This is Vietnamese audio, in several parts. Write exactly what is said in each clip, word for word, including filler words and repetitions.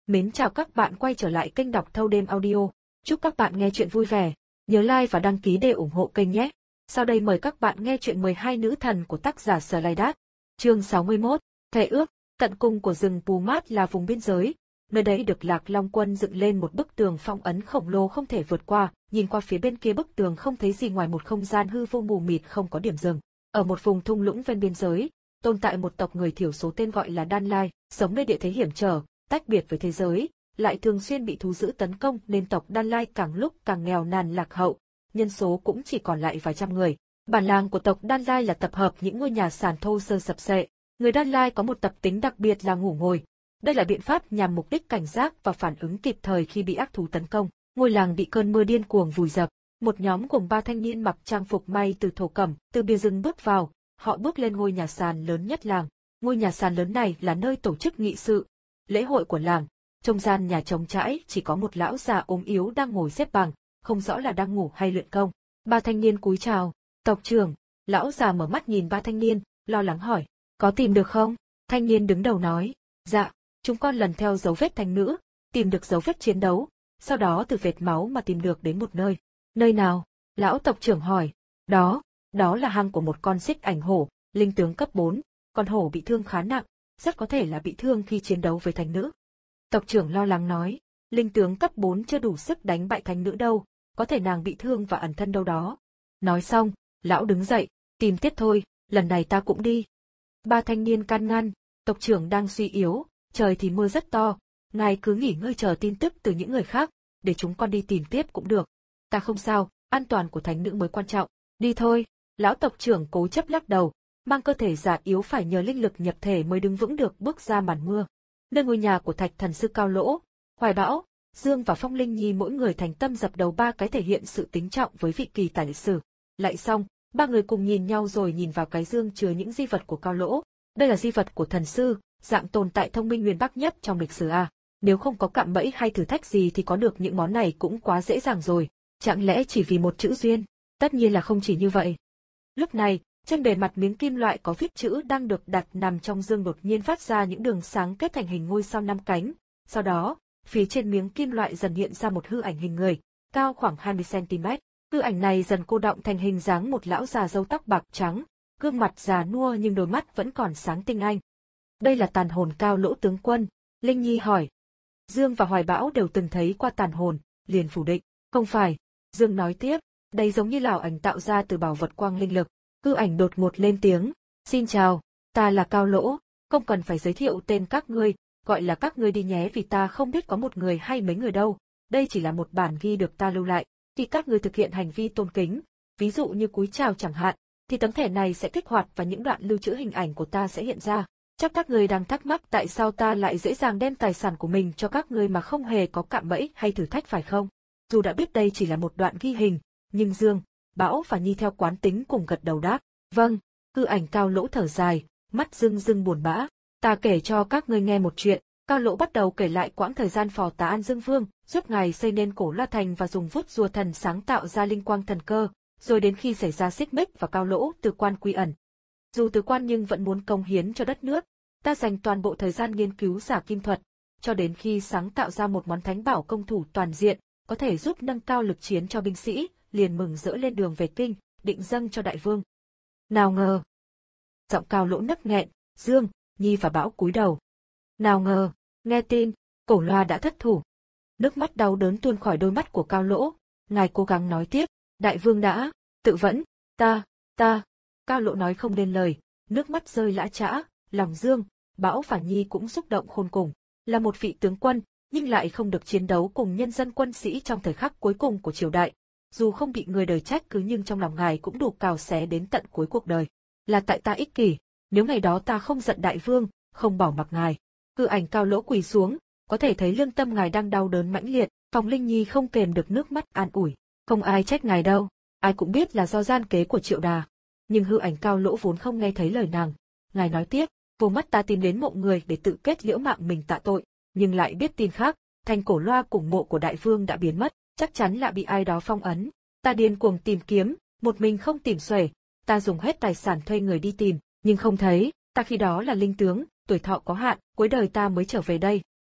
Mến chào các bạn quay trở lại kênh đọc thâu đêm audio. Chúc các bạn nghe chuyện vui vẻ. Nhớ like và đăng ký để ủng hộ kênh nhé. Sau đây mời các bạn nghe chuyện mười hai nữ thần của tác giả Sở Lai Đát. Chương sáu mươi mốt, Thệ ước. Tận cùng của rừng Pù Mát là vùng biên giới. Nơi đây được Lạc Long Quân dựng lên một bức tường phong ấn khổng lồ không thể vượt qua. Nhìn qua phía bên kia bức tường không thấy gì ngoài một không gian hư vô mù mịt không có điểm dừng. Ở một vùng thung lũng ven biên giới, tồn tại một tộc người thiểu số tên gọi là Đan Lai, sống nơi địa thế hiểm trở, tách biệt với thế giới, lại thường xuyên bị thú dữ tấn công nên tộc Đan Lai càng lúc càng nghèo nàn lạc hậu, nhân số cũng chỉ còn lại vài trăm người. Bản làng của tộc Đan Lai là tập hợp những ngôi nhà sàn thô sơ sập xệ. Người Đan Lai có một tập tính đặc biệt là ngủ ngồi. Đây là biện pháp nhằm mục đích cảnh giác và phản ứng kịp thời khi bị ác thú tấn công. Ngôi làng bị cơn mưa điên cuồng vùi dập. Một nhóm gồm ba thanh niên mặc trang phục may từ thổ cẩm, từ bìa rừng bước vào, họ bước lên ngôi nhà sàn lớn nhất làng. Ngôi nhà sàn lớn này là nơi tổ chức nghị sự, lễ hội của làng. Trong gian nhà trống trải chỉ có một lão già ốm yếu đang ngồi xếp bằng, không rõ là đang ngủ hay luyện công. Ba thanh niên cúi chào, tộc trưởng. Lão già mở mắt nhìn ba thanh niên, lo lắng hỏi, có tìm được không? Thanh niên đứng đầu nói, dạ, chúng con lần theo dấu vết thanh nữ, tìm được dấu vết chiến đấu, sau đó từ vệt máu mà tìm được đến một nơi. Nơi nào? Lão tộc trưởng hỏi. Đó, đó là hang của một con xích ảnh hổ, linh tướng cấp bốn, con hổ bị thương khá nặng, rất có thể là bị thương khi chiến đấu với thánh nữ. Tộc trưởng lo lắng nói, linh tướng cấp bốn chưa đủ sức đánh bại thánh nữ đâu, có thể nàng bị thương và ẩn thân đâu đó. Nói xong, lão đứng dậy, tìm tiếp thôi, lần này ta cũng đi. Ba thanh niên can ngăn, tộc trưởng đang suy yếu, trời thì mưa rất to, ngài cứ nghỉ ngơi chờ tin tức từ những người khác, để chúng con đi tìm tiếp cũng được. Ta không sao, an toàn của thánh nữ mới quan trọng, đi thôi. Lão tộc trưởng cố chấp lắc đầu, mang cơ thể già yếu phải nhờ linh lực nhập thể mới đứng vững được bước ra màn mưa. Nơi ngôi nhà của Thạch Thần Sư Cao Lỗ, Hoài Bão, Dương và Phong Linh Nhi mỗi người thành tâm dập đầu ba cái thể hiện sự kính trọng với vị kỳ tài lịch sử. Lại xong, ba người cùng nhìn nhau rồi nhìn vào cái dương chứa những di vật của Cao Lỗ. Đây là di vật của thần sư, dạng tồn tại thông minh nguyên bắc nhất trong lịch sử a. Nếu không có cạm bẫy hay thử thách gì thì có được những món này cũng quá dễ dàng rồi. Chẳng lẽ chỉ vì một chữ duyên? Tất nhiên là không chỉ như vậy. Lúc này, trên bề mặt miếng kim loại có viết chữ đang được đặt nằm trong dương đột nhiên phát ra những đường sáng kết thành hình ngôi sao năm cánh. Sau đó, phía trên miếng kim loại dần hiện ra một hư ảnh hình người, cao khoảng hai mươi xăng ti mét. Hư ảnh này dần cô đọng thành hình dáng một lão già râu tóc bạc trắng, gương mặt già nua nhưng đôi mắt vẫn còn sáng tinh anh. Đây là tàn hồn Cao Lỗ tướng quân, Linh Nhi hỏi. Dương và Hoài Bão đều từng thấy qua tàn hồn, liền phủ định. Không phải. Dương nói tiếp, đây giống như lão ảnh tạo ra từ bảo vật quang linh lực. Hư ảnh đột ngột lên tiếng, xin chào, ta là Cao Lỗ, không cần phải giới thiệu tên các ngươi, gọi là các ngươi đi nhé vì ta không biết có một người hay mấy người đâu, đây chỉ là một bản ghi được ta lưu lại, khi các ngươi thực hiện hành vi tôn kính, ví dụ như cúi chào chẳng hạn, thì tấm thẻ này sẽ kích hoạt và những đoạn lưu trữ hình ảnh của ta sẽ hiện ra. Chắc các ngươi đang thắc mắc tại sao ta lại dễ dàng đem tài sản của mình cho các ngươi mà không hề có cạm bẫy hay thử thách phải không? Dù đã biết đây chỉ là một đoạn ghi hình, nhưng Dương, Bão và Nhi theo quán tính cùng gật đầu đáp. Vâng, hư ảnh Cao Lỗ thở dài, mắt rưng rưng buồn bã. Ta kể cho các ngươi nghe một chuyện. Cao Lỗ bắt đầu kể lại quãng thời gian phò tá An Dương Vương giúp ngài xây nên cổ La Thành và dùng vuốt rùa thần sáng tạo ra linh quang thần cơ, rồi đến khi xảy ra xích mích và Cao Lỗ từ quan quy ẩn. Dù từ quan nhưng vẫn muốn cống hiến cho đất nước, ta dành toàn bộ thời gian nghiên cứu giả kim thuật, cho đến khi sáng tạo ra một món thánh bảo công thủ toàn diện, có thể giúp nâng cao lực chiến cho binh sĩ, liền mừng rỡ lên đường về kinh, định dâng cho đại vương. Nào ngờ. Giọng Cao Lỗ nấc nghẹn, Dương, Nhi và Bão cúi đầu. Nào ngờ, nghe tin, cổ loa đã thất thủ. Nước mắt đau đớn tuôn khỏi đôi mắt của Cao Lỗ, ngài cố gắng nói tiếp, đại vương đã, tự vẫn, ta, ta. Cao Lỗ nói không nên lời, nước mắt rơi lã chã, lòng Dương, Bão và Nhi cũng xúc động khôn cùng. Là một vị tướng quân, nhưng lại không được chiến đấu cùng nhân dân quân sĩ trong thời khắc cuối cùng của triều đại. Dù không bị người đời trách cứ nhưng trong lòng ngài cũng đủ cào xé đến tận cuối cuộc đời. Là tại ta ích kỷ, nếu ngày đó ta không giận đại vương, không bỏ mặc ngài. Hư ảnh Cao Lỗ quỳ xuống, có thể thấy lương tâm ngài đang đau đớn mãnh liệt. Phong Linh Nhi không kềm được nước mắt an ủi, không ai trách ngài đâu, ai cũng biết là do gian kế của Triệu Đà. Nhưng hư ảnh Cao Lỗ vốn không nghe thấy lời nàng. Ngài nói tiếp, vô mắt ta tìm đến mộ người để tự kết liễu mạng mình tạ tội, nhưng lại biết tin khác, thành cổ loa cùng mộ của đại vương đã biến mất. Chắc chắn là bị ai đó phong ấn. Ta điên cuồng tìm kiếm, một mình không tìm xuể. Ta dùng hết tài sản thuê người đi tìm, nhưng không thấy. Ta khi đó là linh tướng, tuổi thọ có hạn, cuối đời ta mới trở về đây.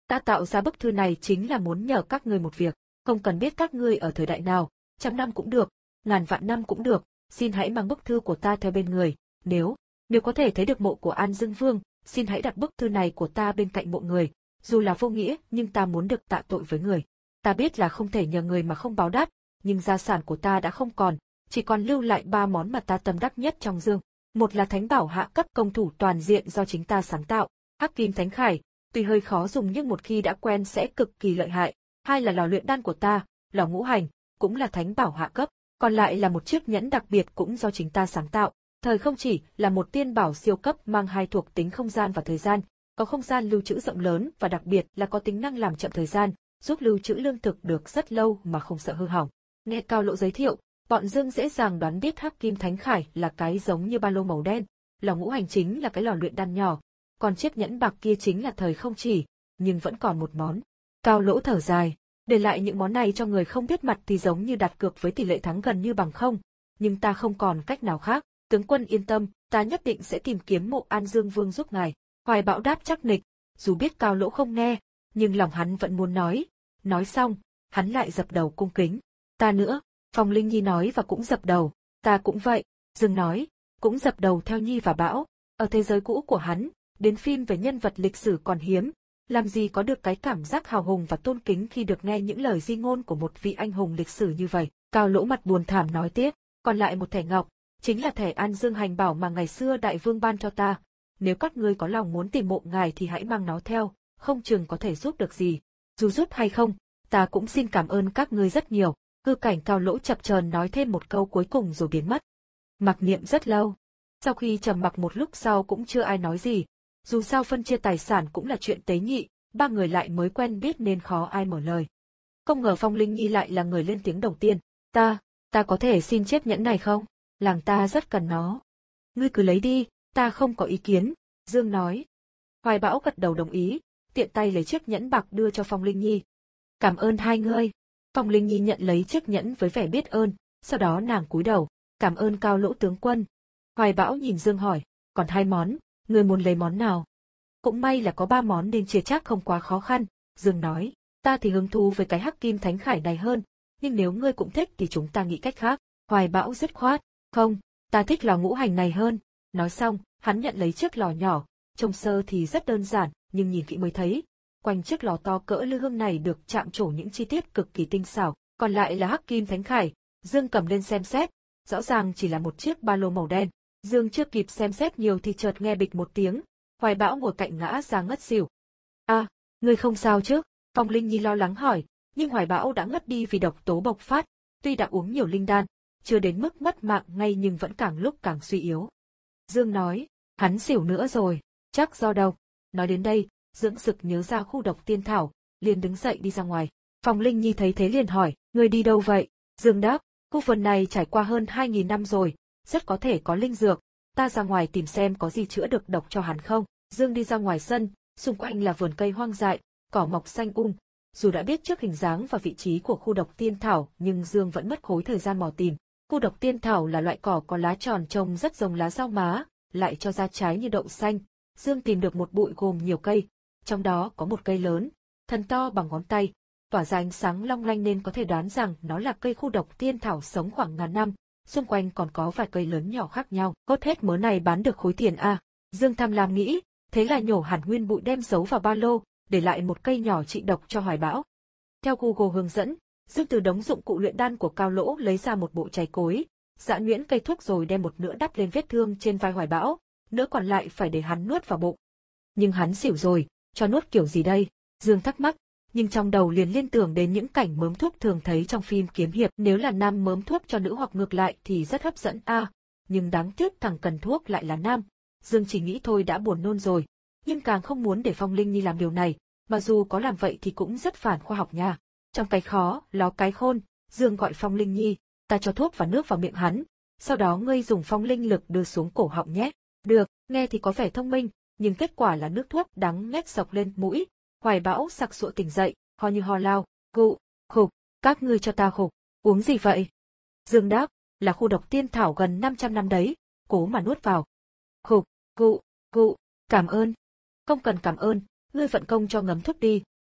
Ta tạo ra bức thư này chính là muốn nhờ các ngươi một việc, không cần biết các ngươi ở thời đại nào, trăm năm cũng được, ngàn vạn năm cũng được, xin hãy mang bức thư của ta theo bên người, nếu, nếu có thể thấy được mộ của An Dương Vương, xin hãy đặt bức thư này của ta bên cạnh mộ người, dù là vô nghĩa nhưng ta muốn được tạ tội với người. Ta biết là không thể nhờ người mà không báo đáp, nhưng gia sản của ta đã không còn, chỉ còn lưu lại ba món mà ta tâm đắc nhất trong Dương. Một là thánh bảo hạ cấp công thủ toàn diện do chính ta sáng tạo, Hắc Kim Thánh Khải, tuy hơi khó dùng nhưng một khi đã quen sẽ cực kỳ lợi hại. Hai là lò luyện đan của ta, lò ngũ hành, cũng là thánh bảo hạ cấp, còn lại là một chiếc nhẫn đặc biệt cũng do chính ta sáng tạo. Thời không chỉ là một tiên bảo siêu cấp mang hai thuộc tính không gian và thời gian, có không gian lưu trữ rộng lớn và đặc biệt là có tính năng làm chậm thời gian, giúp lưu trữ lương thực được rất lâu mà không sợ hư hỏng. Nghe Cao Lỗ giới thiệu, bọn Dương dễ dàng đoán biết Hắc Kim Thánh Khải là cái giống như ba lô màu đen, lò ngũ hành chính là cái lò luyện đan nhỏ, còn chiếc nhẫn bạc kia chính là thời không chỉ, nhưng vẫn còn một món. Cao Lỗ thở dài, để lại những món này cho người không biết mặt thì giống như đặt cược với tỷ lệ thắng gần như bằng không, nhưng ta không còn cách nào khác. Tướng quân yên tâm, ta nhất định sẽ tìm kiếm mộ An Dương Vương giúp ngài. Hoài Bão đáp chắc nịch, dù biết Cao Lỗ không nghe, nhưng lòng hắn vẫn muốn nói. Nói xong, hắn lại dập đầu cung kính. Ta nữa, Phong Linh Nhi nói và cũng dập đầu. Ta cũng vậy, Dương nói, cũng dập đầu theo Nhi và Bão. Ở thế giới cũ của hắn, đến phim về nhân vật lịch sử còn hiếm, làm gì có được cái cảm giác hào hùng và tôn kính khi được nghe những lời di ngôn của một vị anh hùng lịch sử như vậy. Cao Lỗ mặt buồn thảm nói tiếp, còn lại một thẻ ngọc, chính là thẻ An Dương hành bảo mà ngày xưa đại vương ban cho ta. Nếu các ngươi có lòng muốn tìm mộ ngài thì hãy mang nó theo, không chừng có thể giúp được gì. Dù giúp hay không, ta cũng xin cảm ơn các ngươi rất nhiều. Hư cảnh Cao Lỗ chập chờn nói thêm một câu cuối cùng rồi biến mất. Mặc niệm rất lâu. Sau khi trầm mặc một lúc sau cũng chưa ai nói gì. Dù sao phân chia tài sản cũng là chuyện tế nhị, ba người lại mới quen biết nên khó ai mở lời. Không ngờ Phong Linh Nhi lại là người lên tiếng đầu tiên. Ta, ta có thể xin chiếc nhẫn này không? Làng ta rất cần nó. Ngươi cứ lấy đi, ta không có ý kiến, Dương nói. Hoài Bão gật đầu đồng ý, tiện tay lấy chiếc nhẫn bạc đưa cho Phong Linh Nhi. Cảm ơn hai ngươi. Phong Linh Nhi nhận lấy chiếc nhẫn với vẻ biết ơn, sau đó nàng cúi đầu, cảm ơn Cao Lỗ tướng quân. Hoài Bão nhìn Dương hỏi, còn hai món, ngươi muốn lấy món nào? Cũng may là có ba món nên chia chắc không quá khó khăn, Dương nói, ta thì hứng thú với cái Hắc Kim Thánh Khải này hơn, nhưng nếu ngươi cũng thích thì chúng ta nghĩ cách khác. Hoài Bão dứt khoát, không, ta thích lò ngũ hành này hơn. Nói xong, hắn nhận lấy chiếc lò nhỏ, trông sơ thì rất đơn giản, nhưng nhìn kỹ mới thấy, quanh chiếc lò to cỡ lư hương này được chạm trổ những chi tiết cực kỳ tinh xảo, còn lại là Hắc Kim Thánh Khải. Dương cầm lên xem xét, rõ ràng chỉ là một chiếc ba lô màu đen. Dương chưa kịp xem xét nhiều thì chợt nghe bịch một tiếng, Hoài Bão ngồi cạnh ngã ra ngất xỉu. A, à, ngươi không sao chứ? Phong Linh Nhi lo lắng hỏi, nhưng Hoài Bão đã ngất đi vì độc tố bộc phát, tuy đã uống nhiều linh đan, chưa đến mức mất mạng ngay nhưng vẫn càng lúc càng suy yếu. Dương nói, hắn xỉu nữa rồi, chắc do độc. Nói đến đây, Dương sực nhớ ra khu độc tiên thảo, liền đứng dậy đi ra ngoài. Phong Linh Nhi thấy thế liền hỏi, ngươi đi đâu vậy? Dương đáp, khu vườn này trải qua hơn hai nghìn năm rồi, rất có thể có linh dược, ta ra ngoài tìm xem có gì chữa được độc cho hắn không. Dương đi ra ngoài sân, xung quanh là vườn cây hoang dại, cỏ mọc xanh um. Dù đã biết trước hình dáng và vị trí của khu độc tiên thảo nhưng Dương vẫn mất khối thời gian mò tìm. Khu độc tiên thảo là loại cỏ có lá tròn trông rất giống lá rau má, lại cho ra trái như đậu xanh. Dương tìm được một bụi gồm nhiều cây, trong đó có một cây lớn, thân to bằng ngón tay, tỏa ra ánh sáng long lanh nên có thể đoán rằng nó là cây khu độc tiên thảo sống khoảng ngàn năm. Xung quanh còn có vài cây lớn nhỏ khác nhau, hốt hết mớ này bán được khối tiền a. Dương tham lam nghĩ, thế là nhổ hẳn nguyên bụi đem giấu vào ba lô, để lại một cây nhỏ trị độc cho Hoài Bão. Theo Google hướng dẫn, Dương từ đống dụng cụ luyện đan của Cao Lỗ lấy ra một bộ chày cối, giã nhuyễn cây thuốc rồi đem một nửa đắp lên vết thương trên vai Hoài Bão, nửa còn lại phải để hắn nuốt vào bụng. Nhưng hắn xỉu rồi, cho nuốt kiểu gì đây? Dương thắc mắc, nhưng trong đầu liền liên tưởng đến những cảnh mớm thuốc thường thấy trong phim kiếm hiệp, nếu là nam mớm thuốc cho nữ hoặc ngược lại thì rất hấp dẫn a, à, nhưng đáng tiếc thằng cần thuốc lại là nam. Dương chỉ nghĩ thôi đã buồn nôn rồi, nhưng càng không muốn để Phong Linh Nhi làm điều này, mà dù có làm vậy thì cũng rất phản khoa học nha. Trong cái khó, ló cái khôn, Dương gọi Phong Linh Nhi, ta cho thuốc và nước vào miệng hắn, sau đó ngươi dùng phong linh lực đưa xuống cổ họng nhé. Được, nghe thì có vẻ thông minh, nhưng kết quả là nước thuốc đắng nghét sộc lên mũi. Hoài Bão sặc sụa tỉnh dậy, ho như ho lao, gụ, khục, các ngươi cho ta khục, uống gì vậy? Dương đáp, là khu độc tiên thảo gần năm trăm năm đấy, cố mà nuốt vào. Khục, gụ, gụ, cảm ơn. Không cần cảm ơn, ngươi vận công cho ngấm thuốc đi,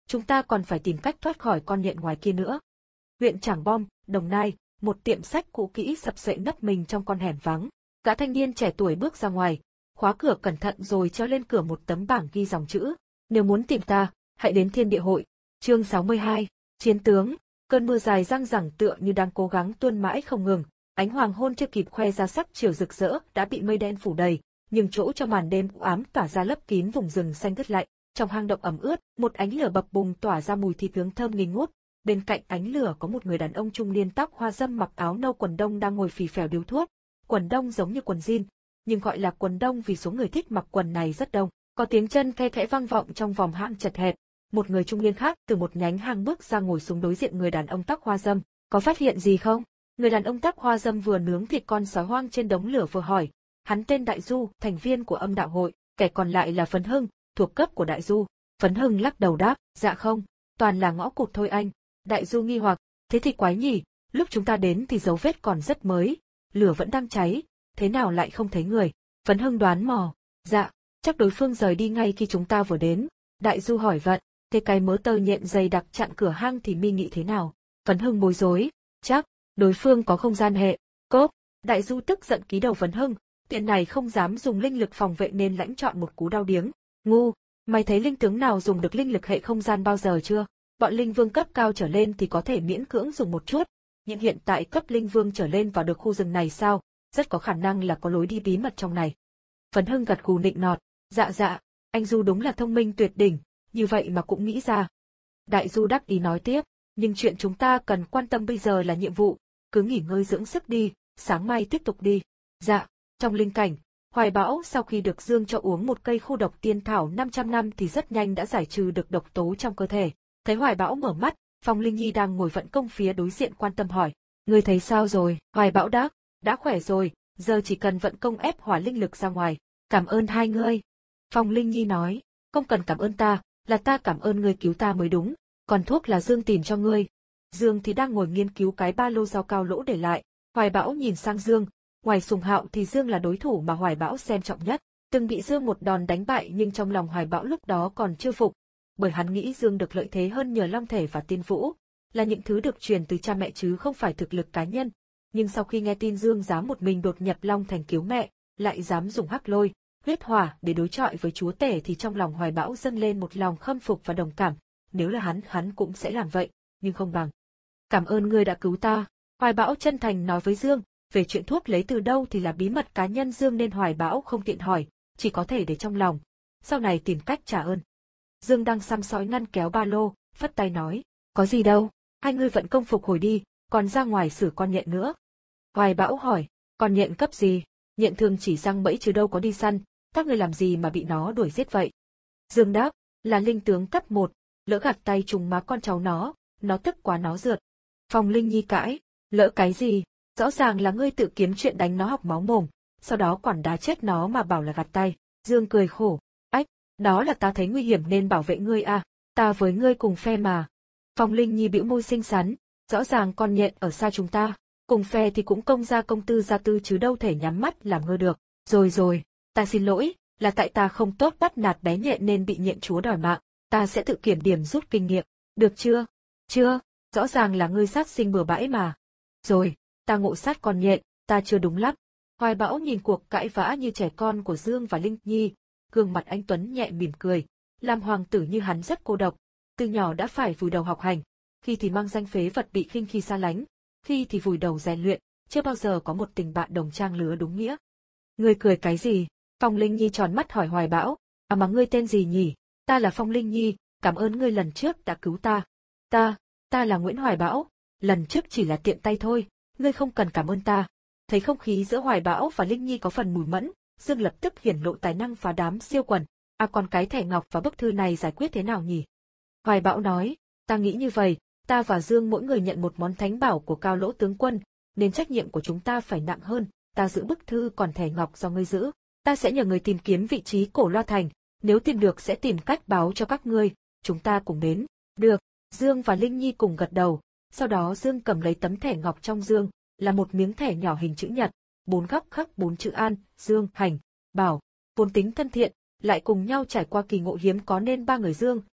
chúng ta còn phải tìm cách thoát khỏi con nhện ngoài kia nữa. Huyện Trảng Bom, Đồng Nai, một tiệm sách cũ kỹ sập sệ nấp mình trong con hẻm vắng. Gã thanh niên trẻ tuổi bước ra ngoài, khóa cửa cẩn thận rồi treo lên cửa một tấm bảng ghi dòng chữ: nếu muốn tìm ta, hãy đến Thiên Địa Hội. Chương sáu mươi hai, Chiến tướng. Cơn mưa dài răng rẳng tựa như đang cố gắng tuôn mãi không ngừng, ánh hoàng hôn chưa kịp khoe ra sắc chiều rực rỡ đã bị mây đen phủ đầy, nhưng chỗ cho màn đêm u ám tỏa ra lấp kín vùng rừng xanh ướt lạnh. Trong hang động ẩm ướt, một ánh lửa bập bùng tỏa ra mùi thịt nướng thơm nghi ngút. Bên cạnh ánh lửa có một người đàn ông trung niên tóc hoa râm mặc áo nâu quần đông đang ngồi phì phèo điếu thuốc. Quần đông giống như quần jean, nhưng gọi là quần đông vì số người thích mặc quần này rất đông. Có tiếng chân khe khẽ vang vọng trong vòng hang chật hẹp. Một người trung niên khác từ một nhánh hang bước ra ngồi xuống đối diện người đàn ông tóc hoa râm. Có phát hiện gì không? Người đàn ông tóc hoa râm vừa nướng thịt con sói hoang trên đống lửa vừa hỏi. Hắn tên Đại Du, thành viên của Âm Đạo Hội, kẻ còn lại là Phấn Hưng, thuộc cấp của Đại Du. Phấn Hưng lắc đầu đáp, dạ không, toàn là ngõ cụt thôi anh. Đại Du nghi hoặc, thế thì quái nhỉ, lúc chúng ta đến thì dấu vết còn rất mới, lửa vẫn đang cháy, thế nào lại không thấy người? Phấn Hưng đoán mò, dạ, chắc đối phương rời đi ngay khi chúng ta vừa đến. Đại Du hỏi vận, thế cái mớ tơ nhện dày đặc chặn cửa hang thì mi nghĩ thế nào? Phấn Hưng bối rối, chắc, đối phương có không gian hệ. Cốp, Đại Du tức giận ký đầu Phấn Hưng, tiện này không dám dùng linh lực phòng vệ nên lãnh chọn một cú đao điếng. Ngu, mày thấy linh tướng nào dùng được linh lực hệ không gian bao giờ chưa? Bọn linh vương cấp cao trở lên thì có thể miễn cưỡng dùng một chút, nhưng hiện tại cấp linh vương trở lên vào được khu rừng này sao? Rất có khả năng là có lối đi bí mật trong này. Phấn Hưng gật gù nịnh nọt, dạ dạ, anh Du đúng là thông minh tuyệt đỉnh, như vậy mà cũng nghĩ ra. Đại Du đắc ý nói tiếp, nhưng chuyện chúng ta cần quan tâm bây giờ là nhiệm vụ, cứ nghỉ ngơi dưỡng sức đi, sáng mai tiếp tục đi. Dạ, trong linh cảnh, Hoài Bão sau khi được Dương cho uống một cây khu độc tiên thảo năm trăm năm thì rất nhanh đã giải trừ được độc tố trong cơ thể. Thấy Hoài Bão mở mắt, Phong Linh Nhi đang ngồi vận công phía đối diện quan tâm hỏi, ngươi thấy sao rồi? Hoài Bão đáp, đã khỏe rồi, giờ chỉ cần vận công ép hỏa linh lực ra ngoài. Cảm ơn hai ngươi. Phong Linh Nhi nói, không cần cảm ơn ta, là ta cảm ơn ngươi cứu ta mới đúng, còn thuốc là Dương tìm cho ngươi. Dương thì đang ngồi nghiên cứu cái ba lô dao cao lỗ để lại. Hoài Bão nhìn sang Dương, ngoài Sùng Hạo thì Dương là đối thủ mà Hoài Bão xem trọng nhất. Từng bị Dương một đòn đánh bại nhưng trong lòng Hoài Bão lúc đó còn chưa phục, bởi hắn nghĩ Dương được lợi thế hơn nhờ Long Thể và Tiên Vũ, là những thứ được truyền từ cha mẹ chứ không phải thực lực cá nhân. Nhưng sau khi nghe tin Dương dám một mình đột nhập Long Thành cứu mẹ, lại dám dùng hắc lôi, huyết hỏa để đối chọi với chúa tể thì trong lòng Hoài Bão dâng lên một lòng khâm phục và đồng cảm. Nếu là hắn, hắn cũng sẽ làm vậy, nhưng không bằng. Cảm ơn ngươi đã cứu ta. Hoài Bão chân thành nói với Dương, về chuyện thuốc lấy từ đâu thì là bí mật cá nhân Dương nên Hoài Bão không tiện hỏi, chỉ có thể để trong lòng, sau này tìm cách trả ơn. Dương đang săm soi ngăn kéo ba lô, phất tay nói, có gì đâu, hai ngươi vận công phục hồi đi, còn ra ngoài xử con nhện nữa. Hoài Bão hỏi, con nhện cấp gì? Nhện thường chỉ răng bẫy chứ đâu có đi săn, các ngươi làm gì mà bị nó đuổi giết vậy? Dương đáp, là linh tướng cấp một, lỡ gạt tay trùng má con cháu nó, nó tức quá nó rượt. Phong Linh Nhi cãi, lỡ cái gì? Rõ ràng là ngươi tự kiếm chuyện đánh nó học máu mồm, sau đó quản đá chết nó mà bảo là gạt tay. Dương cười khổ, ách, đó là ta thấy nguy hiểm nên bảo vệ ngươi à, ta với ngươi cùng phe mà. Phong Linh Nhi bĩu môi xinh xắn, rõ ràng con nhện ở xa chúng ta, cùng phe thì cũng công gia công tư gia tư chứ đâu thể nhắm mắt làm ngơ được. Rồi rồi, ta xin lỗi, là tại ta không tốt bắt nạt bé nhện nên bị nhện chúa đòi mạng, ta sẽ tự kiểm điểm rút kinh nghiệm, được chưa? Chưa, rõ ràng là ngươi sát sinh bừa bãi mà. Rồi, ta ngộ sát con nhện, ta chưa đúng lắm. Hoài Bão nhìn cuộc cãi vã như trẻ con của Dương và Linh Nhi, gương mặt anh tuấn nhẹ mỉm cười, làm hoàng tử như hắn rất cô độc, từ nhỏ đã phải vùi đầu học hành, khi thì mang danh phế vật bị khinh khi xa lánh, khi thì vùi đầu rèn luyện, chưa bao giờ có một tình bạn đồng trang lứa đúng nghĩa. Ngươi cười cái gì? Phong Linh Nhi tròn mắt hỏi Hoài Bão, à mà ngươi tên gì nhỉ? Ta là Phong Linh Nhi, cảm ơn ngươi lần trước đã cứu ta. Ta, ta là Nguyễn Hoài Bão, lần trước chỉ là tiện tay thôi, ngươi không cần cảm ơn ta. Thấy không khí giữa Hoài Bão và Linh Nhi có phần mùi mẫn, Dương lập tức hiển lộ tài năng phá đám siêu quần. À còn cái thẻ ngọc và bức thư này giải quyết thế nào nhỉ? Hoài Bão nói, ta nghĩ như vậy, ta và Dương mỗi người nhận một món thánh bảo của Cao Lỗ tướng quân, nên trách nhiệm của chúng ta phải nặng hơn, ta giữ bức thư còn thẻ ngọc do ngươi giữ. Ta sẽ nhờ người tìm kiếm vị trí Cổ Loa Thành, nếu tìm được sẽ tìm cách báo cho các ngươi, chúng ta cùng đến. Được, Dương và Linh Nhi cùng gật đầu, sau đó Dương cầm lấy tấm thẻ ngọc trong Dương, là một miếng thẻ nhỏ hình chữ nhật, bốn góc khắc bốn chữ An, Dương, Hành, Bảo, vốn tính thân thiện, lại cùng nhau trải qua kỳ ngộ hiếm có nên ba người Dương,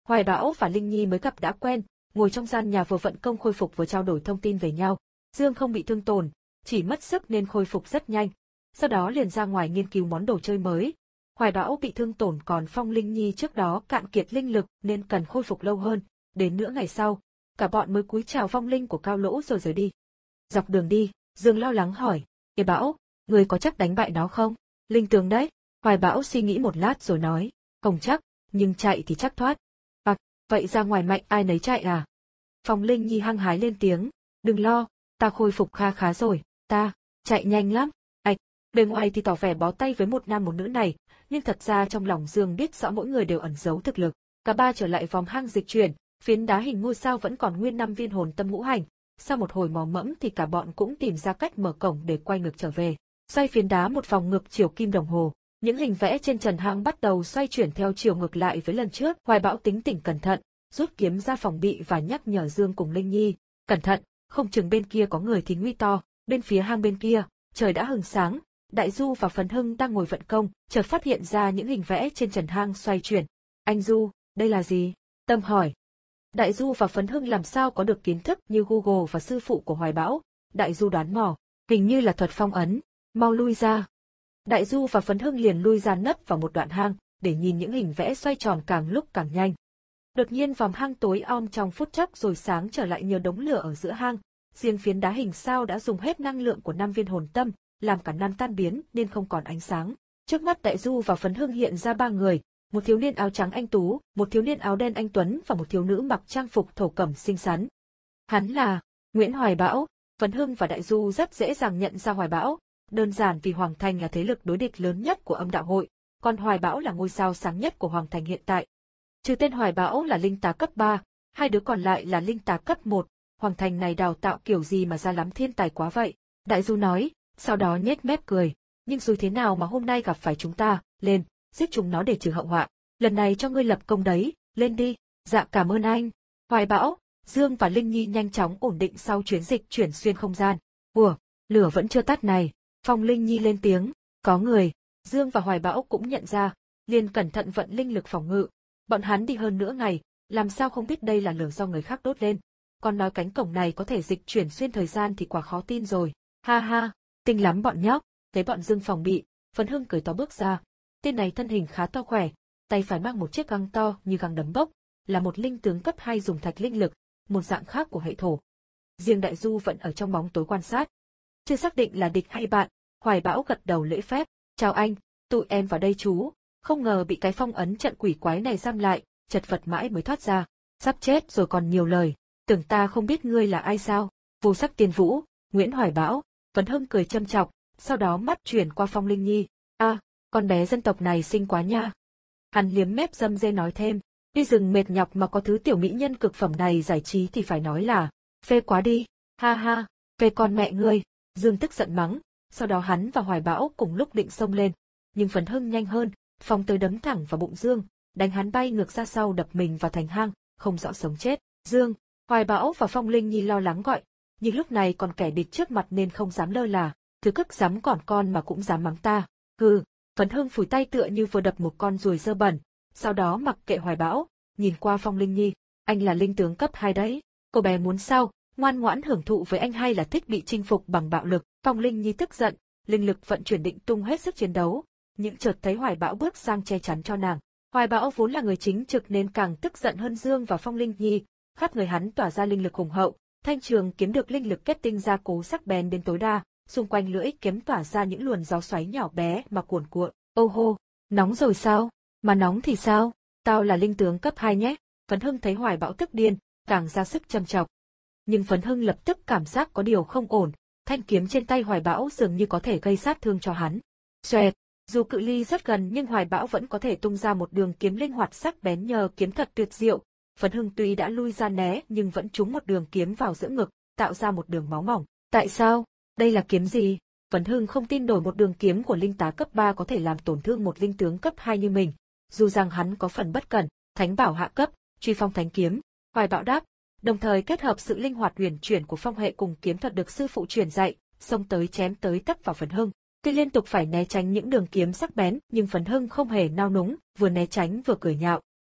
Hoài Bão và Linh Nhi mới gặp đã quen, ngồi trong gian nhà vừa vận công khôi phục vừa trao đổi thông tin về nhau. Dương không bị thương tổn, chỉ mất sức nên khôi phục rất nhanh. Sau đó liền ra ngoài nghiên cứu món đồ chơi mới. Hoài Bão bị thương tổn còn Phong Linh Nhi trước đó cạn kiệt linh lực nên cần khôi phục lâu hơn. Đến nửa ngày sau, cả bọn mới cúi chào vong linh của Cao Lỗ rồi rời đi. Dọc đường đi, Dương lo lắng hỏi, "Ê Bão, người có chắc đánh bại nó không?" "Linh tướng đấy." Hoài Bão suy nghĩ một lát rồi nói, "Không chắc, nhưng chạy thì chắc thoát." "À, vậy ra ngoài mạnh ai nấy chạy à?" Phong Linh Nhi hăng hái lên tiếng, "Đừng lo, ta khôi phục kha khá rồi, ta chạy nhanh lắm." Ảch, bề ngoài thì tỏ vẻ bó tay với một nam một nữ này, nhưng thật ra trong lòng Dương biết rõ mỗi người đều ẩn giấu thực lực. Cả ba trở lại vòng hang dịch chuyển, phiến đá hình ngôi sao vẫn còn nguyên năm viên hồn tâm ngũ hành. Sau một hồi mò mẫm thì cả bọn cũng tìm ra cách mở cổng để quay ngược trở về. Xoay phiến đá một vòng ngược chiều kim đồng hồ, những hình vẽ trên trần hang bắt đầu xoay chuyển theo chiều ngược lại với lần trước. Hoài Bão tính tỉnh cẩn thận, rút kiếm ra phòng bị và nhắc nhở Dương cùng Linh Nhi, "Cẩn thận, không chừng bên kia có người thì nguy to." Bên phía hang bên kia, trời đã hừng sáng, Đại Du và Phấn Hưng đang ngồi vận công, chợt phát hiện ra những hình vẽ trên trần hang xoay chuyển. "Anh Du, đây là gì?" Tâm hỏi. Đại Du và Phấn Hưng làm sao có được kiến thức như Google và sư phụ của Hoài Bão. Đại Du đoán mò, hình như là thuật phong ấn, mau lui ra. Đại Du và Phấn Hưng liền lui ra nấp vào một đoạn hang, để nhìn những hình vẽ xoay tròn càng lúc càng nhanh. Đột nhiên vòng hang tối om trong phút chốc rồi sáng trở lại nhờ đống lửa ở giữa hang. Riêng phiến đá hình sao đã dùng hết năng lượng của năm viên hồn tâm, làm cả năm tan biến nên không còn ánh sáng. Trước mắt Đại Du và Phấn Hưng hiện ra ba người, một thiếu niên áo trắng anh tú, một thiếu niên áo đen anh tuấn và một thiếu nữ mặc trang phục thổ cẩm xinh xắn. Hắn là Nguyễn Hoài Bão. Phấn Hưng và Đại Du rất dễ dàng nhận ra Hoài Bão, đơn giản vì Hoàng Thành là thế lực đối địch lớn nhất của Âm Đạo Hội, còn Hoài Bão là ngôi sao sáng nhất của Hoàng Thành hiện tại. Trừ tên Hoài Bão là linh tá cấp ba, hai đứa còn lại là linh tá cấp một, Hoàng Thành này đào tạo kiểu gì mà ra lắm thiên tài quá vậy. Đại Du nói, sau đó nhếch mép cười, nhưng dù thế nào mà hôm nay gặp phải chúng ta, lên, giết chúng nó để trừ hậu họa. Lần này cho ngươi lập công đấy, lên đi. Dạ cảm ơn anh. Hoài Bão, Dương và Linh Nhi nhanh chóng ổn định sau chuyến dịch chuyển xuyên không gian. Ủa, lửa vẫn chưa tắt này. Phong Linh Nhi lên tiếng, có người. Dương và Hoài Bão cũng nhận ra, liền cẩn thận vận linh lực phòng ngự. Bọn hắn đi hơn nửa ngày, làm sao không biết đây là lửa do người khác đốt lên. Còn nói cánh cổng này có thể dịch chuyển xuyên thời gian thì quả khó tin rồi. Ha ha, tinh lắm bọn nhóc. Thấy bọn Dương phòng bị, Phấn Hưng cười to bước ra. Tên này thân hình khá to khỏe, tay phải mang một chiếc găng to như găng đấm bốc, là một linh tướng cấp hai dùng thạch linh lực, một dạng khác của hệ thổ. Riêng Đại Du vẫn ở trong bóng tối quan sát. Chưa xác định là địch hay bạn, Hoài Bão gật đầu lễ phép, chào anh, tụi em vào đây chú, không ngờ bị cái phong ấn trận quỷ quái này giam lại, chật vật mãi mới thoát ra, sắp chết rồi còn nhiều lời, tưởng ta không biết ngươi là ai sao, Vô Sắc Tiên Vũ, Nguyễn Hoài Bão. Phấn Hưng cười châm chọc, sau đó mắt chuyển qua Phong Linh Nhi, a, à, con bé dân tộc này xinh quá nha. Hắn liếm mép dâm dê nói thêm, đi rừng mệt nhọc mà có thứ tiểu mỹ nhân cực phẩm này giải trí thì phải nói là, phê quá đi, ha ha, phê con mẹ ngươi. Dương tức giận mắng, sau đó hắn và Hoài Bão cùng lúc định xông lên, nhưng Phấn Hưng nhanh hơn, Phong tới đấm thẳng vào bụng Dương, đánh hắn bay ngược ra sau đập mình vào thành hang, không rõ sống chết. Dương, Hoài Bão và Phong Linh Nhi lo lắng gọi, nhưng lúc này còn kẻ địch trước mặt nên không dám lơ là, thứ cức dám còn con mà cũng dám mắng ta. Hừ, Phấn Hưng phủi tay tựa như vừa đập một con ruồi dơ bẩn, sau đó mặc kệ Hoài Bão, nhìn qua Phong Linh Nhi, anh là linh tướng cấp hai đấy, cô bé muốn sao, ngoan ngoãn hưởng thụ với anh hay là thích bị chinh phục bằng bạo lực. Phong Linh Nhi tức giận, linh lực vận chuyển định tung hết sức chiến đấu, nhưng chợt thấy Hoài Bão bước sang che chắn cho nàng. Hoài Bão vốn là người chính trực nên càng tức giận hơn Dương và Phong Linh Nhi, khắp người hắn tỏa ra linh lực hùng hậu, thanh trường kiếm được linh lực kết tinh gia cố sắc bén đến tối đa, xung quanh lưỡi kiếm tỏa ra những luồn gió xoáy nhỏ bé mà cuồn cuộn. Ô hô, nóng rồi sao? Mà nóng thì sao? Tao là linh tướng cấp hai nhé. Phấn Hưng thấy Hoài Bão tức điên, càng ra sức châm chọc. Nhưng Phấn Hưng lập tức cảm giác có điều không ổn, thanh kiếm trên tay Hoài Bão dường như có thể gây sát thương cho hắn. Xoẹt, dù cự ly rất gần nhưng Hoài Bão vẫn có thể tung ra một đường kiếm linh hoạt sắc bén nhờ kiếm thật tuyệt diệu. Phấn Hưng tuy đã lui ra né nhưng vẫn trúng một đường kiếm vào giữa ngực, tạo ra một đường máu mỏng. Tại sao? Đây là kiếm gì? Phấn Hưng không tin nổi một đường kiếm của linh tá cấp ba có thể làm tổn thương một linh tướng cấp hai như mình. Dù rằng hắn có phần bất cẩn, thánh bảo hạ cấp, truy phong thánh kiếm. Hoài Bão đáp, đồng thời kết hợp sự linh hoạt huyền chuyển của phong hệ cùng kiếm thuật được sư phụ truyền dạy, xông tới chém tới tấp vào Phấn Hưng. Tuy liên tục phải né tránh những đường kiếm sắc bén, nhưng Phấn Hưng không hề nao núng, vừa né tránh vừa cười nhạo.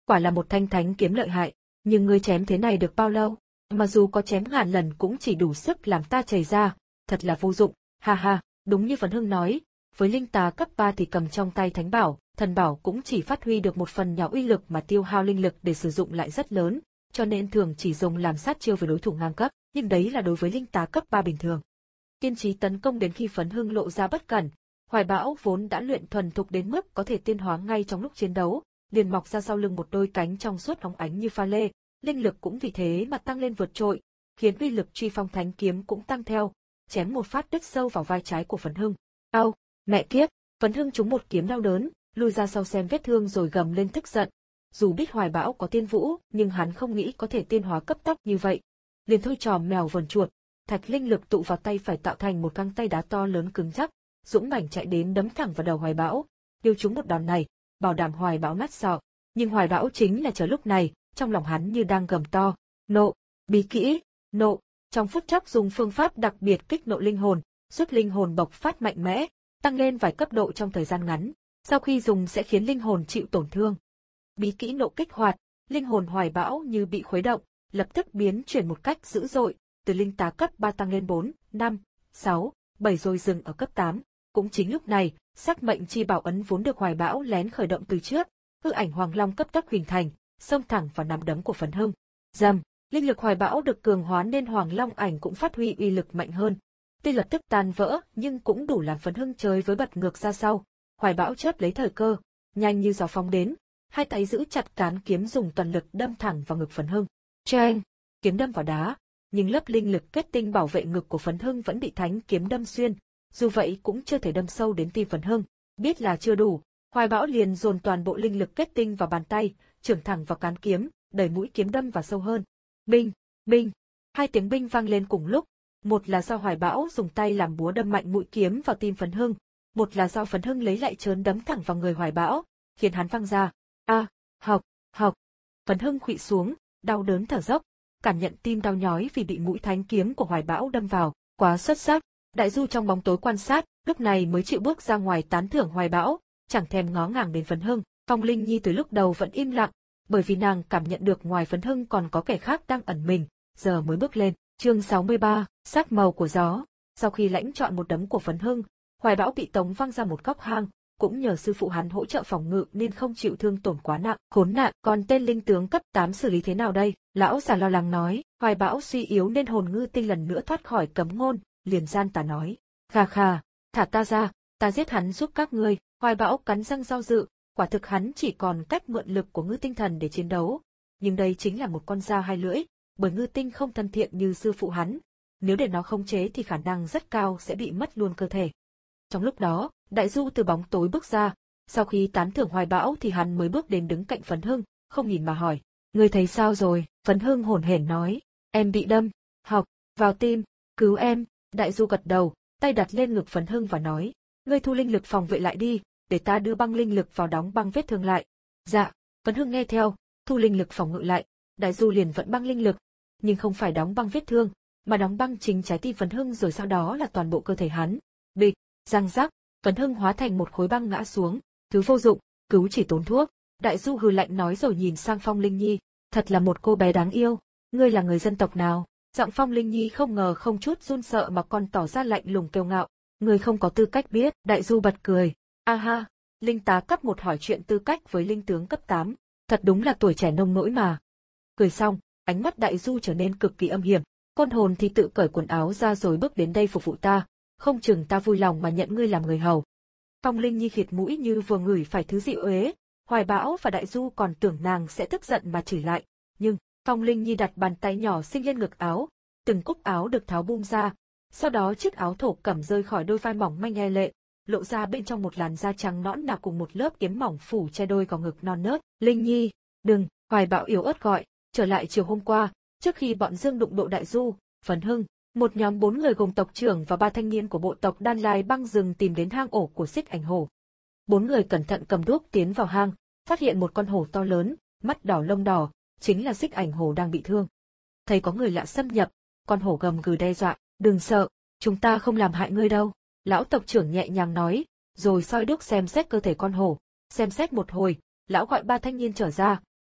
quả là một thanh thánh kiếm lợi hại, nhưng ngươi chém thế này được bao lâu? Mà dù có chém ngàn lần cũng chỉ đủ sức làm ta chảy ra, thật là vô dụng, ha ha, đúng như Phấn Hưng nói, với linh tá cấp ba thì cầm trong tay thánh bảo, thần bảo cũng chỉ phát huy được một phần nhỏ uy lực mà tiêu hao linh lực để sử dụng lại rất lớn, cho nên thường chỉ dùng làm sát chiêu với đối thủ ngang cấp, nhưng đấy là đối với linh tá cấp ba bình thường. Kiên trì tấn công đến khi Phấn Hưng lộ ra bất cẩn, Hoài Bão vốn đã luyện thuần thục đến mức có thể tiên hóa ngay trong lúc chiến đấu, liền mọc ra sau lưng một đôi cánh trong suốt óng ánh như pha lê, linh lực cũng vì thế mà tăng lên vượt trội, khiến uy lực Truy Phong Thánh kiếm cũng tăng theo, chém một phát đứt sâu vào vai trái của Phấn Hưng. Ao, mẹ kiếp, Phấn Hưng trúng một kiếm đau đớn, lui ra sau xem vết thương rồi gầm lên tức giận. Dù biết Hoài Bão có tiên vũ, nhưng hắn không nghĩ có thể tiên hóa cấp tốc như vậy. Liền thôi trò mèo vờn chuột, thạch linh lực tụ vào tay phải tạo thành một găng tay đá to lớn cứng chắc, dũng mãnh chạy đến đấm thẳng vào đầu Hoài Bão. Điêu trúng một đòn này, bảo đảm Hoài Bão nát sọ. Nhưng Hoài Bão chính là chờ lúc này, trong lòng hắn như đang gầm to, nộ, bí kỹ, nộ. Trong phút chốc dùng phương pháp đặc biệt kích nộ linh hồn, giúp linh hồn bộc phát mạnh mẽ, tăng lên vài cấp độ trong thời gian ngắn. Sau khi dùng sẽ khiến linh hồn chịu tổn thương. Bí kỹ nộ kích hoạt, linh hồn Hoài Bão như bị khuấy động, lập tức biến chuyển một cách dữ dội, từ linh tá cấp ba tăng lên bốn, năm, sáu, bảy rồi dừng ở cấp tám. Cũng chính lúc này, sắc mệnh chi bảo ấn vốn được Hoài Bão lén khởi động từ trước, hư ảnh Hoàng Long cấp tốc hình thành, xông thẳng vào nắm đấm của Phấn Hưng. Rầm, linh lực Hoài Bão được cường hóa nên Hoàng Long ảnh cũng phát huy uy lực mạnh hơn. Tuy lập tức tan vỡ, nhưng cũng đủ làm Phấn Hưng chơi với bật ngược ra sau. Hoài Bão chớp lấy thời cơ, nhanh như gió phóng đến, hai tay giữ chặt cán kiếm dùng toàn lực đâm thẳng vào ngực Phấn Hưng. Cheng, kiếm đâm vào đá, nhưng lớp linh lực kết tinh bảo vệ ngực của Phấn Hưng vẫn bị thánh kiếm đâm xuyên, dù vậy cũng chưa thể đâm sâu đến tim Phấn Hưng. Biết là chưa đủ, Hoài Bão liền dồn toàn bộ linh lực kết tinh vào bàn tay, chưởng thẳng vào cán kiếm, đẩy mũi kiếm đâm vào sâu hơn. Binh, binh, hai tiếng binh vang lên cùng lúc, một là do Hoài Bão dùng tay làm búa đâm mạnh mũi kiếm vào tim Phấn Hưng, một là do Phấn Hưng lấy lại trớn đấm thẳng vào người Hoài Bão, khiến hắn văng ra. A, học, học. Phấn Hưng khuỵu xuống, đau đớn thở dốc, cảm nhận tim đau nhói vì bị mũi thánh kiếm của Hoài Bão đâm vào, quá xuất sắc. Đại Du trong bóng tối quan sát, lúc này mới chịu bước ra ngoài tán thưởng Hoài Bão, chẳng thèm ngó ngàng đến Phấn Hưng. Phong Linh Nhi từ lúc đầu vẫn im lặng, bởi vì nàng cảm nhận được ngoài Phấn Hưng còn có kẻ khác đang ẩn mình, giờ mới bước lên. Chương sáu mươi ba, sắc màu của gió. Sau khi lãnh chọn một đấm của Phấn Hưng, Hoài Bão bị tống văng ra một góc hang, cũng nhờ sư phụ hắn hỗ trợ phòng ngự nên không chịu thương tổn quá nặng. Khốn nạn, còn tên linh tướng cấp tám xử lý thế nào đây? Lão già lo lắng nói. Hoài Bão suy yếu nên hồn ngư tinh lần nữa thoát khỏi cấm ngôn, liền gian tà nói. Khà khà, thả ta ra, ta giết hắn giúp các ngươi. Hoài Bão cắn răng do dự, quả thực hắn chỉ còn cách mượn lực của ngư tinh thần để chiến đấu. Nhưng đây chính là một con dao hai lưỡi, bởi ngư tinh không thân thiện như sư phụ hắn. Nếu để nó khống chế thì khả năng rất cao sẽ bị mất luôn cơ thể. Trong lúc đó, Đại Du từ bóng tối bước ra, sau khi tán thưởng Hoài Bão thì hắn mới bước đến đứng cạnh Phấn Hưng, không nhìn mà hỏi. Ngươi thấy sao rồi? Phấn Hưng hổn hển nói. Em bị đâm, học, vào tim, cứu em. Đại Du gật đầu, tay đặt lên ngực Phấn Hưng và nói. Ngươi thu linh lực phòng vệ lại đi, để ta đưa băng linh lực vào đóng băng vết thương lại. Dạ, Phấn Hưng nghe theo, thu linh lực phòng ngự lại, Đại Du liền vận băng linh lực, nhưng không phải đóng băng vết thương, mà đóng băng chính trái tim Phấn Hưng rồi sau đó là toàn bộ cơ thể hắn. Bịch, răng rắc, Phấn Hưng hóa thành một khối băng ngã xuống, thứ vô dụng, cứu chỉ tốn thuốc. Đại Du hừ lạnh nói rồi nhìn sang Phong Linh Nhi, thật là một cô bé đáng yêu, ngươi là người dân tộc nào? Giọng Phong Linh Nhi không ngờ không chút run sợ mà còn tỏ ra lạnh lùng kiêu ngạo, ngươi không có tư cách biết. Đại Du bật cười, a ha, linh tá cấp một hỏi chuyện tư cách với linh tướng cấp tám, thật đúng là tuổi trẻ nông nỗi mà. Cười xong, ánh mắt Đại Du trở nên cực kỳ âm hiểm, côn hồn thì tự cởi quần áo ra rồi bước đến đây phục vụ ta, không chừng ta vui lòng mà nhận ngươi làm người hầu. Phong Linh Nhi khịt mũi như vừa ngửi phải thứ dị uế, Hoài Bão và Đại Du còn tưởng nàng sẽ tức giận mà chửi lại, nhưng Phong Linh Nhi đặt bàn tay nhỏ xinh lên ngực áo, từng cúc áo được tháo bung ra, sau đó chiếc áo thổ cẩm rơi khỏi đôi vai mỏng manh e lệ, lộ ra bên trong một làn da trắng nõn nà cùng một lớp yếm mỏng phủ che đôi cò ngực non nớt. Linh Nhi, đừng, Hoài Bão yếu ớt gọi, trở lại chiều hôm qua, trước khi bọn Dương đụng độ Đại Du, Phấn Hưng, một nhóm bốn người gồm tộc trưởng và ba thanh niên của bộ tộc Đan Lai băng rừng tìm đến hang ổ của Xích Ảnh Hổ. Bốn người cẩn thận cầm đuốc tiến vào hang, phát hiện một con hổ to lớn, mắt đỏ lông đỏ, chính là Xích Ảnh Hổ đang bị thương. Thấy có người lạ xâm nhập, con hổ gầm gừ đe dọa, đừng sợ, chúng ta không làm hại ngươi đâu. Lão tộc trưởng nhẹ nhàng nói, rồi soi đuốc xem xét cơ thể con hổ, xem xét một hồi, lão gọi ba thanh niên trở ra,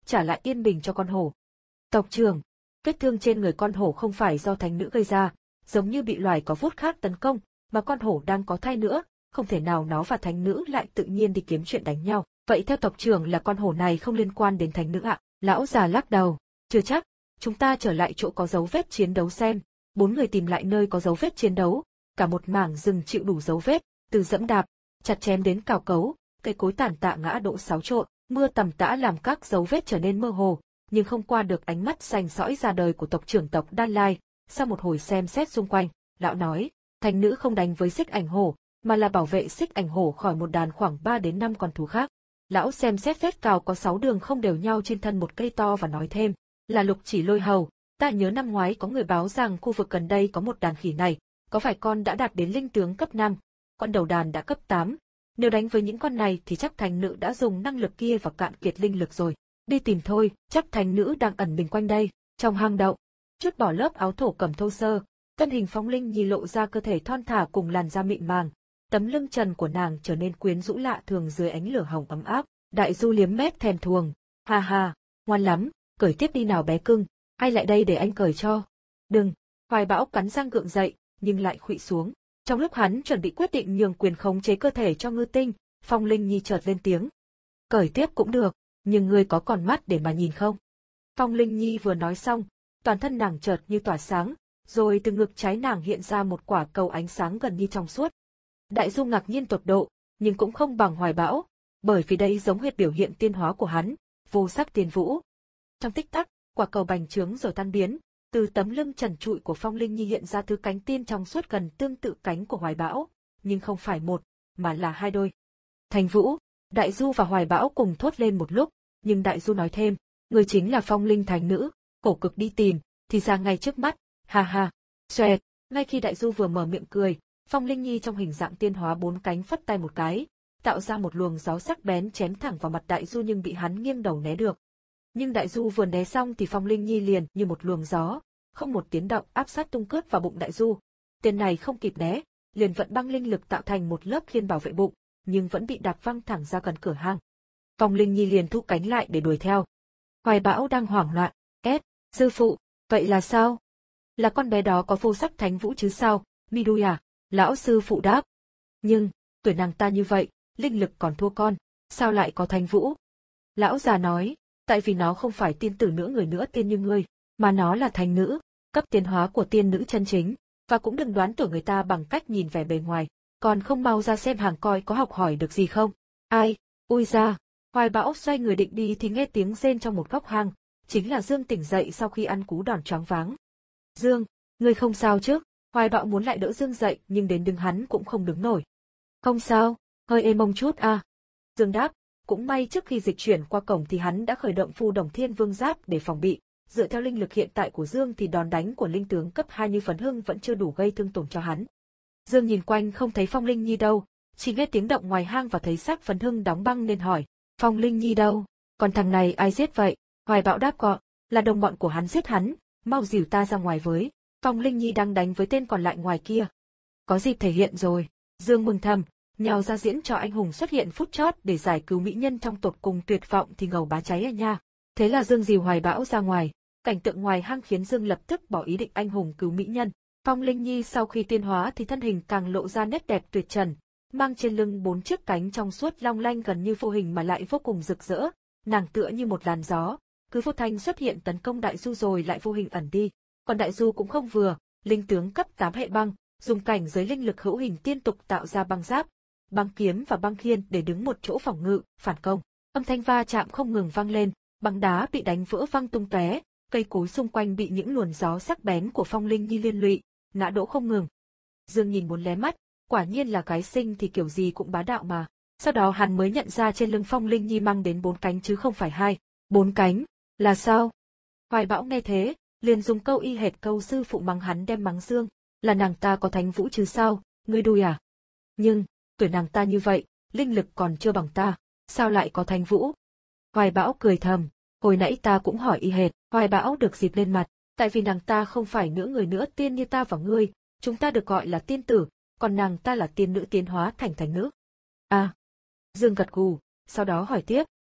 trả lại yên bình cho con hổ. Tộc trưởng, vết thương trên người con hổ không phải do thánh nữ gây ra, giống như bị loài có vuốt khác tấn công, mà con hổ đang có thai nữa, không thể nào nó và thánh nữ lại tự nhiên đi kiếm chuyện đánh nhau. Vậy theo tộc trưởng là con hổ này không liên quan đến thánh nữ ạ? Lão già lắc đầu, chưa chắc, chúng ta trở lại chỗ có dấu vết chiến đấu xem. Bốn người tìm lại nơi có dấu vết chiến đấu, cả một mảng rừng chịu đủ dấu vết, từ dẫm đạp, chặt chém đến cào cấu, cây cối tàn tạ ngã đổ xáo trộn, mưa tầm tã làm các dấu vết trở nên mơ hồ, nhưng không qua được ánh mắt sành sỏi ra đời của tộc trưởng tộc Đan Lai. Sau một hồi xem xét xung quanh, lão nói, thánh nữ không đánh với xích ảnh hổ, mà là bảo vệ xích ảnh hổ khỏi một đàn khoảng ba đến năm con thú khác. Lão xem xét vết cào có sáu đường không đều nhau trên thân một cây to và nói thêm, là lục chỉ lôi hầu, ta nhớ năm ngoái có người báo rằng khu vực gần đây có một đàn khỉ này, có phải con đã đạt đến linh tướng cấp năm, con đầu đàn đã cấp tám. Nếu đánh với những con này thì chắc thánh nữ đã dùng năng lực kia và cạn kiệt linh lực rồi. Đi tìm thôi, chắc thánh nữ đang ẩn mình quanh đây, trong hang động. Chút bỏ lớp áo thổ cẩm thô sơ, thân hình Phong Linh Nhi lộ ra cơ thể thon thả cùng làn da mịn màng. Tấm lưng trần của nàng trở nên quyến rũ lạ thường dưới ánh lửa hồng ấm áp. Đại Du liếm mép thèm thuồng, ha ha, ngoan lắm, cởi tiếp đi nào bé cưng, ai lại đây để anh cởi cho. Đừng, Hoài Bão cắn răng gượng dậy, nhưng lại khuỵu xuống. Trong lúc hắn chuẩn bị quyết định nhường quyền khống chế cơ thể cho Ngư Tinh, Phong Linh Nhi chợt lên tiếng. Cởi tiếp cũng được, nhưng ngươi có còn mắt để mà nhìn không? Phong Linh Nhi vừa nói xong, toàn thân nàng chợt như tỏa sáng, rồi từ ngực trái nàng hiện ra một quả cầu ánh sáng gần như trong suốt. Đại Du ngạc nhiên tột độ, nhưng cũng không bằng Hoài Bão, bởi vì đây giống hệt biểu hiện tiên hóa của hắn, vô sắc tiên vũ. Trong tích tắc, quả cầu bành trướng rồi tan biến, từ tấm lưng trần trụi của Phong Linh Nhi hiện ra thứ cánh tiên trong suốt gần tương tự cánh của Hoài Bão, nhưng không phải một, mà là hai đôi. Thành Vũ, Đại Du và Hoài Bão cùng thốt lên một lúc, nhưng Đại Du nói thêm, người chính là Phong Linh thánh nữ, khổ cực đi tìm, thì ra ngay trước mắt, ha ha. Xoẹt, ngay khi Đại Du vừa mở miệng cười, Phong Linh Nhi trong hình dạng tiên hóa bốn cánh phất tay một cái, tạo ra một luồng gió sắc bén chém thẳng vào mặt Đại Du nhưng bị hắn nghiêng đầu né được. Nhưng Đại Du vừa né xong thì Phong Linh Nhi liền như một luồng gió, không một tiếng động áp sát tung cướp vào bụng Đại Du. Tên này không kịp né, liền vận băng linh lực tạo thành một lớp khiên bảo vệ bụng, nhưng vẫn bị đạp văng thẳng ra gần cửa hang. Phong Linh Nhi liền thu cánh lại để đuổi theo. Hoài Bão đang hoảng loạn, ép, sư phụ, vậy là sao? Là con bé đó có vô sắc thánh vũ chứ sao, mi đuôi à? Lão sư phụ đáp. Nhưng, tuổi nàng ta như vậy, linh lực còn thua con, sao lại có thánh vũ? Lão già nói, tại vì nó không phải tiên tử nữa người nữa tiên như ngươi, mà nó là thánh nữ, cấp tiến hóa của tiên nữ chân chính, và cũng đừng đoán tưởng người ta bằng cách nhìn vẻ bề ngoài, còn không mau ra xem hàng coi có học hỏi được gì không. Ai, ui ra, Hoài Bão xoay người định đi thì nghe tiếng rên trong một góc hang, chính là Dương tỉnh dậy sau khi ăn cú đòn choáng váng. Dương, ngươi không sao chứ? Hoài Bão muốn lại đỡ Dương dậy nhưng đến đứng hắn cũng không đứng nổi. Không sao, hơi ê mông chút à. Dương đáp, cũng may trước khi dịch chuyển qua cổng thì hắn đã khởi động Phu Đồng Thiên Vương Giáp để phòng bị, dựa theo linh lực hiện tại của Dương thì đòn đánh của linh tướng cấp hai như Phấn Hưng vẫn chưa đủ gây thương tổn cho hắn. Dương nhìn quanh không thấy Phong Linh Nhi đâu, chỉ nghe tiếng động ngoài hang và thấy xác Phấn Hưng đóng băng nên hỏi, Phong Linh Nhi đâu? Còn thằng này ai giết vậy? Hoài Bão đáp gọn, là đồng bọn của hắn giết hắn, mau dìu ta ra ngoài với. Phong Linh Nhi đang đánh với tên còn lại ngoài kia. Có dịp thể hiện rồi. Dương mừng thầm, nhào ra diễn cho anh hùng xuất hiện phút chót để giải cứu mỹ nhân trong tột cùng tuyệt vọng thì ngầu bá cháy à nha. Thế là Dương dìu Hoài Bão ra ngoài, cảnh tượng ngoài hang khiến Dương lập tức bỏ ý định anh hùng cứu mỹ nhân. Phong Linh Nhi sau khi tiên hóa thì thân hình càng lộ ra nét đẹp tuyệt trần, mang trên lưng bốn chiếc cánh trong suốt long lanh gần như vô hình mà lại vô cùng rực rỡ, nàng tựa như một làn gió, cứ vô thanh xuất hiện tấn công Đại Du rồi lại vô hình ẩn đi. Còn Đại Du cũng không vừa, linh tướng cấp tám hệ băng, dùng cảnh giới linh lực hữu hình tiên tục tạo ra băng giáp, băng kiếm và băng khiên để đứng một chỗ phòng ngự, phản công. Âm thanh va chạm không ngừng vang lên, băng đá bị đánh vỡ văng tung tóe, cây cối xung quanh bị những luồn gió sắc bén của Phong Linh Nhi liên lụy, ngã đổ không ngừng. Dương nhìn muốn lé mắt, quả nhiên là gái xinh thì kiểu gì cũng bá đạo mà. Sau đó hắn mới nhận ra trên lưng Phong Linh Nhi mang đến bốn cánh chứ không phải hai. Bốn cánh, là sao? Hoài Bão nghe thế, liền dùng câu y hệt câu sư phụ mắng hắn đem mắng Dương, là nàng ta có thánh vũ chứ sao, ngươi đùi à? Nhưng, tuổi nàng ta như vậy, linh lực còn chưa bằng ta, sao lại có thánh vũ? Hoài Bão cười thầm, hồi nãy ta cũng hỏi y hệt. Hoài Bão được dịp lên mặt, tại vì nàng ta không phải nữ người nữa tiên như ta và ngươi, chúng ta được gọi là tiên tử, còn nàng ta là tiên nữ tiến hóa thành thánh nữ. À, Dương gật gù, sau đó hỏi tiếp,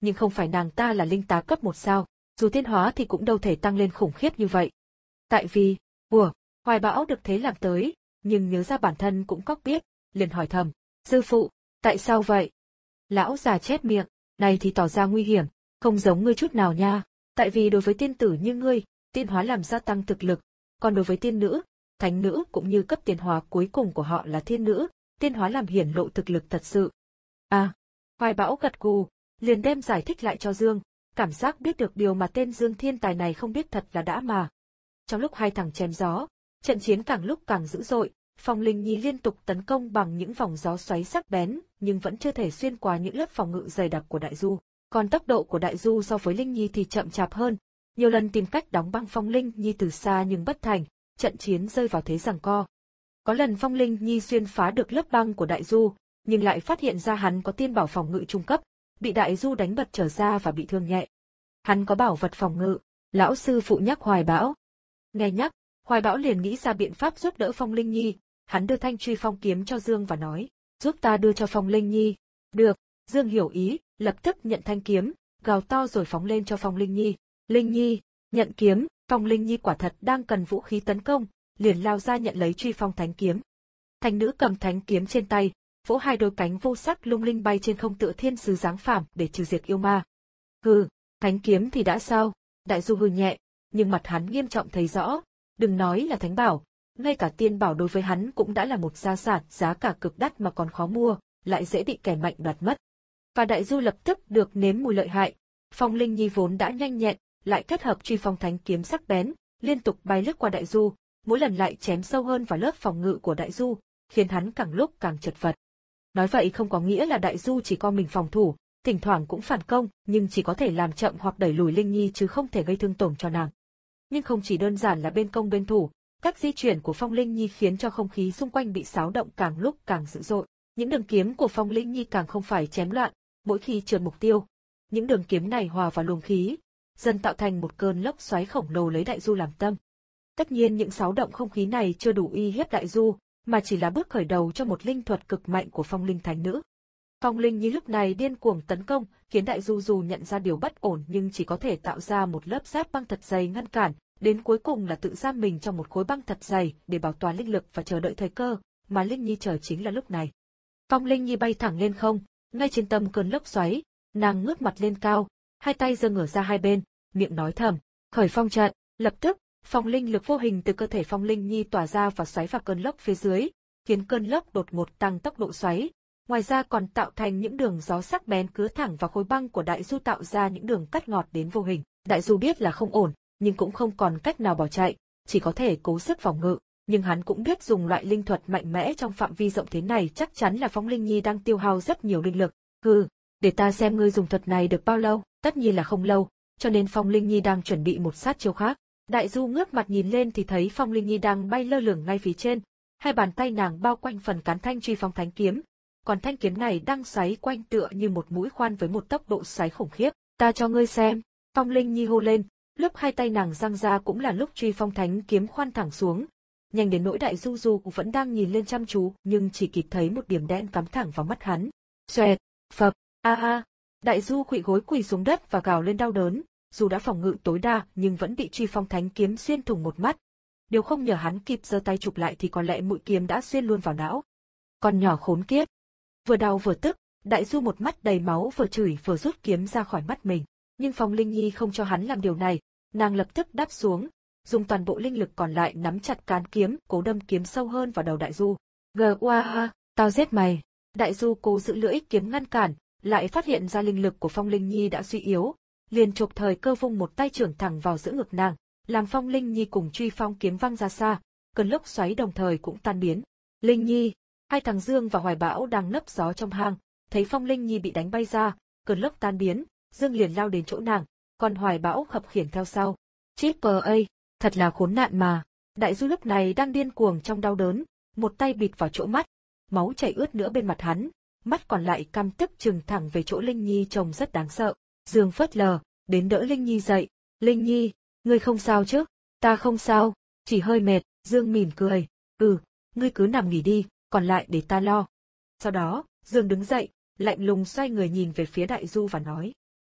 nhưng không phải nàng ta là linh tá cấp một sao, dù tiên hóa thì cũng đâu thể tăng lên khủng khiếp như vậy. Tại vì, ủa, Hoài Bão được thế làm tới, nhưng nhớ ra bản thân cũng cóc biết, liền hỏi thầm, sư phụ, tại sao vậy? Lão già chép miệng, này thì tỏ ra nguy hiểm, không giống ngươi chút nào nha, tại vì đối với tiên tử như ngươi, tiên hóa làm gia tăng thực lực, còn đối với tiên nữ, thánh nữ cũng như cấp tiên hóa cuối cùng của họ là thiên nữ, tiên hóa làm hiển lộ thực lực thật sự. À, Hoài Bão gật gù, liền đem giải thích lại cho Dương, cảm giác biết được điều mà tên Dương thiên tài này không biết thật là đã mà. Trong lúc hai thằng chém gió, trận chiến càng lúc càng dữ dội, Phong Linh Nhi liên tục tấn công bằng những vòng gió xoáy sắc bén, nhưng vẫn chưa thể xuyên qua những lớp phòng ngự dày đặc của Đại Du. Còn tốc độ của Đại Du so với Linh Nhi thì chậm chạp hơn, nhiều lần tìm cách đóng băng Phong Linh Nhi từ xa nhưng bất thành, trận chiến rơi vào thế giằng co. Có lần Phong Linh Nhi xuyên phá được lớp băng của Đại Du, nhưng lại phát hiện ra hắn có tiên bảo phòng ngự trung cấp, bị Đại Du đánh bật trở ra và bị thương nhẹ. Hắn có bảo vật phòng ngự, lão sư phụ nhắc Hoài Bão. Nghe nhắc, Hoài Bão liền nghĩ ra biện pháp giúp đỡ Phong Linh Nhi, hắn đưa thanh truy phong kiếm cho Dương và nói, giúp ta đưa cho Phong Linh Nhi. Được, Dương hiểu ý, lập tức nhận thanh kiếm, gào to rồi phóng lên cho Phong Linh Nhi. Linh Nhi, nhận kiếm, Phong Linh Nhi quả thật đang cần vũ khí tấn công, liền lao ra nhận lấy truy phong thánh kiếm. Thành nữ cầm thánh kiếm trên tay, vỗ hai đôi cánh vô sắc lung linh bay trên không tựa thiên sứ giáng phàm để trừ diệt yêu ma. Hừ, thánh kiếm thì đã sao? Đại Du hừ nhẹ, nhưng mặt hắn nghiêm trọng thấy rõ, đừng nói là thánh bảo, ngay cả tiên bảo đối với hắn cũng đã là một gia sản giá cả cực đắt mà còn khó mua, lại dễ bị kẻ mạnh đoạt mất. Và Đại Du lập tức được nếm mùi lợi hại, Phong Linh Nhi vốn đã nhanh nhẹn, lại kết hợp truy phong thánh kiếm sắc bén, liên tục bay lướt qua Đại Du, mỗi lần lại chém sâu hơn vào lớp phòng ngự của Đại Du, khiến hắn càng lúc càng chật vật. Nói vậy không có nghĩa là Đại Du chỉ coi mình phòng thủ, thỉnh thoảng cũng phản công, nhưng chỉ có thể làm chậm hoặc đẩy lùi Linh Nhi chứ không thể gây thương tổn cho nàng. Nhưng không chỉ đơn giản là bên công bên thủ, cách di chuyển của Phong Linh Nhi khiến cho không khí xung quanh bị xáo động càng lúc càng dữ dội. Những đường kiếm của Phong Linh Nhi càng không phải chém loạn, mỗi khi trượt mục tiêu, những đường kiếm này hòa vào luồng khí, dần tạo thành một cơn lốc xoáy khổng lồ lấy Đại Du làm tâm. Tất nhiên những xáo động không khí này chưa đủ uy hiếp Đại Du, mà chỉ là bước khởi đầu cho một linh thuật cực mạnh của Phong Linh Thánh Nữ. Phong Linh Nhi lúc này điên cuồng tấn công, khiến Đại Du dù nhận ra điều bất ổn nhưng chỉ có thể tạo ra một lớp giáp băng thật dày ngăn cản, đến cuối cùng là tự giam mình trong một khối băng thật dày để bảo toàn linh lực và chờ đợi thời cơ, mà Linh Nhi chờ chính là lúc này. Phong Linh Nhi bay thẳng lên không, ngay trên tâm cơn lốc xoáy, nàng ngước mặt lên cao, hai tay giơ ngửa ra hai bên, miệng nói thầm, khởi phong trận. Lập tức, phong linh lực vô hình từ cơ thể Phong Linh Nhi tỏa ra và xoáy vào cơn lốc phía dưới, khiến cơn lốc đột ngột tăng tốc độ xoáy. Ngoài ra còn tạo thành những đường gió sắc bén cứa thẳng vào khối băng của Đại Du, tạo ra những đường cắt ngọt đến vô hình. Đại Du biết là không ổn, nhưng cũng không còn cách nào bỏ chạy, chỉ có thể cố sức phòng ngự. Nhưng hắn cũng biết dùng loại linh thuật mạnh mẽ trong phạm vi rộng thế này chắc chắn là Phong Linh Nhi đang tiêu hao rất nhiều linh lực. Hừ, để ta xem ngươi dùng thuật này được bao lâu, tất nhiên là không lâu, cho nên Phong Linh Nhi đang chuẩn bị một sát chiêu khác. Đại Du ngước mặt nhìn lên thì thấy Phong Linh Nhi đang bay lơ lửng ngay phía trên, hai bàn tay nàng bao quanh phần cán thanh truy phong thánh kiếm, còn thanh kiếm này đang xoáy quanh tựa như một mũi khoan với một tốc độ xoáy khủng khiếp. Ta cho ngươi xem, Phong Linh Nhi hô lên, lúc hai tay nàng giang ra cũng là lúc truy phong thánh kiếm khoan thẳng xuống. Nhanh đến nỗi Đại Du dù vẫn đang nhìn lên chăm chú, nhưng chỉ kịp thấy một điểm đen cắm thẳng vào mắt hắn. Xoẹt, phập, a a. Đại Du khuỵu gối quỳ xuống đất và gào lên đau đớn, dù đã phòng ngự tối đa nhưng vẫn bị truy phong thánh kiếm xuyên thủng một mắt. Điều không nhờ hắn kịp giơ tay chụp lại thì có lẽ mũi kiếm đã xuyên luôn vào não. Con nhỏ khốn kiếp. Vừa đau vừa tức, Đại Du một mắt đầy máu vừa chửi vừa rút kiếm ra khỏi mắt mình. Nhưng Phong Linh Nhi không cho hắn làm điều này, nàng lập tức đáp xuống, dùng toàn bộ linh lực còn lại nắm chặt cán kiếm, cố đâm kiếm sâu hơn vào đầu Đại Du. Gờ oa, tao giết mày. Đại Du cố giữ lưỡi kiếm ngăn cản, lại phát hiện ra linh lực của Phong Linh Nhi đã suy yếu, liền chộp thời cơ vung một tay trưởng thẳng vào giữa ngực nàng, làm Phong Linh Nhi cùng truy phong kiếm văng ra xa, cơn lốc xoáy đồng thời cũng tan biến. Linh Nhi, hai thằng Dương và Hoài Bão đang nấp gió trong hang, thấy Phong Linh Nhi bị đánh bay ra, cơn lốc tan biến, Dương liền lao đến chỗ nàng, còn Hoài Bão khập khiễng theo sau. Triple A, thật là khốn nạn mà. Đại Du lúc này đang điên cuồng trong đau đớn, một tay bịt vào chỗ mắt, máu chảy ướt nữa bên mặt hắn, mắt còn lại căm tức trừng thẳng về chỗ Linh Nhi trông rất đáng sợ. Dương phớt lờ, đến đỡ Linh Nhi dậy. Linh Nhi, ngươi không sao chứ? Ta không sao, chỉ hơi mệt. Dương mỉm cười. Ừ, ngươi cứ nằm nghỉ đi, còn lại để ta lo. Sau đó, Dương đứng dậy, lạnh lùng xoay người nhìn về phía Đại Du và nói.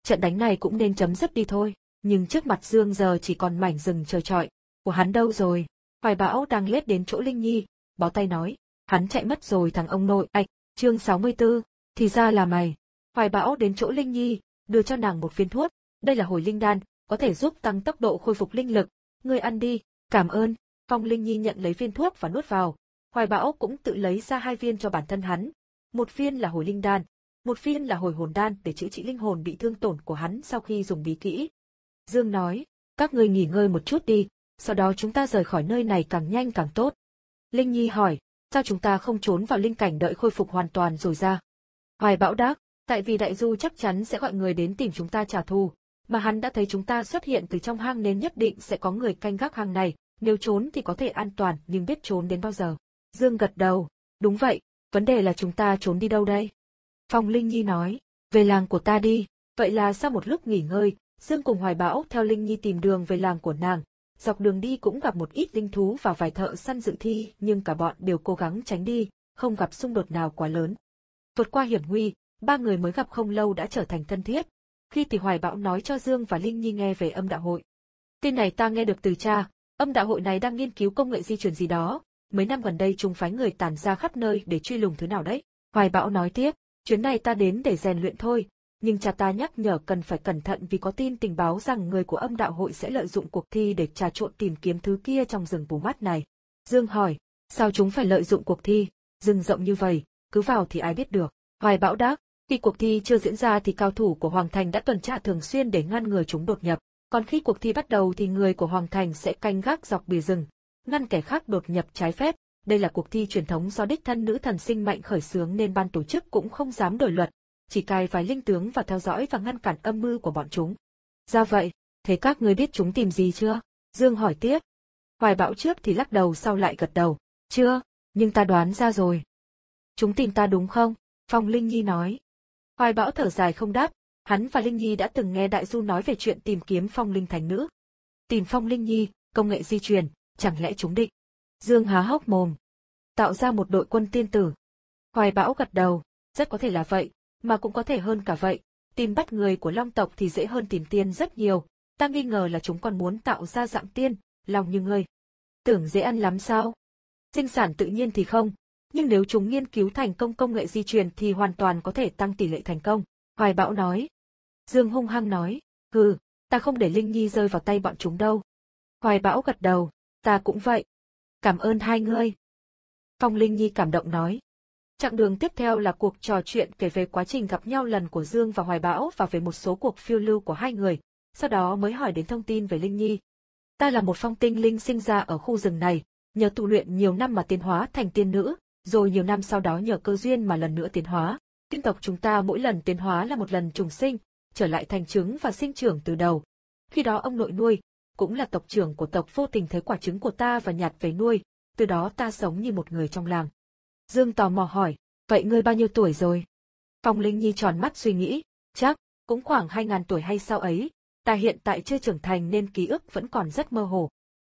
trận đánh này cũng nên chấm dứt đi thôi. Nhưng trước mặt Dương giờ chỉ còn mảnh rừng trơ trọi. Của hắn đâu rồi? Hoài Bão đang lết đến chỗ Linh Nhi, bó tay nói. Hắn chạy mất rồi thằng ông nội. Ảch, chương sáu mươi tư, thì ra là mày. Hoài Bão đến chỗ Linh Nhi, đưa cho nàng một viên thuốc. Đây là hồi linh đan, có thể giúp tăng tốc độ khôi phục linh lực. Ngươi ăn đi, cảm ơn. Phong Linh Nhi nhận lấy viên thuốc và nuốt vào. Hoài Bão cũng tự lấy ra hai viên cho bản thân hắn. Một viên là hồi linh đan, một viên là hồi hồn đan để chữa trị linh hồn bị thương tổn của hắn sau khi dùng bí kỹ. Dương nói, các ngươi nghỉ ngơi một chút đi, sau đó chúng ta rời khỏi nơi này càng nhanh càng tốt. Linh Nhi hỏi, sao chúng ta không trốn vào linh cảnh đợi khôi phục hoàn toàn rồi ra? Hoài Bão đáp, tại vì Đại Du chắc chắn sẽ gọi người đến tìm chúng ta trả thù, mà hắn đã thấy chúng ta xuất hiện từ trong hang nên nhất định sẽ có người canh gác hang này, nếu trốn thì có thể an toàn nhưng biết trốn đến bao giờ. Dương gật đầu, đúng vậy, vấn đề là chúng ta trốn đi đâu đây? Phong Linh Nhi nói, về làng của ta đi. Vậy là sau một lúc nghỉ ngơi, Dương cùng Hoài Bão theo Linh Nhi tìm đường về làng của nàng. Dọc đường đi cũng gặp một ít linh thú và vài thợ săn dự thi, nhưng cả bọn đều cố gắng tránh đi, không gặp xung đột nào quá lớn. Vượt qua hiểm nguy, ba người mới gặp không lâu đã trở thành thân thiết. Khi thì Hoài Bão nói cho Dương và Linh Nhi nghe về âm đạo hội. Tin này ta nghe được từ cha, âm đạo hội này đang nghiên cứu công nghệ di truyền gì đó. Mấy năm gần đây chúng phái người tản ra khắp nơi để truy lùng thứ nào đấy. Hoài Bão nói tiếp, chuyến này ta đến để rèn luyện thôi, nhưng cha ta nhắc nhở cần phải cẩn thận vì có tin tình báo rằng người của âm đạo hội sẽ lợi dụng cuộc thi để trà trộn tìm kiếm thứ kia trong rừng bù mắt này. Dương hỏi, sao chúng phải lợi dụng cuộc thi? Rừng rộng như vậy, cứ vào thì ai biết được. Hoài Bão đáp, khi cuộc thi chưa diễn ra thì cao thủ của Hoàng Thành đã tuần tra thường xuyên để ngăn ngừa chúng đột nhập, còn khi cuộc thi bắt đầu thì người của Hoàng Thành sẽ canh gác dọc bìa rừng, ngăn kẻ khác đột nhập trái phép. Đây là cuộc thi truyền thống do đích thân nữ thần sinh mệnh khởi xướng nên ban tổ chức cũng không dám đổi luật, chỉ cài vài linh tướng và theo dõi và ngăn cản âm mưu của bọn chúng. Ra vậy, thế các ngươi biết chúng tìm gì chưa? Dương hỏi tiếp. Hoài Bão trước thì lắc đầu sau lại gật đầu. Chưa, nhưng ta đoán ra rồi. Chúng tìm ta đúng không? Phong Linh Nhi nói. Hoài Bão thở dài không đáp, hắn và Linh Nhi đã từng nghe Đại Du nói về chuyện tìm kiếm Phong Linh Thành Nữ. Tìm Phong Linh Nhi, công nghệ di truyền, chẳng lẽ chúng định? Dương há hốc mồm. Tạo ra một đội quân tiên tử. Hoài Bão gật đầu, rất có thể là vậy, mà cũng có thể hơn cả vậy. Tìm bắt người của Long tộc thì dễ hơn tìm tiên rất nhiều, ta nghi ngờ là chúng còn muốn tạo ra dạng tiên, lòng như ngươi. Tưởng dễ ăn lắm sao? Sinh sản tự nhiên thì không, nhưng nếu chúng nghiên cứu thành công công nghệ di truyền thì hoàn toàn có thể tăng tỷ lệ thành công. Hoài Bão nói. Dương hung hăng nói, hừ, ta không để Linh Nhi rơi vào tay bọn chúng đâu. Hoài Bão gật đầu, ta cũng vậy. Cảm ơn hai ngươi. Phong Linh Nhi cảm động nói. Chặng đường tiếp theo là cuộc trò chuyện kể về quá trình gặp nhau lần của Dương và Hoài Bão và về một số cuộc phiêu lưu của hai người, sau đó mới hỏi đến thông tin về Linh Nhi. Ta là một phong tinh linh sinh ra ở khu rừng này, nhờ tu luyện nhiều năm mà tiến hóa thành tiên nữ, rồi nhiều năm sau đó nhờ cơ duyên mà lần nữa tiến hóa. Tinh tộc chúng ta mỗi lần tiến hóa là một lần trùng sinh, trở lại thành trứng và sinh trưởng từ đầu. Khi đó ông nội nuôi, cũng là tộc trưởng của tộc vô tình thấy quả trứng của ta và nhặt về nuôi, từ đó ta sống như một người trong làng. Dương tò mò hỏi, vậy ngươi bao nhiêu tuổi rồi? Phong Linh Nhi tròn mắt suy nghĩ, chắc, cũng khoảng hai ngàn tuổi hay sao ấy, ta hiện tại chưa trưởng thành nên ký ức vẫn còn rất mơ hồ.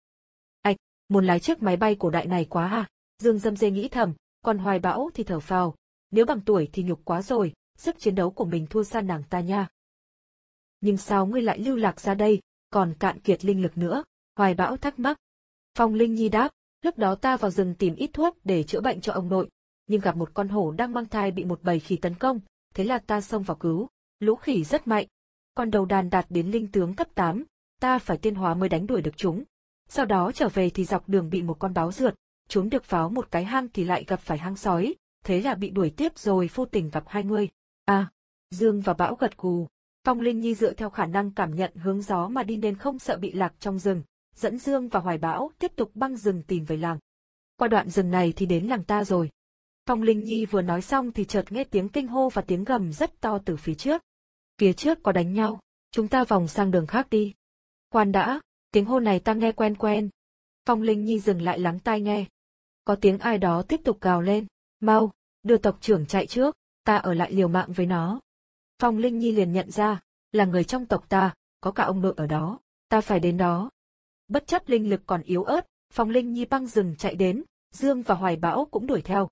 Ảch, muốn lái chiếc máy bay cổ đại này quá à? Dương Dâm Dê nghĩ thầm, còn Hoài Bão thì thở phào, nếu bằng tuổi thì nhục quá rồi, sức chiến đấu của mình thua xa nàng ta nha. Nhưng sao ngươi lại lưu lạc ra đây, còn cạn kiệt linh lực nữa? Hoài Bão thắc mắc. Phong Linh Nhi đáp, lúc đó ta vào rừng tìm ít thuốc để chữa bệnh cho ông nội, nhưng gặp một con hổ đang mang thai bị một bầy khỉ tấn công, thế là ta xông vào cứu. Lũ khỉ rất mạnh, con đầu đàn đạt đến linh tướng cấp tám, ta phải tiên hóa mới đánh đuổi được chúng. Sau đó trở về thì dọc đường bị một con báo rượt, trốn được vào một cái hang thì lại gặp phải hang sói, thế là bị đuổi tiếp rồi vô tình gặp hai người. À, Dương và Bão gật gù. Phong Linh Nhi dựa theo khả năng cảm nhận hướng gió mà đi nên không sợ bị lạc trong rừng, dẫn Dương và Hoài Bão tiếp tục băng rừng tìm về làng. Qua đoạn rừng này thì đến làng ta rồi. Phong Linh Nhi vừa nói xong thì chợt nghe tiếng kinh hô và tiếng gầm rất to từ phía trước. Phía trước có đánh nhau, chúng ta vòng sang đường khác đi. Khoan đã, tiếng hô này ta nghe quen quen. Phong Linh Nhi dừng lại lắng tai nghe. Có tiếng ai đó tiếp tục gào lên, mau, đưa tộc trưởng chạy trước, ta ở lại liều mạng với nó. Phong Linh Nhi liền nhận ra, là người trong tộc ta, có cả ông nội ở đó, ta phải đến đó. Bất chấp linh lực còn yếu ớt, Phong Linh Nhi băng rừng chạy đến, Dương và Hoài Bão cũng đuổi theo.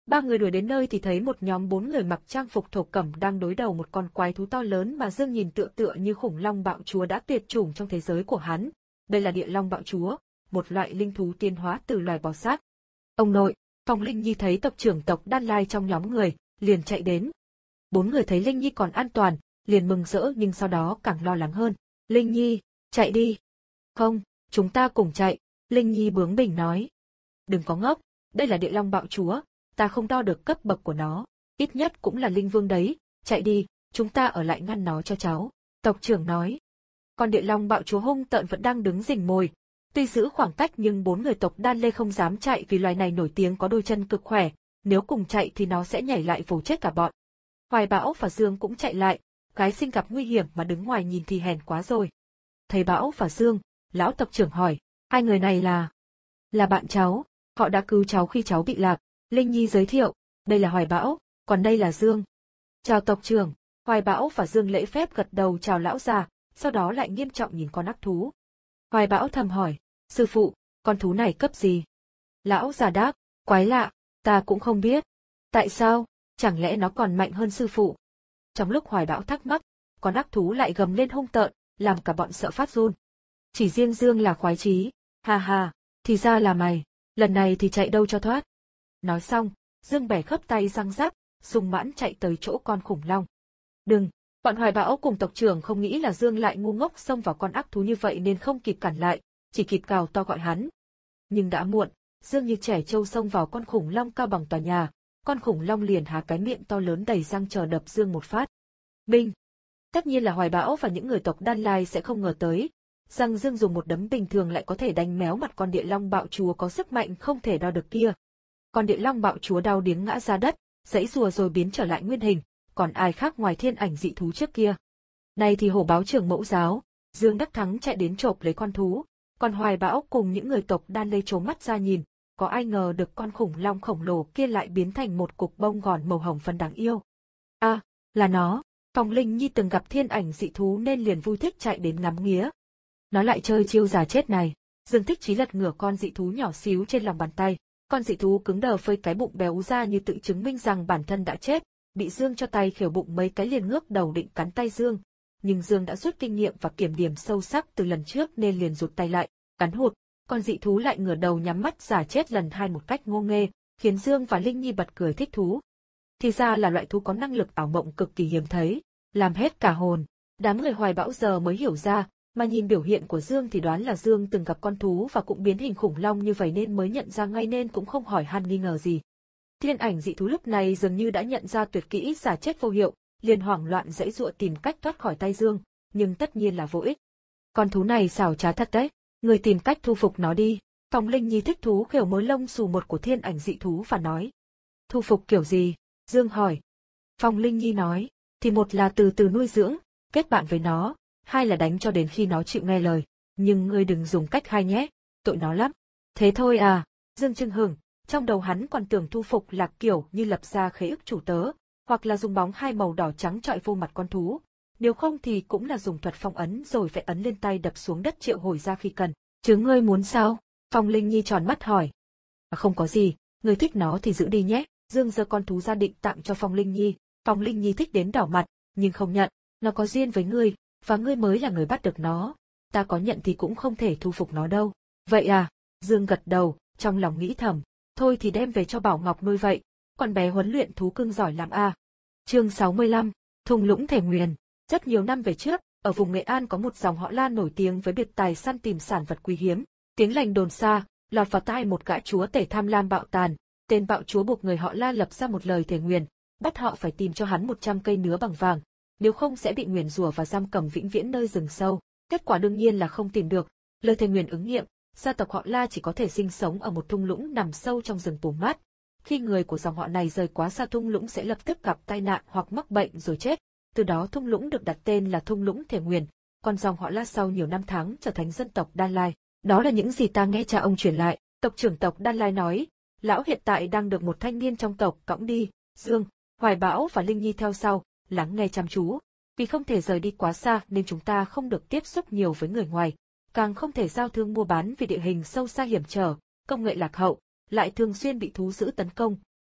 Ba người đuổi đến nơi thì thấy một nhóm bốn người mặc trang phục thổ cẩm đang đối đầu một con quái thú to lớn mà Dương nhìn tựa tựa như khủng long bạo chúa đã tuyệt chủng trong thế giới của hắn. Đây là địa long bạo chúa, một loại linh thú tiến hóa từ loài bò sát. Ông nội, Phong Linh Nhi thấy tộc trưởng tộc Đan Lai trong nhóm người, liền chạy đến. Bốn người thấy Linh Nhi còn an toàn, liền mừng rỡ nhưng sau đó càng lo lắng hơn. Linh Nhi, chạy đi. Không, chúng ta cùng chạy, Linh Nhi bướng bỉnh nói. Đừng có ngốc, đây là địa long bạo chúa, ta không đo được cấp bậc của nó, ít nhất cũng là linh vương đấy, chạy đi, chúng ta ở lại ngăn nó cho cháu, tộc trưởng nói. Còn địa long bạo chúa hung tợn vẫn đang đứng rình mồi. Tuy giữ khoảng cách nhưng bốn người tộc Đan Lê không dám chạy vì loài này nổi tiếng có đôi chân cực khỏe, nếu cùng chạy thì nó sẽ nhảy lại vồ chết cả bọn. Hoài Bão và Dương cũng chạy lại, gái sinh gặp nguy hiểm mà đứng ngoài nhìn thì hèn quá rồi. Thấy Bão và Dương, lão tộc trưởng hỏi, hai người này là... Là bạn cháu, họ đã cứu cháu khi cháu bị lạc. Linh Nhi giới thiệu, đây là Hoài Bão, còn đây là Dương. Chào tộc trưởng, Hoài Bão và Dương lễ phép gật đầu chào lão già, sau đó lại nghiêm trọng nhìn con ác thú. Hoài Bão thầm hỏi, sư phụ, con thú này cấp gì? Lão già đáp, quái lạ, ta cũng không biết. Tại sao, chẳng lẽ nó còn mạnh hơn sư phụ? Trong lúc Hoài Bão thắc mắc, con ác thú lại gầm lên hung tợn, làm cả bọn sợ phát run. Chỉ riêng Dương là khoái chí, ha ha, thì ra là mày, lần này thì chạy đâu cho thoát. Nói xong, Dương bẻ khớp tay răng rắc, sung mãn chạy tới chỗ con khủng long. Đừng, bọn Hoài Bão cùng tộc trưởng không nghĩ là Dương lại ngu ngốc xông vào con ác thú như vậy nên không kịp cản lại, chỉ kịp cào to gọi hắn. Nhưng đã muộn, Dương như trẻ trâu xông vào con khủng long cao bằng tòa nhà, con khủng long liền há cái miệng to lớn đầy răng chờ đập Dương một phát. Binh! Tất nhiên là Hoài Bão và những người tộc Đan Lai sẽ không ngờ tới, rằng Dương dùng một đấm bình thường lại có thể đánh méo mặt con địa long bạo chúa có sức mạnh không thể đo được kia. Con địa long bạo chúa đau điếng ngã ra đất, giãy giụa rồi biến trở lại nguyên hình, còn ai khác ngoài thiên ảnh dị thú trước kia. Này thì hổ báo trưởng mẫu giáo, Dương đắc thắng chạy đến chộp lấy con thú, còn Hoài Bão cùng những người tộc Đan Lê trố mắt ra nhìn, có ai ngờ được con khủng long khổng lồ kia lại biến thành một cục bông gòn màu hồng phấn đáng yêu. À, là nó, Phong Linh Nhi từng gặp thiên ảnh dị thú nên liền vui thích chạy đến ngắm nghía. Nó lại chơi chiêu già chết này, Dương thích chí lật ngửa con dị thú nhỏ xíu trên lòng bàn tay. Con dị thú cứng đờ phơi cái bụng béo ra như tự chứng minh rằng bản thân đã chết, bị Dương cho tay khều bụng mấy cái liền ngước đầu định cắn tay Dương. Nhưng Dương đã rút kinh nghiệm và kiểm điểm sâu sắc từ lần trước nên liền rụt tay lại, cắn hụt, con dị thú lại ngửa đầu nhắm mắt giả chết lần hai một cách ngô nghê, khiến Dương và Linh Nhi bật cười thích thú. Thì ra là loại thú có năng lực ảo mộng cực kỳ hiếm thấy, làm hết cả hồn. Đám người Hoài Bão giờ mới hiểu ra, mà nhìn biểu hiện của Dương thì đoán là Dương từng gặp con thú và cũng biến hình khủng long như vậy nên mới nhận ra ngay nên cũng không hỏi han nghi ngờ gì. Thiên ảnh dị thú lúc này dường như đã nhận ra tuyệt kỹ giả chết vô hiệu, liền hoảng loạn giãy giụa tìm cách thoát khỏi tay Dương, nhưng tất nhiên là vô ích. Con thú này xảo trá thật đấy, người tìm cách thu phục nó đi. Phong Linh Nhi thích thú khều mối lông xù một của thiên ảnh dị thú và nói. Thu phục kiểu gì? Dương hỏi. Phong Linh Nhi nói, thì một là từ từ nuôi dưỡng, kết bạn với nó, hai là đánh cho đến khi nó chịu nghe lời, nhưng ngươi đừng dùng cách hai nhé, tội nó lắm. Thế thôi à? Dương chưng hừng, trong đầu hắn còn tưởng thu phục là kiểu như lập ra khế ước chủ tớ, hoặc là dùng bóng hai màu đỏ trắng chọi vô mặt con thú, nếu không thì cũng là dùng thuật phong ấn rồi phải ấn lên tay đập xuống đất triệu hồi ra khi cần. Chứ ngươi muốn sao? Phong Linh Nhi tròn mắt hỏi. À, không có gì, ngươi thích nó thì giữ đi nhé. Dương giơ con thú ra định tặng cho Phong Linh Nhi. Phong Linh Nhi thích đến đỏ mặt, nhưng không nhận, nó có duyên với ngươi, và ngươi mới là người bắt được nó. Ta có nhận thì cũng không thể thu phục nó đâu. Vậy à? Dương gật đầu, trong lòng nghĩ thầm, thôi thì đem về cho Bảo Ngọc nuôi vậy, con bé huấn luyện thú cưng giỏi lắm à. Chương sáu mươi lăm, Thung lũng Thể Nguyền. Rất nhiều năm về trước, ở vùng Nghệ An có một dòng họ La nổi tiếng với biệt tài săn tìm sản vật quý hiếm. Tiếng lành đồn xa, lọt vào tai một gã chúa tể tham lam bạo tàn. Tên bạo chúa buộc người họ La lập ra một lời thề nguyền, bắt họ phải tìm cho hắn một trăm cây nứa bằng vàng, nếu không sẽ bị nguyền rủa và giam cầm vĩnh viễn nơi rừng sâu. Kết quả đương nhiên là không tìm được. Lời thề nguyền ứng nghiệm, gia tộc họ La chỉ có thể sinh sống ở một thung lũng nằm sâu trong rừng tù mát. Khi người của dòng họ này rời quá xa thung lũng sẽ lập tức gặp tai nạn hoặc mắc bệnh rồi chết. Từ đó thung lũng được đặt tên là thung lũng Thể Nguyền. Còn dòng họ La sau nhiều năm tháng trở thành dân tộc Đan Lai. Đó là những gì ta nghe cha ông truyền lại. Tộc trưởng tộc Đan Lai nói, lão hiện tại đang được một thanh niên trong tộc cõng đi. Dương, Hoài Bão và Linh Nhi theo sau, lắng nghe chăm chú. Vì không thể rời đi quá xa nên chúng ta không được tiếp xúc nhiều với người ngoài, càng không thể giao thương mua bán vì địa hình sâu xa hiểm trở, công nghệ lạc hậu, lại thường xuyên bị thú dữ tấn công,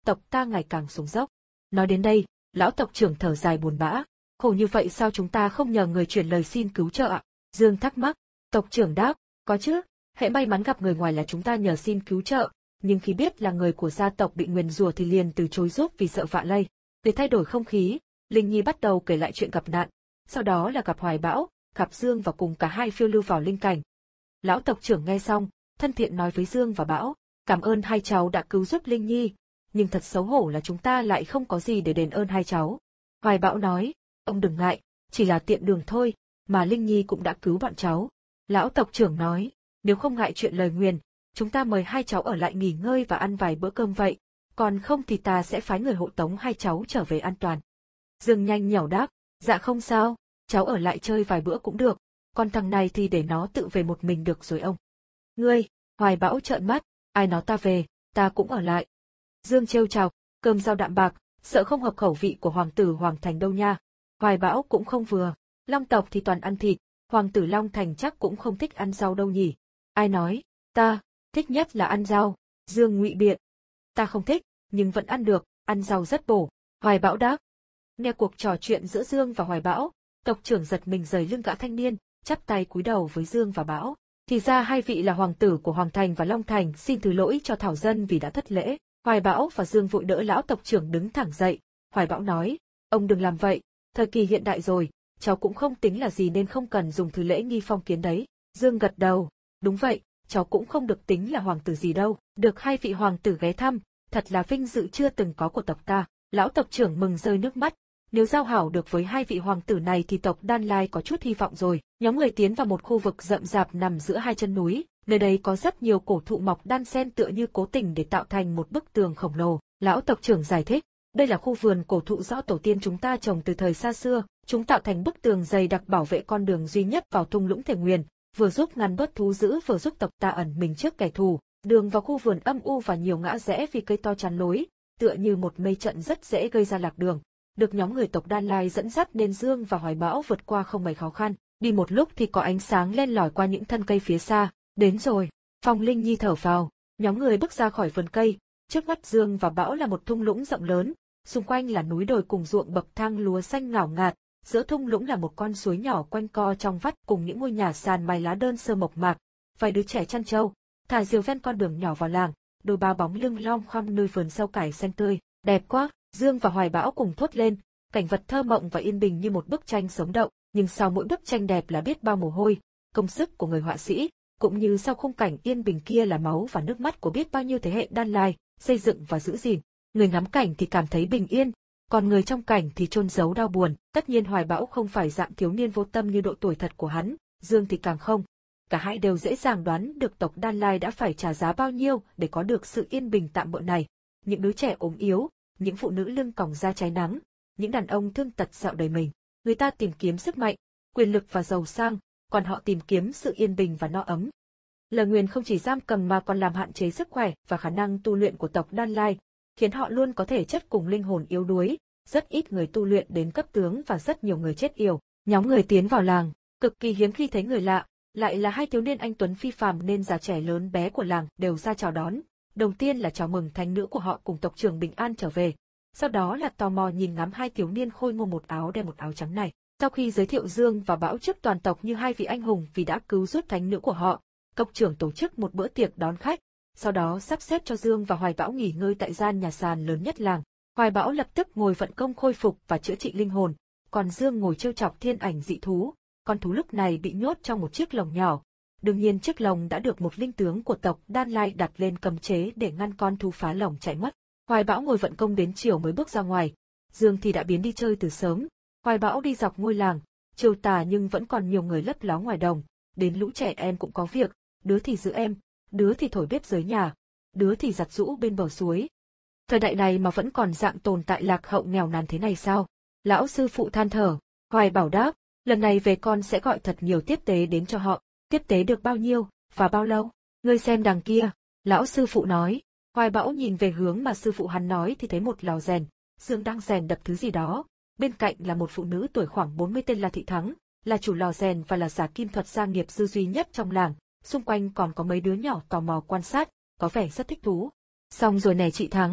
tộc ta ngày càng xuống dốc. Nói đến đây, lão tộc trưởng thở dài buồn bã. Khổ như vậy sao chúng ta không nhờ người truyền lời xin cứu trợ ạ? Dương thắc mắc. Tộc trưởng đáp, có chứ, hễ may mắn gặp người ngoài là chúng ta nhờ xin cứu trợ, nhưng khi biết là người của gia tộc bị nguyền rủa thì liền từ chối giúp vì sợ vạ lây. Để thay đổi không khí, Linh Nhi bắt đầu kể lại chuyện gặp nạn, sau đó là gặp Hoài Bão, gặp Dương và cùng cả hai phiêu lưu vào linh cảnh. Lão tộc trưởng nghe xong, thân thiện nói với Dương và Bão, cảm ơn hai cháu đã cứu giúp Linh Nhi, nhưng thật xấu hổ là chúng ta lại không có gì để đền ơn hai cháu. Hoài Bão nói, ông đừng ngại, chỉ là tiện đường thôi, mà Linh Nhi cũng đã cứu bọn cháu. Lão tộc trưởng nói, nếu không ngại chuyện lời nguyền, chúng ta mời hai cháu ở lại nghỉ ngơi và ăn vài bữa cơm vậy, còn không thì ta sẽ phái người hộ tống hai cháu trở về an toàn. Dương nhanh nhảu đáp, dạ không sao, cháu ở lại chơi vài bữa cũng được, còn thằng này thì để nó tự về một mình được rồi ông. Ngươi, Hoài Bão trợn mắt, ai nói ta về, ta cũng ở lại. Dương trêu chọc, cơm rau đạm bạc, sợ không hợp khẩu vị của hoàng tử Hoàng Thành đâu nha. Hoài Bão cũng không vừa, Long tộc thì toàn ăn thịt, hoàng tử Long Thành chắc cũng không thích ăn rau đâu nhỉ. Ai nói, ta, thích nhất là ăn rau. Dương ngụy biện, ta không thích, nhưng vẫn ăn được, ăn rau rất bổ. Hoài Bão đáp. Nghe cuộc trò chuyện giữa Dương và Hoài Bão, tộc trưởng giật mình rời lưng gã thanh niên, chắp tay cúi đầu với Dương và Bão. Thì ra hai vị là hoàng tử của Hoàng Thành và Long Thành, xin thứ lỗi cho Thảo dân vì đã thất lễ. Hoài Bão và Dương vội đỡ lão tộc trưởng đứng thẳng dậy. Hoài Bão nói, ông đừng làm vậy, thời kỳ hiện đại rồi, cháu cũng không tính là gì nên không cần dùng thứ lễ nghi phong kiến đấy. Dương gật đầu, đúng vậy, cháu cũng không được tính là hoàng tử gì đâu, được hai vị hoàng tử ghé thăm, thật là vinh dự chưa từng có của tộc ta. Lão tộc trưởng mừng rơi nước mắt, nếu giao hảo được với hai vị hoàng tử này thì tộc Đan Lai có chút hy vọng rồi. Nhóm người tiến vào một khu vực rậm rạp nằm giữa hai chân núi, nơi đây có rất nhiều cổ thụ mọc đan xen tựa như cố tình để tạo thành một bức tường khổng lồ. Lão tộc trưởng giải thích, đây là khu vườn cổ thụ do tổ tiên chúng ta trồng từ thời xa xưa, chúng tạo thành bức tường dày đặc bảo vệ con đường duy nhất vào thung lũng Thể Nguyền, vừa giúp ngăn bớt thú dữ vừa giúp tộc ta ẩn mình trước kẻ thù. Đường vào khu vườn âm u và nhiều ngã rẽ vì cây to chắn lối, tựa như một mây trận rất dễ gây ra lạc đường. Được nhóm người tộc Đan Lai dẫn dắt nên Dương và Hoài Bão vượt qua không mấy khó khăn. Đi một lúc thì có ánh sáng len lỏi qua những thân cây phía xa. Đến rồi. Phong Linh Nhi thở phào. Nhóm người bước ra khỏi vườn cây. Trước mắt Dương và Bão là một thung lũng rộng lớn. Xung quanh là núi đồi cùng ruộng bậc thang lúa xanh ngào ngạt. Giữa thung lũng là một con suối nhỏ quanh co trong vắt cùng những ngôi nhà sàn mái lá đơn sơ mộc mạc. Vài đứa trẻ chăn trâu thả diều ven con đường nhỏ vào làng. Đôi ba bóng lưng lom khom nơi vườn rau cải xanh tươi. Đẹp quá. Dương và Hoài Bão cùng thốt lên, cảnh vật thơ mộng và yên bình như một bức tranh sống động, nhưng sau mỗi bức tranh đẹp là biết bao mồ hôi, công sức của người họa sĩ, cũng như sau khung cảnh yên bình kia là máu và nước mắt của biết bao nhiêu thế hệ Đan Lai, xây dựng và giữ gìn. Người ngắm cảnh thì cảm thấy bình yên, còn người trong cảnh thì chôn giấu đau buồn. Tất nhiên Hoài Bão không phải dạng thiếu niên vô tâm như độ tuổi thật của hắn, Dương thì càng không. Cả hai đều dễ dàng đoán được tộc Đan Lai đã phải trả giá bao nhiêu để có được sự yên bình tạm bợ này. Những đứa trẻ ốm yếu, những phụ nữ lưng còng ra cháy nắng, những đàn ông thương tật dạo đời mình. Người ta tìm kiếm sức mạnh, quyền lực và giàu sang, còn họ tìm kiếm sự yên bình và no ấm. Lời nguyền không chỉ giam cầm mà còn làm hạn chế sức khỏe và khả năng tu luyện của tộc Đan Lai, khiến họ luôn có thể chất cùng linh hồn yếu đuối, rất ít người tu luyện đến cấp tướng và rất nhiều người chết yểu. Nhóm người tiến vào làng, cực kỳ hiếm khi thấy người lạ, lại là hai thiếu niên anh tuấn phi phàm nên già trẻ lớn bé của làng đều ra chào đón. Đầu tiên là chào mừng thánh nữ của họ cùng tộc trưởng bình an trở về. Sau đó là tò mò nhìn ngắm hai thiếu niên khôi ngô một áo đen một áo trắng này. Sau khi giới thiệu Dương và Bão trước toàn tộc như hai vị anh hùng vì đã cứu giúp thánh nữ của họ, tộc trưởng tổ chức một bữa tiệc đón khách, sau đó sắp xếp cho Dương và Hoài Bão nghỉ ngơi tại gian nhà sàn lớn nhất làng. Hoài Bão lập tức ngồi vận công khôi phục và chữa trị linh hồn, còn Dương ngồi trêu chọc thiên ảnh dị thú. Con thú lúc này bị nhốt trong một chiếc lồng nhỏ. Đương nhiên chiếc lồng đã được một linh tướng của tộc Đan Lai đặt lên cấm chế để ngăn con thú phá lồng chạy mất. Hoài Bão ngồi vận công đến chiều mới bước ra ngoài, Dương thì đã biến đi chơi từ sớm. Hoài Bão đi dọc ngôi làng, chiều tà nhưng vẫn còn nhiều người lấp ló ngoài đồng, đến lũ trẻ em cũng có việc, đứa thì giữ em, đứa thì thổi bếp dưới nhà, đứa thì giặt giũ bên bờ suối. Thời đại này mà vẫn còn dạng tồn tại lạc hậu nghèo nàn thế này sao? Lão sư phụ than thở. Hoài Bảo đáp, lần này về con sẽ gọi thật nhiều tiếp tế đến cho họ. Tiếp tế được bao nhiêu, và bao lâu? Ngươi xem đằng kia, lão sư phụ nói. Hoài Bão nhìn về hướng mà sư phụ hắn nói thì thấy một lò rèn, Dương đang rèn đập thứ gì đó. Bên cạnh là một phụ nữ tuổi khoảng bốn mươi tên là Thị Thắng, là chủ lò rèn và là giả kim thuật gia nghiệp dư duy nhất trong làng. Xung quanh còn có mấy đứa nhỏ tò mò quan sát, có vẻ rất thích thú. Xong rồi nè chị Thắng,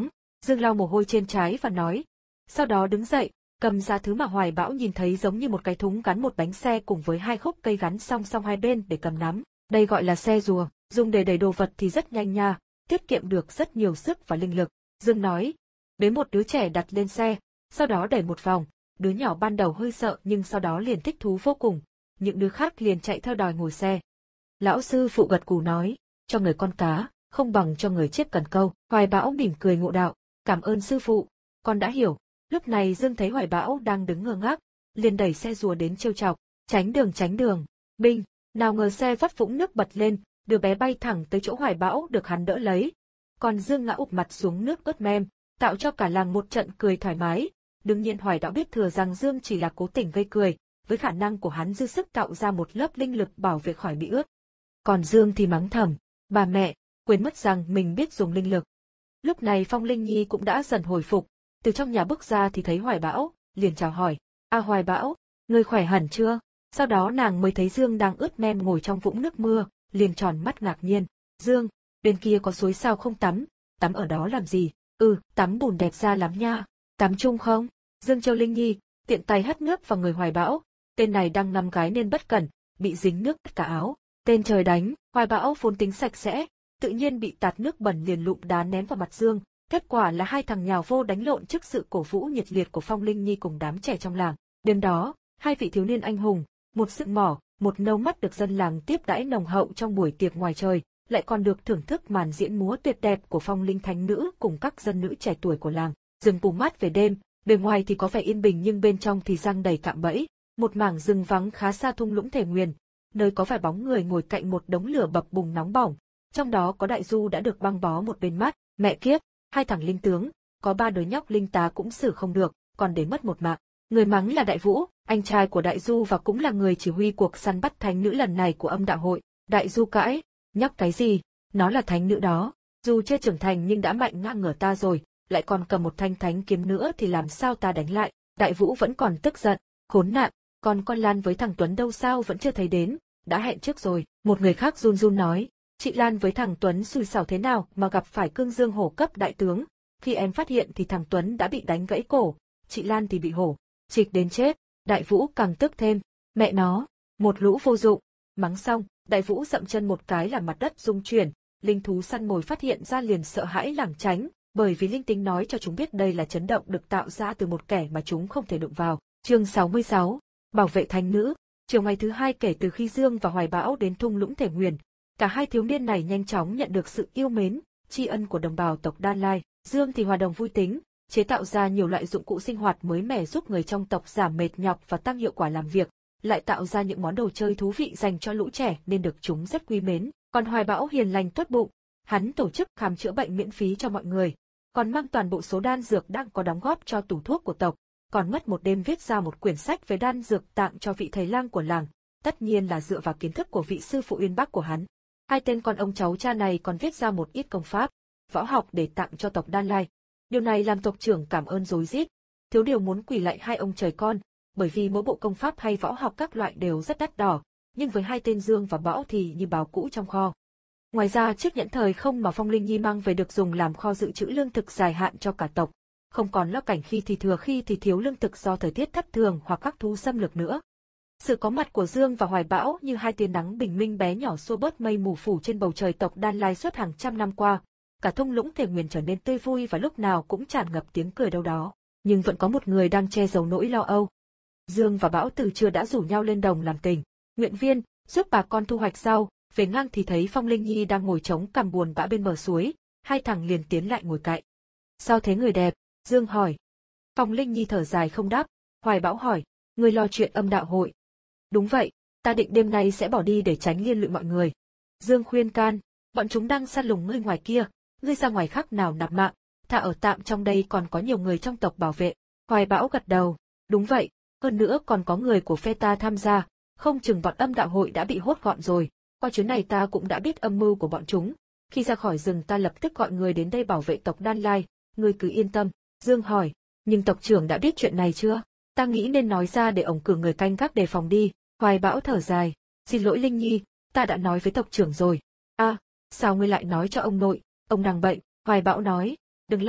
Dương lau mồ hôi trên trán và nói. Sau đó đứng dậy, cầm ra thứ mà Hoài Bão nhìn thấy giống như một cái thúng gắn một bánh xe cùng với hai khúc cây gắn song song hai bên để cầm nắm. Đây gọi là xe rùa, dùng để đẩy đồ vật thì rất nhanh nha, tiết kiệm được rất nhiều sức và linh lực. Dương nói. Bế một đứa trẻ đặt lên xe, sau đó đẩy một vòng, đứa nhỏ ban đầu hơi sợ nhưng sau đó liền thích thú vô cùng. Những đứa khác liền chạy theo đòi ngồi xe. Lão sư phụ gật gù nói, cho người con cá, không bằng cho người chết cần câu. Hoài Bão mỉm cười ngộ đạo, cảm ơn sư phụ, con đã hiểu. Lúc này Dương thấy Hoài Bão đang đứng ngơ ngác, liền đẩy xe rùa đến trêu chọc, tránh đường tránh đường, binh, nào ngờ xe vắt vũng nước bật lên, đứa bé bay thẳng tới chỗ Hoài Bão được hắn đỡ lấy. Còn Dương ngã ụp mặt xuống nước ướt mem, tạo cho cả làng một trận cười thoải mái. Đương nhiên Hoài Bão biết thừa rằng Dương chỉ là cố tình gây cười, với khả năng của hắn dư sức tạo ra một lớp linh lực bảo vệ khỏi bị ướt. Còn Dương thì mắng thầm, bà mẹ, quên mất rằng mình biết dùng linh lực. Lúc này Phong Linh Nhi cũng đã dần hồi phục, từ trong nhà bước ra thì thấy Hoài Bão, liền chào hỏi, a Hoài Bão, ngươi khỏe hẳn chưa? Sau đó nàng mới thấy Dương đang ướt mem ngồi trong vũng nước mưa, liền tròn mắt ngạc nhiên, Dương, bên kia có suối sao không tắm, tắm ở đó làm gì? Ừ, tắm bùn đẹp ra lắm nha, tắm chung không? Dương Châu Linh Nhi, tiện tay hất nước vào người Hoài Bão, tên này đang nằm gái nên bất cẩn, bị dính nước tất cả áo. Tên trời đánh, Hoài Bão vốn tính sạch sẽ, tự nhiên bị tạt nước bẩn liền lụm đá ném vào mặt Dương, kết quả là hai thằng nhào vô đánh lộn trước sự cổ vũ nhiệt liệt của Phong Linh Nhi cùng đám trẻ trong làng. Đêm đó, hai vị thiếu niên anh hùng, một sức mỏ, một nâu mắt được dân làng tiếp đãi nồng hậu trong buổi tiệc ngoài trời, lại còn được thưởng thức màn diễn múa tuyệt đẹp của Phong Linh thánh nữ cùng các dân nữ trẻ tuổi của làng. Rừng bù mát về đêm, bề ngoài thì có vẻ yên bình nhưng bên trong thì giăng đầy cạm bẫy, một mảng rừng vắng khá xa thung lũng Thể Nguyền, nơi có vài bóng người ngồi cạnh một đống lửa bập bùng nóng bỏng, trong đó có Đại Du đã được băng bó một bên mắt, mẹ kiếp, hai thằng linh tướng, có ba đứa nhóc linh tá cũng xử không được, còn để mất một mạng. Người mắng là Đại Vũ, anh trai của Đại Du và cũng là người chỉ huy cuộc săn bắt thánh nữ lần này của Âm Đạo hội. Đại Du cãi, nhóc cái gì, nó là thánh nữ đó, dù chưa trưởng thành nhưng đã mạnh ngang ngửa ta rồi, lại còn cầm một thanh thánh kiếm nữa thì làm sao ta đánh lại. Đại Vũ vẫn còn tức giận, khốn nạn, còn con Lan với thằng Tuấn đâu sao vẫn chưa thấy đến, đã hẹn trước rồi. Một người khác run run nói, chị Lan với thằng Tuấn xui xẻo thế nào mà gặp phải cương dương hổ cấp đại tướng, khi em phát hiện thì thằng Tuấn đã bị đánh gãy cổ, chị Lan thì bị hổ trịch đến chết. Đại Vũ càng tức thêm, mẹ nó, một lũ vô dụng. Mắng xong, Đại Vũ dậm chân một cái làm mặt đất rung chuyển, linh thú săn mồi phát hiện ra liền sợ hãi lảng tránh, bởi vì linh tính nói cho chúng biết đây là chấn động được tạo ra từ một kẻ mà chúng không thể đụng vào. Chương sáu mươi sáu, bảo vệ thánh nữ. Chiều ngày thứ hai kể từ khi Dương và Hoài Bão đến thung lũng Thể Nguyền, cả hai thiếu niên này nhanh chóng nhận được sự yêu mến, tri ân của đồng bào tộc Đan Lai. Dương thì hòa đồng vui tính, chế tạo ra nhiều loại dụng cụ sinh hoạt mới mẻ giúp người trong tộc giảm mệt nhọc và tăng hiệu quả làm việc, lại tạo ra những món đồ chơi thú vị dành cho lũ trẻ nên được chúng rất quý mến. Còn Hoài Bão hiền lành tốt bụng, hắn tổ chức khám chữa bệnh miễn phí cho mọi người, còn mang toàn bộ số đan dược đang có đóng góp cho tủ thuốc của tộc, còn mất một đêm viết ra một quyển sách về đan dược tặng cho vị thầy lang của làng, tất nhiên là dựa vào kiến thức của vị sư phụ Uyên Bắc của hắn. Hai tên con ông cháu cha này còn viết ra một ít công pháp, võ học để tặng cho tộc Đan Lai. Điều này làm tộc trưởng cảm ơn rối rít, thiếu điều muốn quỳ lạy hai ông trời con, bởi vì mỗi bộ công pháp hay võ học các loại đều rất đắt đỏ, nhưng với hai tên Dương và Bão thì như báo cũ trong kho. Ngoài ra chiếc nhẫn thời không mà Phong Linh Nhi mang về được dùng làm kho dự trữ lương thực dài hạn cho cả tộc, không còn lo cảnh khi thì thừa khi thì thiếu lương thực do thời tiết thất thường hoặc các thú xâm lược nữa. Sự có mặt của Dương và Hoài Bão như hai tia nắng bình minh bé nhỏ xua bớt mây mù phủ trên bầu trời tộc Đan Lai suốt hàng trăm năm qua, cả thung lũng Thể Nguyền trở nên tươi vui và lúc nào cũng tràn ngập tiếng cười đâu đó, nhưng vẫn có một người đang che giấu nỗi lo âu. Dương và Bão từ trưa đã rủ nhau lên đồng làm tình nguyện viên, giúp bà con thu hoạch rau, về ngang thì thấy Phong Linh Nhi đang ngồi trống cằm buồn bã bên bờ suối, hai thằng liền tiến lại ngồi cạnh. Sao thế người đẹp? Dương hỏi. Phong Linh Nhi thở dài không đáp. Hoài Bão hỏi, ngươi lo chuyện Âm Đạo hội? Đúng vậy, ta định đêm nay sẽ bỏ đi để tránh liên lụy mọi người. Dương khuyên can, bọn chúng đang săn lùng ngươi ngoài kia, ngươi ra ngoài khác nào nạp mạng, thà ở tạm trong đây còn có nhiều người trong tộc bảo vệ. Hoài Bão gật đầu, đúng vậy, hơn nữa còn có người của phe ta tham gia, không chừng bọn Âm Đạo hội đã bị hốt gọn rồi. Qua chuyến này ta cũng đã biết âm mưu của bọn chúng, khi ra khỏi rừng ta lập tức gọi người đến đây bảo vệ tộc Đan Lai, ngươi cứ yên tâm. Dương hỏi, nhưng tộc trưởng đã biết chuyện này chưa? Ta nghĩ nên nói ra để ổng cử người canh gác đề phòng đi. Hoài Bão thở dài, xin lỗi Linh Nhi, ta đã nói với tộc trưởng rồi. À, sao ngươi lại nói cho ông nội, ông đang bệnh? Hoài Bão nói, đừng lo,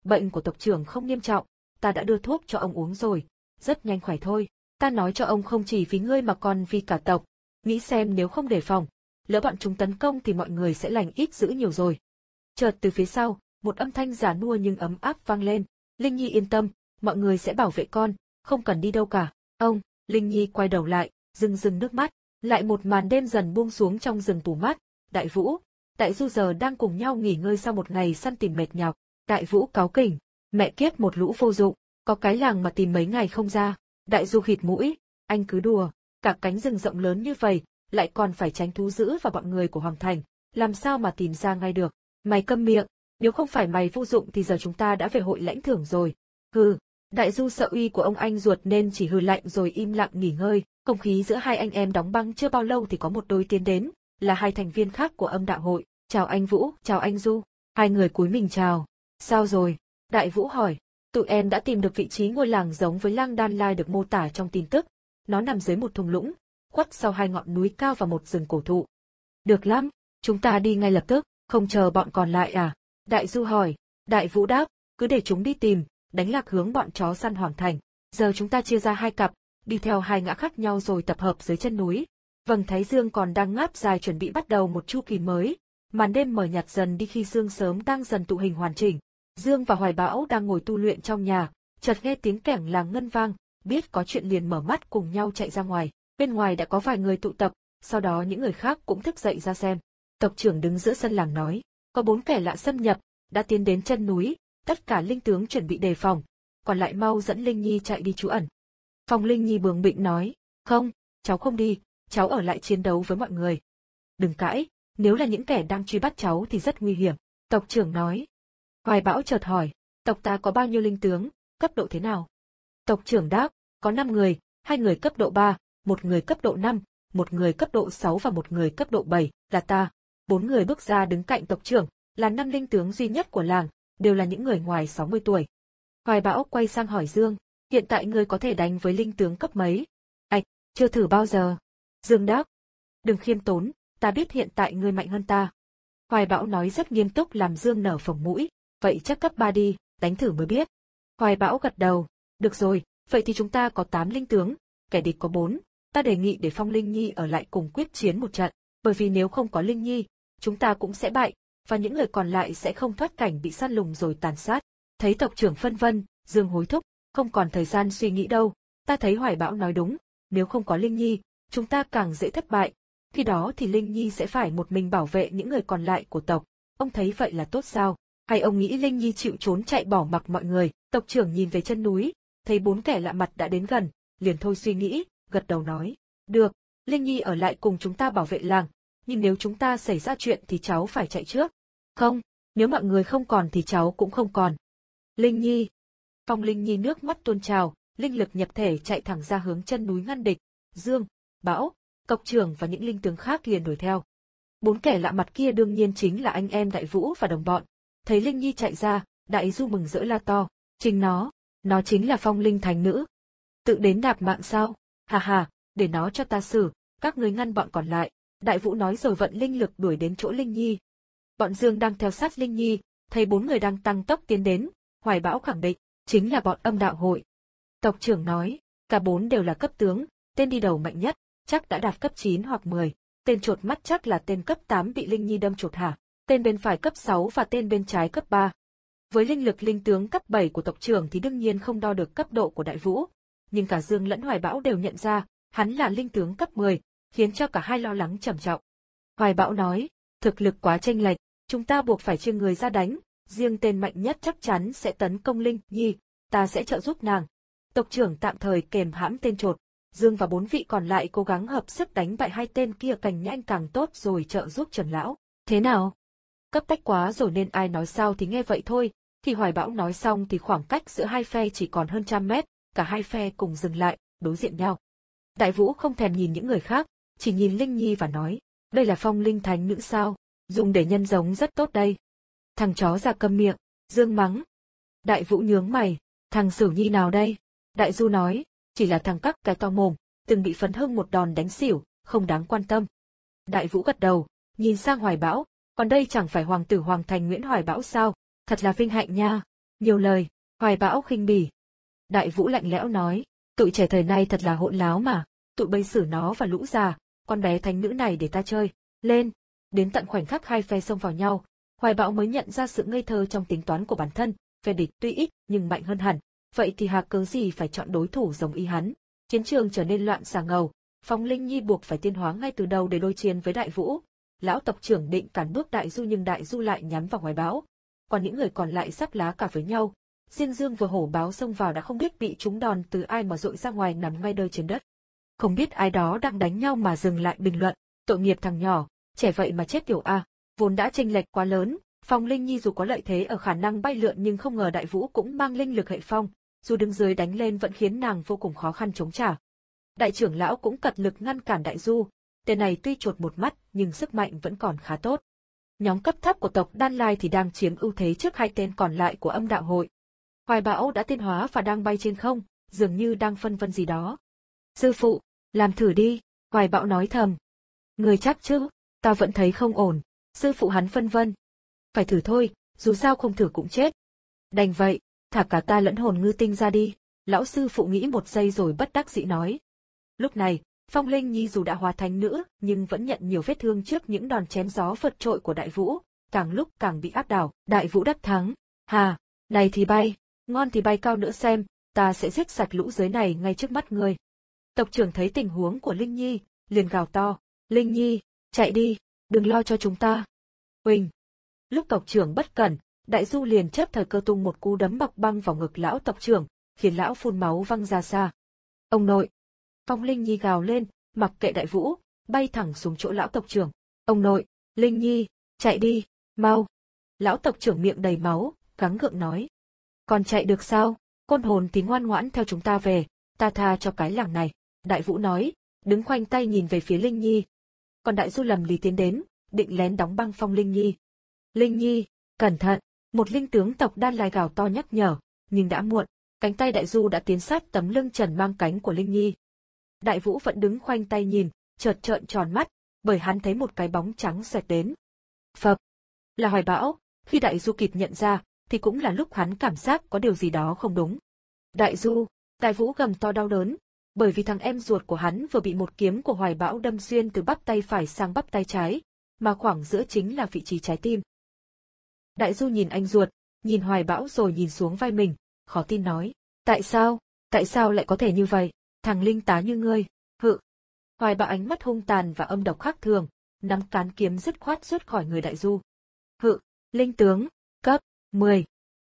bệnh của tộc trưởng không nghiêm trọng, ta đã đưa thuốc cho ông uống rồi, rất nhanh khỏe thôi. Ta nói cho ông không chỉ vì ngươi mà còn vì cả tộc, nghĩ xem nếu không đề phòng, lỡ bọn chúng tấn công thì mọi người sẽ lành ít dữ nhiều rồi. Chợt từ phía sau, một âm thanh già nua nhưng ấm áp vang lên, Linh Nhi yên tâm, mọi người sẽ bảo vệ con, không cần đi đâu cả. Ông, Linh Nhi quay đầu lại, rưng rưng nước mắt, lại một màn đêm dần buông xuống trong rừng tù mắt. Đại Vũ, Đại Du giờ đang cùng nhau nghỉ ngơi sau một ngày săn tìm mệt nhọc. Đại Vũ cáu kỉnh, mẹ kiếp một lũ vô dụng, có cái làng mà tìm mấy ngày không ra. Đại Du khịt mũi, anh cứ đùa, cả cánh rừng rộng lớn như vậy, lại còn phải tránh thú dữ và bọn người của Hoàng Thành, làm sao mà tìm ra ngay được. Mày câm miệng, nếu không phải mày vô dụng thì giờ chúng ta đã về hội lãnh thưởng rồi. Hừ, Đại Du sợ uy của ông anh ruột nên chỉ hừ lạnh rồi im lặng nghỉ ngơi. Không khí giữa hai anh em đóng băng chưa bao lâu thì có một đôi tiến đến, là hai thành viên khác của âm đạo hội. Chào anh Vũ, chào anh Du. Hai người cúi mình chào. Sao rồi? Đại Vũ hỏi. Tụi em đã tìm được vị trí ngôi làng giống với Lang Đan Lai được mô tả trong tin tức. Nó nằm dưới một thung lũng, khuất sau hai ngọn núi cao và một rừng cổ thụ. Được lắm, chúng ta đi ngay lập tức, không chờ bọn còn lại à? Đại Du hỏi. Đại Vũ đáp, cứ để chúng đi tìm, đánh lạc hướng bọn chó săn Hoàng Thành. Giờ chúng ta chia ra hai cặp, đi theo hai ngã khác nhau rồi tập hợp dưới chân núi. Vầng thái dương còn đang ngáp dài chuẩn bị bắt đầu một chu kỳ mới. Màn đêm mờ nhạt dần đi khi sương sớm đang dần tụ hình hoàn chỉnh. Dương và Hoài Bão đang ngồi tu luyện trong nhà, chợt nghe tiếng kẻng làng ngân vang, biết có chuyện liền mở mắt cùng nhau chạy ra ngoài. Bên ngoài đã có vài người tụ tập, sau đó những người khác cũng thức dậy ra xem. Tộc trưởng đứng giữa sân làng nói, có bốn kẻ lạ xâm nhập, đã tiến đến chân núi, tất cả linh tướng chuẩn bị đề phòng, còn lại mau dẫn Linh Nhi chạy đi trú ẩn. Phong Linh Nhi bướng bỉnh nói, không, cháu không đi, cháu ở lại chiến đấu với mọi người. Đừng cãi, nếu là những kẻ đang truy bắt cháu thì rất nguy hiểm, tộc trưởng nói. Hoài Bão chợt hỏi, tộc ta có bao nhiêu linh tướng, cấp độ thế nào? Tộc trưởng đáp, có năm người, hai người cấp độ ba, một người cấp độ năm, một người cấp độ sáu và một người cấp độ bảy, là ta. Bốn người bước ra đứng cạnh tộc trưởng, là năm linh tướng duy nhất của làng, đều là những người ngoài sáu mươi tuổi. Hoài Bão quay sang hỏi Dương, hiện tại ngươi có thể đánh với linh tướng cấp mấy? Ảch, chưa thử bao giờ. Dương đáp, đừng khiêm tốn, ta biết hiện tại ngươi mạnh hơn ta. Hoài Bão nói rất nghiêm túc làm Dương nở phồng mũi, vậy chắc cấp ba đi, đánh thử mới biết. Hoài Bão gật đầu, được rồi, vậy thì chúng ta có tám linh tướng, kẻ địch có bốn, ta đề nghị để Phong Linh Nhi ở lại cùng quyết chiến một trận, bởi vì nếu không có Linh Nhi, chúng ta cũng sẽ bại, và những người còn lại sẽ không thoát cảnh bị săn lùng rồi tàn sát. Thấy tộc trưởng phân vân, Dương hối thúc, không còn thời gian suy nghĩ đâu, ta thấy Hoài Bão nói đúng, nếu không có Linh Nhi, chúng ta càng dễ thất bại, khi đó thì Linh Nhi sẽ phải một mình bảo vệ những người còn lại của tộc. Ông thấy vậy là tốt sao? Hay ông nghĩ Linh Nhi chịu trốn chạy bỏ mặc mọi người? Tộc trưởng nhìn về chân núi, thấy bốn kẻ lạ mặt đã đến gần, liền thôi suy nghĩ, gật đầu nói, được, Linh Nhi ở lại cùng chúng ta bảo vệ làng, nhưng nếu chúng ta xảy ra chuyện thì cháu phải chạy trước. Không, nếu mọi người không còn thì cháu cũng không còn. Linh Nhi. Phong Linh Nhi nước mắt tuôn trào, linh lực nhập thể chạy thẳng ra hướng chân núi ngăn địch. Dương, Bão, tộc trưởng và những linh tướng khác liền đuổi theo. Bốn kẻ lạ mặt kia đương nhiên chính là anh em Đại Vũ và đồng bọn. Thấy Linh Nhi chạy ra, Đại Du mừng rỡ la to, chính nó, nó chính là Phong Linh Thánh Nữ. Tự đến đạp mạng sao? Hà hà, để nó cho ta xử, các ngươi ngăn bọn còn lại. Đại Vũ nói rồi vận linh lực đuổi đến chỗ Linh Nhi. Bọn Dương đang theo sát Linh Nhi, thấy bốn người đang tăng tốc tiến đến, Hoài Bão khẳng định, chính là bọn âm đạo hội. Tộc trưởng nói, cả bốn đều là cấp tướng, tên đi đầu mạnh nhất, chắc đã đạt cấp chín hoặc mười, tên chột mắt chắc là tên cấp tám bị Linh Nhi đâm chột hả, tên bên phải cấp sáu và tên bên trái cấp ba. Với linh lực linh tướng cấp bảy của tộc trưởng thì đương nhiên không đo được cấp độ của Đại Vũ, nhưng cả Dương lẫn Hoài Bão đều nhận ra, hắn là linh tướng cấp mười, khiến cho cả hai lo lắng trầm trọng. Hoài Bão nói, thực lực quá chênh lệch, chúng ta buộc phải chia người ra đánh, riêng tên mạnh nhất chắc chắn sẽ tấn công Linh Nhi, ta sẽ trợ giúp nàng. Tộc trưởng tạm thời kềm hãm tên chột, Dương và bốn vị còn lại cố gắng hợp sức đánh bại hai tên kia càng nhanh càng tốt rồi trợ giúp Trần Lão. Thế nào? Cấp tách quá rồi nên ai nói sao thì nghe vậy thôi, khi Hoài Bão nói xong thì khoảng cách giữa hai phe chỉ còn hơn trăm mét, cả hai phe cùng dừng lại, đối diện nhau. Đại Vũ không thèm nhìn những người khác, chỉ nhìn Linh Nhi và nói, đây là Phong Linh Thánh Nữ sao, dùng để nhân giống rất tốt đây. Thằng chó ra câm miệng, Dương mắng. Đại Vũ nhướng mày, thằng Sửu Nhi nào đây? Đại Du nói, chỉ là thằng cắc cái to mồm, từng bị Phấn Hưng một đòn đánh xỉu, không đáng quan tâm. Đại Vũ gật đầu, nhìn sang Hoài Bão, còn đây chẳng phải hoàng tử Hoàng Thành Nguyễn Hoài Bão sao, thật là vinh hạnh nha. Nhiều lời, Hoài Bão khinh bỉ. Đại Vũ lạnh lẽo nói, tụi trẻ thời nay thật là hỗn láo mà, tụi bây xử nó và lũ già, con bé thánh nữ này để ta chơi, lên. Đến tận khoảnh khắc hai phe xông vào nhau, Hoài Bão mới nhận ra sự ngây thơ trong tính toán của bản thân, phe địch tuy ít nhưng mạnh hơn hẳn, vậy thì hạc cớ gì phải chọn đối thủ giống y hắn. Chiến trường trở nên loạn xà ngầu, Phong Linh Nhi buộc phải tiên hóa ngay từ đầu để đối chiến với Đại Vũ. Lão tộc trưởng định cản bước Đại Du nhưng Đại Du lại nhắm vào Hoài Bão. Còn những người còn lại sắp lá cả với nhau. Diên Dương vừa hổ báo xông vào đã không biết bị trúng đòn từ ai mà dội ra ngoài nằm ngay đơ trên đất. Không biết ai đó đang đánh nhau mà dừng lại bình luận, tội nghiệp thằng nhỏ, trẻ vậy mà chết tiểu a. Vốn đã chênh lệch quá lớn, Phong Linh Nhi dù có lợi thế ở khả năng bay lượn nhưng không ngờ Đại Vũ cũng mang linh lực hệ phong, dù đứng dưới đánh lên vẫn khiến nàng vô cùng khó khăn chống trả. Đại trưởng lão cũng cật lực ngăn cản Đại Du, tên này tuy chột một mắt nhưng sức mạnh vẫn còn khá tốt. Nhóm cấp thấp của tộc Đan Lai thì đang chiếm ưu thế trước hai tên còn lại của Âm Đạo Hội. Hoài Bão đã tiên hóa và đang bay trên không, dường như đang phân vân gì đó. Sư phụ, làm thử đi, Hoài Bão nói thầm. Người chắc chứ, ta vẫn thấy không ổn, sư phụ hắn phân vân. Phải thử thôi, dù sao không thử cũng chết. Đành vậy, thả cả ta lẫn hồn ngư tinh ra đi, lão sư phụ nghĩ một giây rồi bất đắc dĩ nói. Lúc này, Phong Linh Nhi dù đã hóa thánh nữ nhưng vẫn nhận nhiều vết thương trước những đòn chém gió vượt trội của Đại Vũ, càng lúc càng bị áp đảo. Đại Vũ đắc thắng, hà, này thì bay, ngon thì bay cao nữa xem, ta sẽ giết sạch lũ dưới này ngay trước mắt ngươi. Tộc trưởng thấy tình huống của Linh Nhi, liền gào to, Linh Nhi, chạy đi, đừng lo cho chúng ta. Huỳnh. Lúc tộc trưởng bất cẩn, Đại Du liền chớp thời cơ tung một cú đấm bọc băng vào ngực lão tộc trưởng, khiến lão phun máu văng ra xa. Ông nội. Phong Linh Nhi gào lên, mặc kệ Đại Vũ, bay thẳng xuống chỗ lão tộc trưởng. Ông nội, Linh Nhi, chạy đi, mau. Lão tộc trưởng miệng đầy máu, gắng gượng nói. Còn chạy được sao, côn hồn thì ngoan ngoãn theo chúng ta về, ta tha cho cái làng này. Đại Vũ nói, đứng khoanh tay nhìn về phía Linh Nhi. Còn Đại Du lầm lì tiến đến, định lén đóng băng Phong Linh Nhi. Linh Nhi, cẩn thận, một linh tướng tộc Đan Lai gào to nhắc nhở, nhưng đã muộn, cánh tay Đại Du đã tiến sát tấm lưng trần mang cánh của Linh Nhi. Đại Vũ vẫn đứng khoanh tay nhìn, chợt trợn tròn mắt, bởi hắn thấy một cái bóng trắng xoẹt đến. Phập, là Hoài Bão, khi Đại Du kịp nhận ra, thì cũng là lúc hắn cảm giác có điều gì đó không đúng. Đại Du, Đại Vũ gầm to đau đớn, bởi vì thằng em ruột của hắn vừa bị một kiếm của Hoài Bão đâm xuyên từ bắp tay phải sang bắp tay trái, mà khoảng giữa chính là vị trí trái tim. Đại Du nhìn anh ruột, nhìn Hoài Bão rồi nhìn xuống vai mình, khó tin nói, tại sao, tại sao lại có thể như vậy, thằng linh tá như ngươi, hự. Hoài Bão ánh mắt hung tàn và âm độc khác thường, nắm cán kiếm dứt khoát rút khỏi người Đại Du. Hự, linh tướng, cấp mười.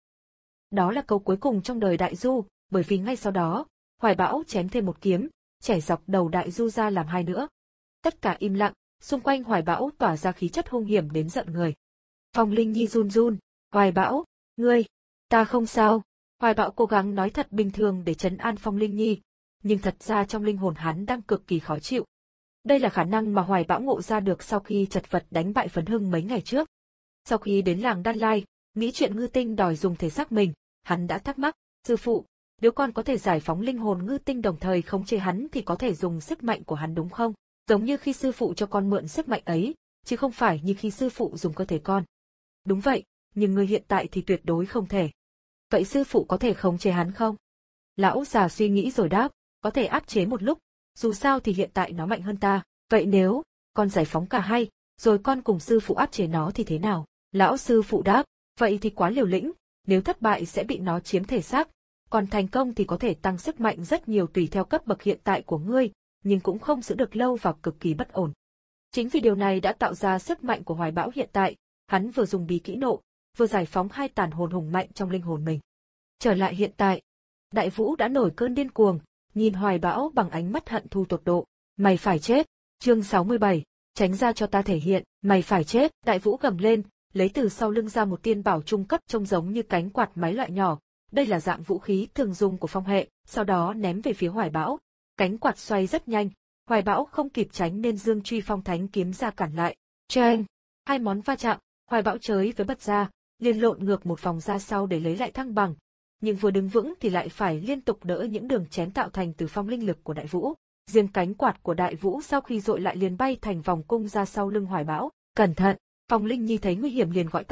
Đó là câu cuối cùng trong đời Đại Du, bởi vì ngay sau đó, Hoài Bão chém thêm một kiếm, chẻ dọc đầu Đại Du ra làm hai nữa. Tất cả im lặng, xung quanh Hoài Bão tỏa ra khí chất hung hiểm đến giận người. Phong Linh Nhi run run, Hoài Bão, ngươi, ta không sao. Hoài Bão cố gắng nói thật bình thường để trấn an Phong Linh Nhi, nhưng thật ra trong linh hồn hắn đang cực kỳ khó chịu. Đây là khả năng mà Hoài Bão ngộ ra được sau khi chật vật đánh bại Phấn Hưng mấy ngày trước. Sau khi đến làng Đan Lai, nghĩ chuyện ngư tinh đòi dùng thể xác mình, hắn đã thắc mắc, sư phụ, nếu con có thể giải phóng linh hồn ngư tinh đồng thời khống chế hắn thì có thể dùng sức mạnh của hắn đúng không? Giống như khi sư phụ cho con mượn sức mạnh ấy, chứ không phải như khi sư phụ dùng cơ thể con. Đúng vậy, nhưng người hiện tại thì tuyệt đối không thể. Vậy sư phụ có thể khống chế hắn không? Lão già suy nghĩ rồi đáp, có thể áp chế một lúc, dù sao thì hiện tại nó mạnh hơn ta. Vậy nếu con giải phóng cả hai, rồi con cùng sư phụ áp chế nó thì thế nào? Lão sư phụ đáp, vậy thì quá liều lĩnh, nếu thất bại sẽ bị nó chiếm thể xác, còn thành công thì có thể tăng sức mạnh rất nhiều tùy theo cấp bậc hiện tại của ngươi, nhưng cũng không giữ được lâu và cực kỳ bất ổn. Chính vì điều này đã tạo ra sức mạnh của Hoài Bão hiện tại, hắn vừa dùng bí kỹ nộ, vừa giải phóng hai tàn hồn hùng mạnh trong linh hồn mình. Trở lại hiện tại, Đại Vũ đã nổi cơn điên cuồng, nhìn Hoài Bão bằng ánh mắt hận thù tột độ. Mày phải chết. Chương sáu mươi bảy, tránh ra cho ta thể hiện, mày phải chết. Đại Vũ gầm lên, lấy từ sau lưng ra một tiên bảo trung cấp trông giống như cánh quạt máy loại nhỏ. Đây là dạng vũ khí thường dùng của phong hệ, sau đó ném về phía Hoài Bão. Cánh quạt xoay rất nhanh, Hoài Bão không kịp tránh nên dương truy phong thánh kiếm ra cản lại. Cheng! Hai món va chạm, Hoài Bão chới với bật ra, liền lộn ngược một vòng ra sau để lấy lại thăng bằng. Nhưng vừa đứng vững thì lại phải liên tục đỡ những đường chém tạo thành từ phong linh lực của Đại Vũ. Riêng cánh quạt của Đại Vũ sau khi dội lại liền bay thành vòng cung ra sau lưng Hoài Bão. Cẩn thận! Phong Linh Nhi thấy nguy hiểm liền gọi to,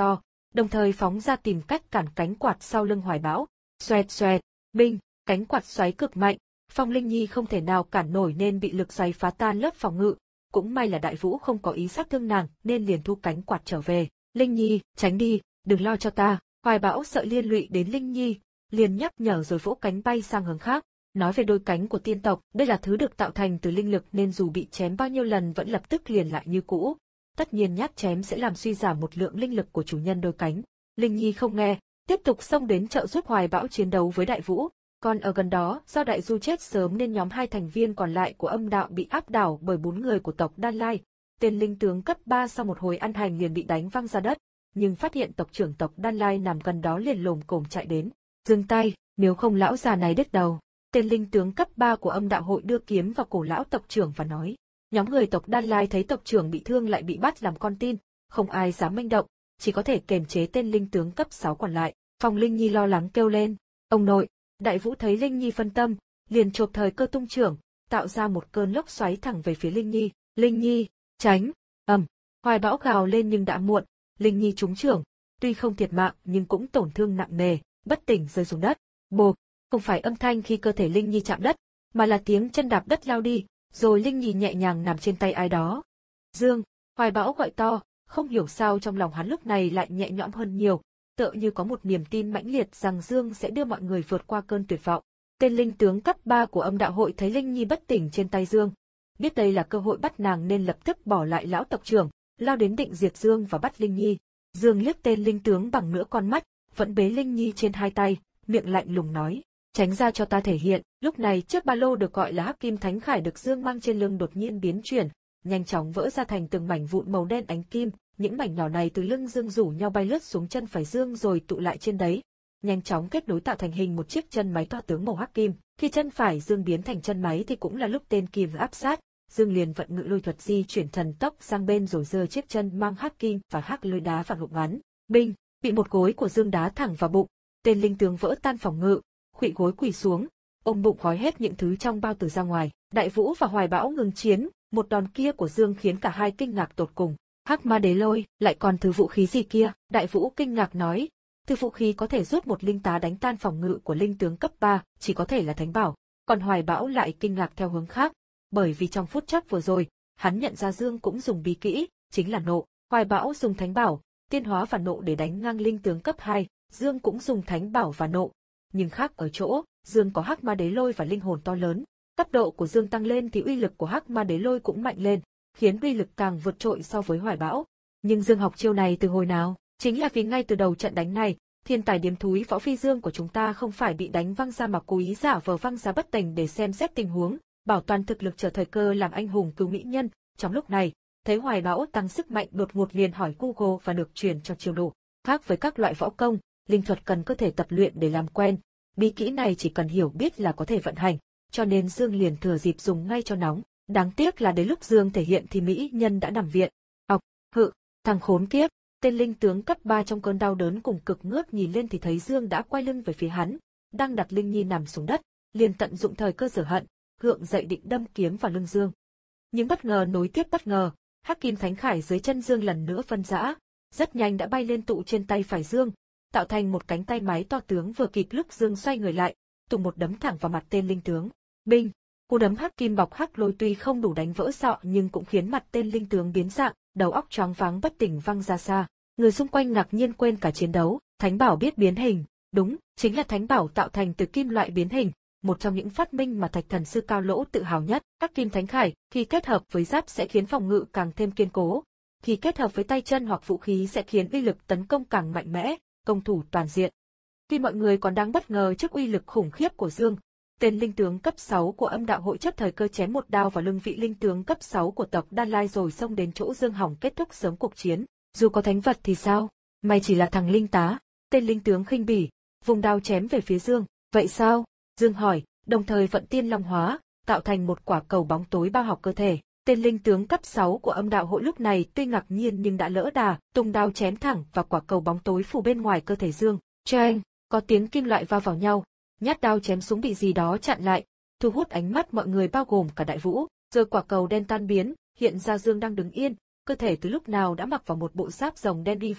đồng thời phóng ra tìm cách cản cánh quạt sau lưng Hoài Bão. Xoẹt xoẹt, binh, cánh quạt xoáy cực mạnh, Phong Linh Nhi không thể nào cản nổi nên bị lực xoáy phá tan lớp phòng ngự. Cũng may là Đại Vũ không có ý sát thương nàng nên liền thu cánh quạt trở về. Linh Nhi, tránh đi, đừng lo cho ta. Hoài Bão sợ liên lụy đến Linh Nhi, liền nhắc nhở rồi vỗ cánh bay sang hướng khác. Nói về đôi cánh của tiên tộc, đây là thứ được tạo thành từ linh lực nên dù bị chém bao nhiêu lần vẫn lập tức liền lại như cũ. Tất nhiên nhát chém sẽ làm suy giảm một lượng linh lực của chủ nhân đôi cánh. Linh Nhi không nghe, tiếp tục xông đến trợ giúp Hoài Bão chiến đấu với Đại Vũ. Còn ở gần đó, do Đại Du chết sớm nên nhóm hai thành viên còn lại của âm đạo bị áp đảo bởi bốn người của tộc Đan Lai. Tên linh tướng cấp ba sau một hồi ăn hành liền bị đánh văng ra đất, nhưng phát hiện tộc trưởng tộc Đan Lai nằm gần đó liền lồm cồm chạy đến. Dừng tay, nếu không lão già này đứt đầu. Tên linh tướng cấp ba của âm đạo hội đưa kiếm vào cổ lão tộc trưởng và nói. Nhóm người tộc Đan Lai thấy tộc trưởng bị thương lại bị bắt làm con tin, không ai dám manh động, chỉ có thể kềm chế tên linh tướng cấp sáu còn lại. Phong Linh Nhi lo lắng kêu lên, ông nội. Đại Vũ thấy Linh Nhi phân tâm, liền chộp thời cơ tung trưởng, tạo ra một cơn lốc xoáy thẳng về phía Linh Nhi. Linh Nhi, tránh! Ầm! Hoài Bão gào lên nhưng đã muộn, Linh Nhi trúng trưởng, tuy không thiệt mạng nhưng cũng tổn thương nặng nề, bất tỉnh rơi xuống đất. Bộp! Không phải âm thanh khi cơ thể Linh Nhi chạm đất, mà là tiếng chân đạp đất lao đi, rồi Linh Nhi nhẹ nhàng nằm trên tay ai đó. Dương! Hoài Bão gọi to, không hiểu sao trong lòng hắn lúc này lại nhẹ nhõm hơn nhiều. Tựa như có một niềm tin mãnh liệt rằng Dương sẽ đưa mọi người vượt qua cơn tuyệt vọng. Tên linh tướng cấp ba của âm đạo hội thấy Linh Nhi bất tỉnh trên tay Dương, biết đây là cơ hội bắt nàng nên lập tức bỏ lại lão tộc trưởng, lao đến định diệt Dương và bắt Linh Nhi. Dương liếc tên linh tướng bằng nửa con mắt, vẫn bế Linh Nhi trên hai tay, miệng lạnh lùng nói, tránh ra cho ta thể hiện. Lúc này chiếc ba lô được gọi là Hắc Kim Thánh Khải được Dương mang trên lưng đột nhiên biến chuyển, nhanh chóng vỡ ra thành từng mảnh vụn màu đen ánh kim. Những mảnh nhỏ này từ lưng Dương rủ nhau bay lướt xuống chân phải Dương rồi tụ lại trên đấy, nhanh chóng kết nối tạo thành hình một chiếc chân máy to tướng màu hắc kim. Khi chân phải Dương biến thành chân máy thì cũng là lúc tên kim áp sát, Dương liền vận ngự lôi thuật di chuyển thần tốc sang bên rồi giơ chiếc chân mang hắc kim và hắc lôi đá vào hộp ngắn. Binh, bị một gối của Dương đá thẳng vào bụng, tên linh tướng vỡ tan phòng ngự, khuỵu gối quỳ xuống, ôm bụng gói hết những thứ trong bao tử ra ngoài. Đại Vũ và Hoài Bão ngừng chiến, một đòn kia của Dương khiến cả hai kinh ngạc tột cùng. Hắc Ma Đế Lôi, lại còn thứ vũ khí gì kia? Đại Vũ kinh ngạc nói, thứ vũ khí có thể giúp một linh tá đánh tan phòng ngự của linh tướng cấp ba, chỉ có thể là thánh bảo. Còn Hoài Bão lại kinh ngạc theo hướng khác, bởi vì trong phút chốc vừa rồi, hắn nhận ra Dương cũng dùng bí kỹ, chính là nộ. Hoài Bão dùng thánh bảo, tiên hóa và nộ để đánh ngang linh tướng cấp hai, Dương cũng dùng thánh bảo và nộ. Nhưng khác ở chỗ, Dương có Hắc Ma Đế Lôi và linh hồn to lớn. Cấp độ của Dương tăng lên thì uy lực của Hắc Ma Đế Lôi cũng mạnh lên, khiến uy lực càng vượt trội so với Hoài Bão. Nhưng Dương học chiêu này từ hồi nào? Chính là vì ngay từ đầu trận đánh này, thiên tài điếm thúi Võ Phi Dương của chúng ta không phải bị đánh văng ra mà cố ý giả vờ văng ra bất tỉnh để xem xét tình huống, bảo toàn thực lực chờ thời cơ làm anh hùng cứu mỹ nhân. Trong lúc này, thấy Hoài Bão tăng sức mạnh đột ngột liền hỏi Google và được truyền cho chiêu đồ. Khác với các loại võ công, linh thuật cần cơ thể tập luyện để làm quen, bí kỹ này chỉ cần hiểu biết là có thể vận hành, cho nên Dương liền thừa dịp dùng ngay cho nóng. Đáng tiếc là đến lúc Dương thể hiện thì mỹ nhân đã nằm viện. Ọc, hự, thằng khốn kiếp, tên linh tướng cấp ba trong cơn đau đớn cùng cực ngước nhìn lên thì thấy Dương đã quay lưng về phía hắn, đang đặt Linh Nhi nằm xuống đất, liền tận dụng thời cơ giở hận, gượng dậy định đâm kiếm vào lưng Dương. Nhưng bất ngờ nối tiếp bất ngờ, Hắc Kim Thánh Khải dưới chân Dương lần nữa phân rã, rất nhanh đã bay lên tụ trên tay phải Dương, tạo thành một cánh tay máy to tướng vừa kịp lúc Dương xoay người lại, tụng một đấm thẳng vào mặt tên linh tướng. Binh! Cú đấm hắc kim bọc hắc lôi tuy không đủ đánh vỡ sọ nhưng cũng khiến mặt tên linh tướng biến dạng, đầu óc choáng váng bất tỉnh văng ra xa. Người xung quanh ngạc nhiên quên cả chiến đấu, thánh bảo biết biến hình, đúng, chính là thánh bảo tạo thành từ kim loại biến hình, một trong những phát minh mà Thạch Thần sư Cao Lỗ tự hào nhất. Hắc Kim Thánh Khải khi kết hợp với giáp sẽ khiến phòng ngự càng thêm kiên cố, khi kết hợp với tay chân hoặc vũ khí sẽ khiến uy lực tấn công càng mạnh mẽ, công thủ toàn diện. Khi mọi người còn đang bất ngờ trước uy lực khủng khiếp của Dương, tên linh tướng cấp sáu của âm đạo hội chấp thời cơ chém một đao vào lưng vị linh tướng cấp sáu của tộc Đan Lai rồi xông đến chỗ Dương hỏng kết thúc sớm cuộc chiến. Dù có thánh vật thì sao? Mày chỉ là thằng linh tá. Tên linh tướng khinh bỉ, vùng đao chém về phía Dương. Vậy sao? Dương hỏi, đồng thời vận tiên long hóa, tạo thành một quả cầu bóng tối bao học cơ thể. Tên linh tướng cấp sáu của âm đạo hội lúc này tuy ngạc nhiên nhưng đã lỡ đà, tung đao chém thẳng vào quả cầu bóng tối phủ bên ngoài cơ thể Dương. Choeng, có tiếng kim loại va vào nhau. Nhát đao chém xuống bị gì đó chặn lại, thu hút ánh mắt mọi người bao gồm cả Đại Vũ. Rồi quả cầu đen tan biến, hiện ra Dương đang đứng yên, cơ thể từ lúc nào đã mặc vào một bộ giáp rồng đen uy vũ,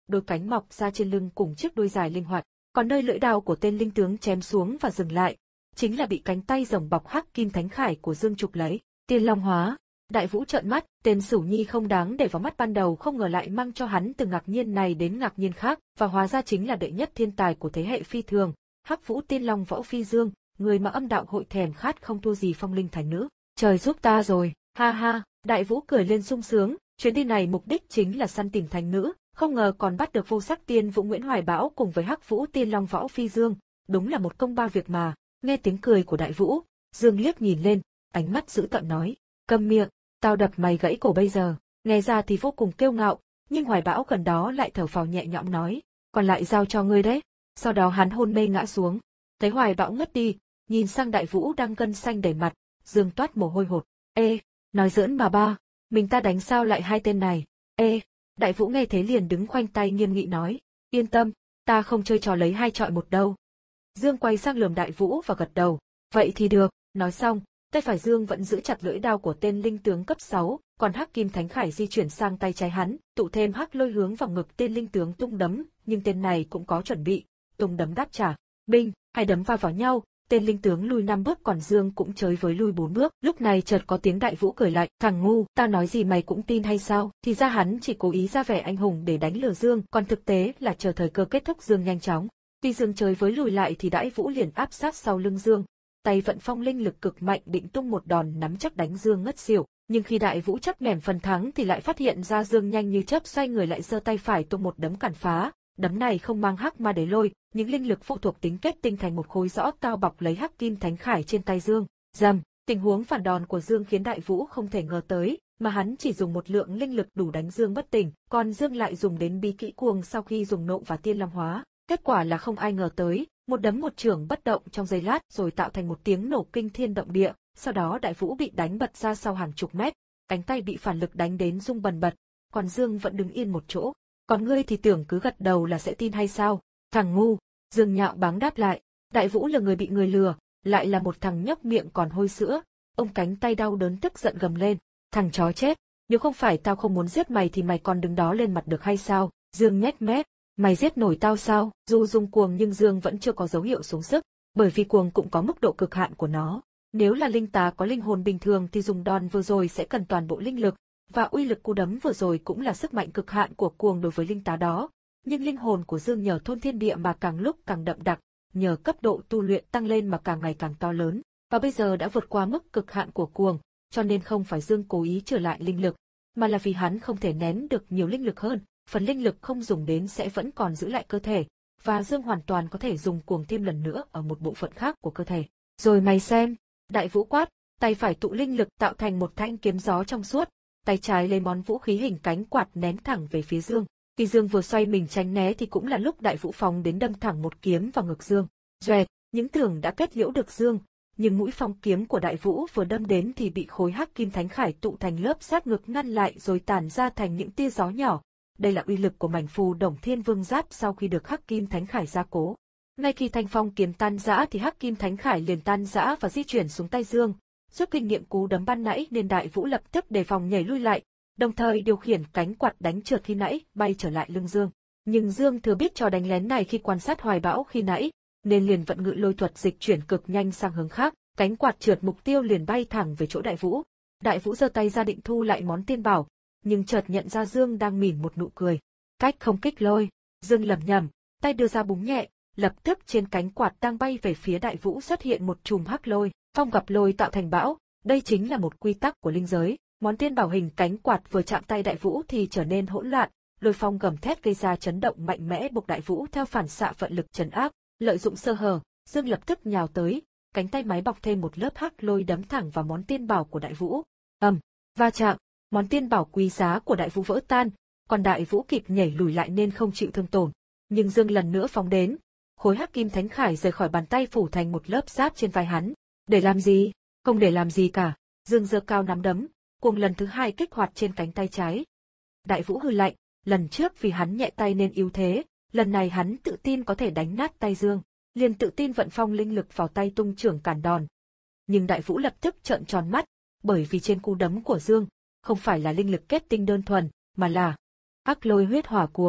đôi cánh mọc ra trên lưng cùng chiếc đuôi dài linh hoạt. Còn nơi lưỡi đao của tên linh tướng chém xuống và dừng lại, chính là bị cánh tay rồng bọc hắc kim thánh khải của Dương chụp lấy. Tiên Long hóa. Đại Vũ trợn mắt, tên Sửu Nhi không đáng để vào mắt ban đầu không ngờ lại mang cho hắn từ ngạc nhiên này đến ngạc nhiên khác, và hóa ra chính là đệ nhất thiên tài của thế hệ phi thường, Hắc Vũ Tiên Long Võ Phi Dương, người mà âm đạo hội thèm khát không thua gì phong linh thành nữ. Trời giúp ta rồi, ha ha, Đại Vũ cười lên sung sướng, chuyến đi này mục đích chính là săn tìm thành nữ, không ngờ còn bắt được Vô Sắc Tiên Vũ Nguyễn Hoài Bão cùng với Hắc Vũ Tiên Long Võ Phi Dương, đúng là một công ba việc mà. Nghe tiếng cười của Đại Vũ, Dương liếc nhìn lên, ánh mắt dữ tợn nói, câm miệng, tao đập mày gãy cổ bây giờ. Nghe ra thì vô cùng kiêu ngạo, nhưng Hoài Bão gần đó lại thở phào nhẹ nhõm nói, còn lại giao cho ngươi đấy. Sau đó hắn hôn mê ngã xuống. Thấy Hoài Bão ngất đi, nhìn sang Đại Vũ đang gân xanh đầy mặt, Dương toát mồ hôi hột. Ê, nói giỡn mà ba, mình ta đánh sao lại hai tên này. Ê, Đại Vũ nghe thế liền đứng khoanh tay nghiêm nghị nói, yên tâm, ta không chơi trò lấy hai trọi một đâu. Dương quay sang lườm Đại Vũ và gật đầu, vậy thì được. Nói xong, tay phải Dương vẫn giữ chặt lưỡi đao của tên linh tướng cấp sáu, còn hắc kim thánh khải di chuyển sang tay trái hắn, tụ thêm hắc lôi hướng vào ngực tên linh tướng tung đấm, nhưng tên này cũng có chuẩn bị, tung đấm đáp trả. Binh, hai đấm va vào nhau, tên linh tướng lùi năm bước còn Dương cũng chơi với lùi bốn bước. Lúc này chợt có tiếng Đại Vũ cười lạnh, thằng ngu, ta nói gì mày cũng tin hay sao? Thì ra hắn chỉ cố ý ra vẻ anh hùng để đánh lừa Dương, còn thực tế là chờ thời cơ kết thúc Dương nhanh chóng. Khi Dương chơi với lùi lại thì Đại Vũ liền áp sát sau lưng Dương, tay vận phong linh lực cực mạnh định tung một đòn nắm chắc đánh Dương ngất xỉu. Nhưng khi Đại Vũ chắc mẻm phần thắng thì lại phát hiện ra Dương nhanh như chớp xoay người lại giơ tay phải tung một đấm cản phá. Đấm này không mang hắc ma đế lôi, những linh lực phụ thuộc tính kết tinh thành một khối rõ cao bọc lấy hắc kim thánh khải trên tay Dương. Dầm, tình huống phản đòn của Dương khiến Đại Vũ không thể ngờ tới, mà hắn chỉ dùng một lượng linh lực đủ đánh Dương bất tỉnh, còn Dương lại dùng đến bí kỹ cuồng sau khi dùng nộ và tiên long hóa. Kết quả là không ai ngờ tới, một đấm một chưởng bất động trong giây lát rồi tạo thành một tiếng nổ kinh thiên động địa, sau đó Đại Vũ bị đánh bật ra sau hàng chục mét, cánh tay bị phản lực đánh đến rung bần bật, còn Dương vẫn đứng yên một chỗ. Còn ngươi thì tưởng cứ gật đầu là sẽ tin hay sao? Thằng ngu, Dương nhạo báng đáp lại. Đại Vũ là người bị người lừa, lại là một thằng nhóc miệng còn hôi sữa. Ông cánh tay đau đớn tức giận gầm lên, thằng chó chết, nếu không phải tao không muốn giết mày thì mày còn đứng đó lên mặt được hay sao? Dương nhếch mép, mày giết nổi tao sao? Dù dùng cuồng nhưng Dương vẫn chưa có dấu hiệu xuống sức, bởi vì cuồng cũng có mức độ cực hạn của nó. Nếu là linh tá có linh hồn bình thường thì dùng đòn vừa rồi sẽ cần toàn bộ linh lực, và uy lực cú đấm vừa rồi cũng là sức mạnh cực hạn của cuồng đối với linh tá đó. Nhưng linh hồn của Dương nhờ thôn thiên địa mà càng lúc càng đậm đặc, nhờ cấp độ tu luyện tăng lên mà càng ngày càng to lớn, và bây giờ đã vượt qua mức cực hạn của cuồng, cho nên không phải Dương cố ý trở lại linh lực, mà là vì hắn không thể nén được nhiều linh lực hơn, phần linh lực không dùng đến sẽ vẫn còn giữ lại cơ thể, và Dương hoàn toàn có thể dùng cuồng thêm lần nữa ở một bộ phận khác của cơ thể. Rồi mày xem, Đại Vũ quát, tay phải tụ linh lực tạo thành một thanh kiếm gió trong suốt, tay trái lấy món vũ khí hình cánh quạt ném thẳng về phía Dương. Khi Dương vừa xoay mình tránh né thì cũng là lúc Đại Vũ phóng đến đâm thẳng một kiếm vào ngực Dương. Doẹt, những tưởng đã kết liễu được Dương, nhưng mũi phong kiếm của Đại Vũ vừa đâm đến thì bị khối hắc kim thánh khải tụ thành lớp sát ngực ngăn lại rồi tản ra thành những tia gió nhỏ. Đây là uy lực của mảnh phù Đồng Thiên Vương Giáp sau khi được hắc kim thánh khải gia cố. Ngay khi thanh phong kiếm tan rã thì hắc kim thánh khải liền tan rã và di chuyển xuống tay Dương. Giúp kinh nghiệm cú đấm ban nãy nên Đại Vũ lập tức đề phòng nhảy lui lại, đồng thời điều khiển cánh quạt đánh trượt khi nãy bay trở lại lưng Dương. Nhưng Dương thừa biết trò đánh lén này khi quan sát Hoài Bão khi nãy, nên liền vận ngự lôi thuật dịch chuyển cực nhanh sang hướng khác, cánh quạt trượt mục tiêu liền bay thẳng về chỗ Đại Vũ. Đại Vũ giơ tay ra định thu lại món tiên bảo, nhưng chợt nhận ra Dương đang mỉm một nụ cười. Cách không kích lôi, Dương lẩm nhẩm, tay đưa ra búng nhẹ, lập tức trên cánh quạt đang bay về phía Đại Vũ xuất hiện một chùm hắc lôi, phong gặp lôi tạo thành bão, đây chính là một quy tắc của linh giới. Món tiên bảo hình cánh quạt vừa chạm tay Đại Vũ thì trở nên hỗn loạn, lôi phong gầm thét gây ra chấn động mạnh mẽ buộc Đại Vũ theo phản xạ vận lực trấn áp, lợi dụng sơ hở, Dương lập tức nhào tới, cánh tay máy bọc thêm một lớp hắc lôi đấm thẳng vào món tiên bảo của Đại Vũ. Ầm, va chạm, món tiên bảo quý giá của Đại Vũ vỡ tan, còn Đại Vũ kịp nhảy lùi lại nên không chịu thương tổn. Nhưng Dương lần nữa phóng đến, khối hắc kim thánh khải rời khỏi bàn tay phủ thành một lớp giáp trên vai hắn. Để làm gì? Không để làm gì cả. Dương giơ cao nắm đấm, cuồng lần thứ hai kích hoạt trên cánh tay trái. Đại Vũ hừ lạnh, lần trước vì hắn nhẹ tay nên yếu thế, lần này hắn tự tin có thể đánh nát tay Dương, liền tự tin vận phong linh lực vào tay tung chưởng cản đòn. Nhưng Đại Vũ lập tức trợn tròn mắt, bởi vì trên cú đấm của Dương, không phải là linh lực kết tinh đơn thuần, mà là ác lôi huyết hỏa cuồng.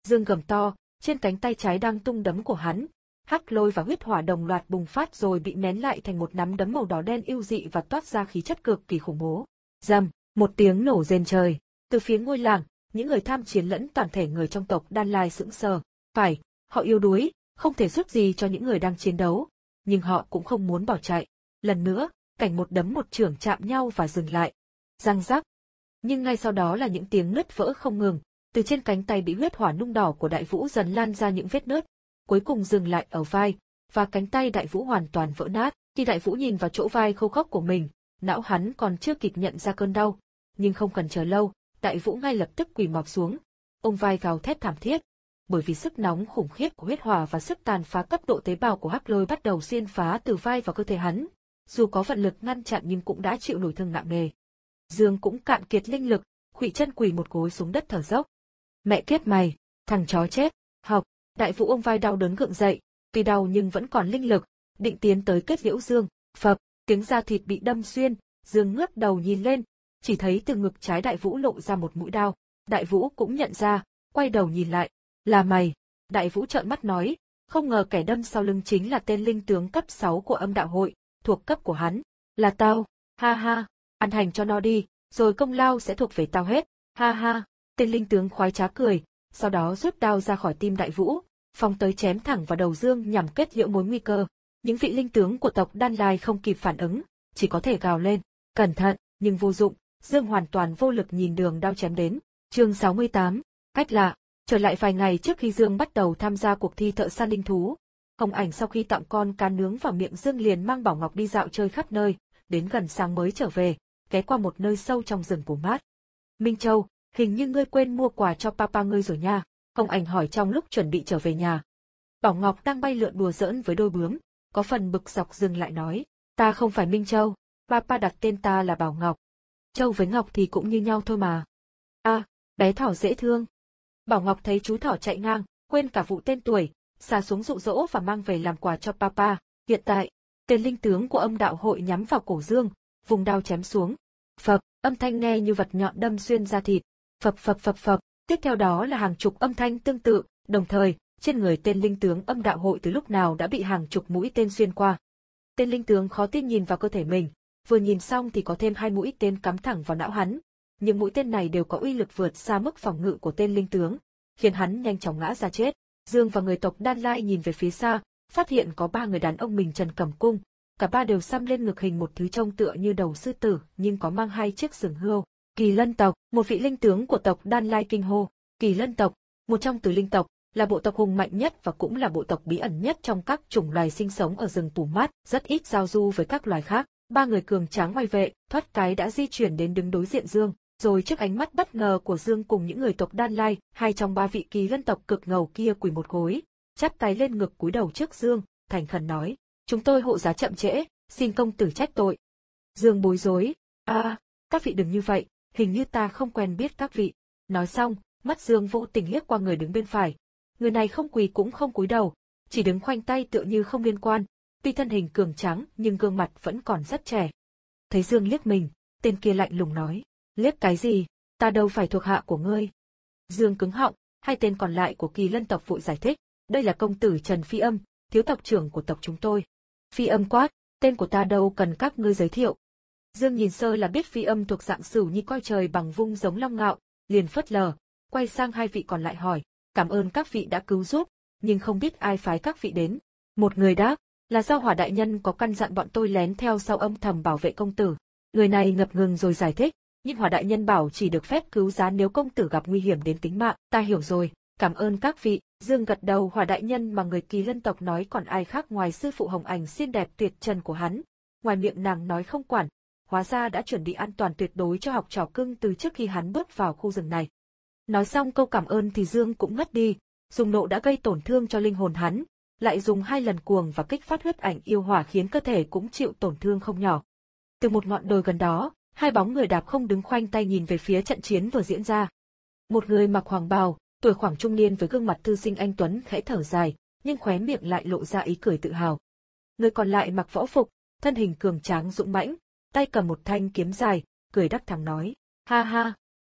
Dương gầm to, trên cánh tay trái đang tung đấm của hắn, hắc lôi và huyết hỏa đồng loạt bùng phát rồi bị nén lại thành một nắm đấm màu đỏ đen yêu dị và toát ra khí chất cực kỳ khủng bố. Rầm, một tiếng nổ rền trời, từ phía ngôi làng, những người tham chiến lẫn toàn thể người trong tộc Đan Lai sững sờ. Phải, họ yếu đuối, không thể giúp gì cho những người đang chiến đấu, nhưng họ cũng không muốn bỏ chạy. Lần nữa, cảnh một đấm một chưởng chạm nhau và dừng lại. Răng rắc. Nhưng ngay sau đó là những tiếng nứt vỡ không ngừng, từ trên cánh tay bị huyết hỏa nung đỏ của Đại Vũ dần lan ra những vết nứt, cuối cùng dừng lại ở vai, và cánh tay Đại Vũ hoàn toàn vỡ nát. Khi Đại Vũ nhìn vào chỗ vai khô khốc của mình, não hắn còn chưa kịp nhận ra cơn đau, nhưng không cần chờ lâu, Đại Vũ ngay lập tức quỳ mọp xuống, ôm vai gào thét thảm thiết. Bởi vì sức nóng khủng khiếp của huyết hỏa và sức tàn phá cấp độ tế bào của hắc lôi bắt đầu xuyên phá từ vai vào cơ thể hắn, dù có vận lực ngăn chặn nhưng cũng đã chịu nổi thương nặng nề. Dương cũng cạn kiệt linh lực, khuỵu chân quỳ một gối xuống đất thở dốc. Mẹ kiếp mày, thằng chó chết, học. Đại Vũ ôm vai đau đớn gượng dậy, tuy đau nhưng vẫn còn linh lực, định tiến tới kết liễu Dương. Phập, tiếng da thịt bị đâm xuyên, Dương ngước đầu nhìn lên, chỉ thấy từ ngực trái Đại Vũ lộ ra một mũi đao. Đại Vũ cũng nhận ra, quay đầu nhìn lại, là mày. Đại Vũ trợn mắt nói, không ngờ kẻ đâm sau lưng chính là tên linh tướng cấp sáu của Âm Đạo Hội, thuộc cấp của hắn. Là tao, ha ha, ăn hành cho nó đi, rồi công lao sẽ thuộc về tao hết, ha ha. Tên linh tướng khoái trá cười, sau đó rút đao ra khỏi tim Đại Vũ, phóng tới chém thẳng vào đầu Dương nhằm kết liễu mối nguy cơ. Những vị linh tướng của tộc Đan Lai không kịp phản ứng, chỉ có thể gào lên, cẩn thận, nhưng vô dụng, Dương hoàn toàn vô lực nhìn đường đao chém đến. Chương sáu mươi tám, cách lạ. Trở lại vài ngày trước khi Dương bắt đầu tham gia cuộc thi thợ săn linh thú, Hồng Ảnh sau khi tặng con cá nướng vào miệng Dương liền mang Bảo Ngọc đi dạo chơi khắp nơi, đến gần sáng mới trở về, ghé qua một nơi sâu trong rừng phủ mát. Minh Châu, hình như ngươi quên mua quà cho papa ngươi rồi nha, Hồng Ảnh hỏi trong lúc chuẩn bị trở về nhà. Bảo Ngọc đang bay lượn đùa giỡn với đôi bướm, có phần bực dọc dừng lại nói, ta không phải Minh Châu, papa đặt tên ta là Bảo Ngọc. Châu với Ngọc thì cũng như nhau thôi mà. À, bé thỏ dễ thương. Bảo Ngọc thấy chú thỏ chạy ngang, quên cả vụ tên tuổi, xà xuống dụ dỗ và mang về làm quà cho papa. Hiện tại, tên linh tướng của Âm Đạo Hội nhắm vào cổ Dương, vùng đao chém xuống. Phập, âm thanh nghe như vật nhọn đâm xuyên da thịt. Phập phập phập phập, tiếp theo đó là hàng chục âm thanh tương tự, đồng thời, trên người tên linh tướng Âm Đạo Hội từ lúc nào đã bị hàng chục mũi tên xuyên qua. Tên linh tướng khó tin nhìn vào cơ thể mình, vừa nhìn xong thì có thêm hai mũi tên cắm thẳng vào não hắn. Những mũi tên này đều có uy lực vượt xa mức phòng ngự của tên linh tướng, khiến hắn nhanh chóng ngã ra chết. Dương và người tộc Đan Lai nhìn về phía xa, phát hiện có ba người đàn ông mình trần cầm cung, cả ba đều xăm lên ngực hình một thứ trông tựa như đầu sư tử, nhưng có mang hai chiếc sừng hươu. Kỳ Lân tộc, một vị linh tướng của tộc Đan Lai kinh hô. Kỳ Lân tộc, một trong tứ linh tộc, là bộ tộc hùng mạnh nhất và cũng là bộ tộc bí ẩn nhất trong các chủng loài sinh sống ở rừng phủ mát, rất ít giao du với các loài khác. Ba người cường tráng ngoài vệ, thoát cái đã di chuyển đến đứng đối diện Dương. Rồi trước ánh mắt bất ngờ của Dương cùng những người tộc Đan Lai, hai trong ba vị Kỳ Lân tộc cực ngầu kia quỳ một gối, chắp tay lên ngực cúi đầu trước Dương, thành khẩn nói: "Chúng tôi hộ giá chậm trễ, xin công tử trách tội." Dương bối rối: "A, à, các vị đừng như vậy, hình như ta không quen biết các vị." Nói xong, mắt Dương vô tình liếc qua người đứng bên phải. Người này không quỳ cũng không cúi đầu, chỉ đứng khoanh tay tựa như không liên quan. Tuy thân hình cường tráng nhưng gương mặt vẫn còn rất trẻ. Thấy Dương liếc mình, tên kia lạnh lùng nói: "Liếc cái gì, ta đâu phải thuộc hạ của ngươi." Dương cứng họng, hai tên còn lại của Kỳ Lân tộc vội giải thích: "Đây là công tử Trần Phi Âm, thiếu tộc trưởng của tộc chúng tôi." Phi Âm quát: "Tên của ta đâu cần các ngươi giới thiệu." Dương nhìn sơ là biết Phi Âm thuộc dạng Sửu Nhi coi trời bằng vung giống long ngạo, liền phớt lờ, quay sang hai vị còn lại hỏi: "Cảm ơn các vị đã cứu giúp, nhưng không biết ai phái các vị đến." Một người đáp: "Là do Hỏa đại nhân có căn dặn bọn tôi lén theo sau âm thầm bảo vệ công tử." Người này ngập ngừng rồi giải thích: "Nhưng Hỏa đại nhân bảo chỉ được phép cứu giá nếu công tử gặp nguy hiểm đến tính mạng." "Ta hiểu rồi, cảm ơn các vị." Dương gật đầu. Hỏa đại nhân mà người Kỳ Lân tộc nói còn ai khác ngoài sư phụ Hồng Ảnh xinh đẹp tuyệt trần của hắn. Ngoài miệng nàng nói không quản, hóa ra đã chuẩn bị an toàn tuyệt đối cho học trò cưng từ trước khi hắn bước vào khu rừng này. Nói xong câu cảm ơn thì Dương cũng ngất đi, dùng nộ đã gây tổn thương cho linh hồn hắn, lại dùng hai lần cuồng và kích phát huyết ảnh yêu hỏa khiến cơ thể cũng chịu tổn thương không nhỏ. Từ một ngọn đồi gần đó, hai bóng người đạp không đứng khoanh tay nhìn về phía trận chiến vừa diễn ra. Một người mặc hoàng bào, tuổi khoảng trung niên với gương mặt thư sinh anh tuấn khẽ thở dài, nhưng khóe miệng lại lộ ra ý cười tự hào. Người còn lại mặc võ phục, thân hình cường tráng dũng mãnh, tay cầm một thanh kiếm dài, cười đắc thắng nói: "Ha ha,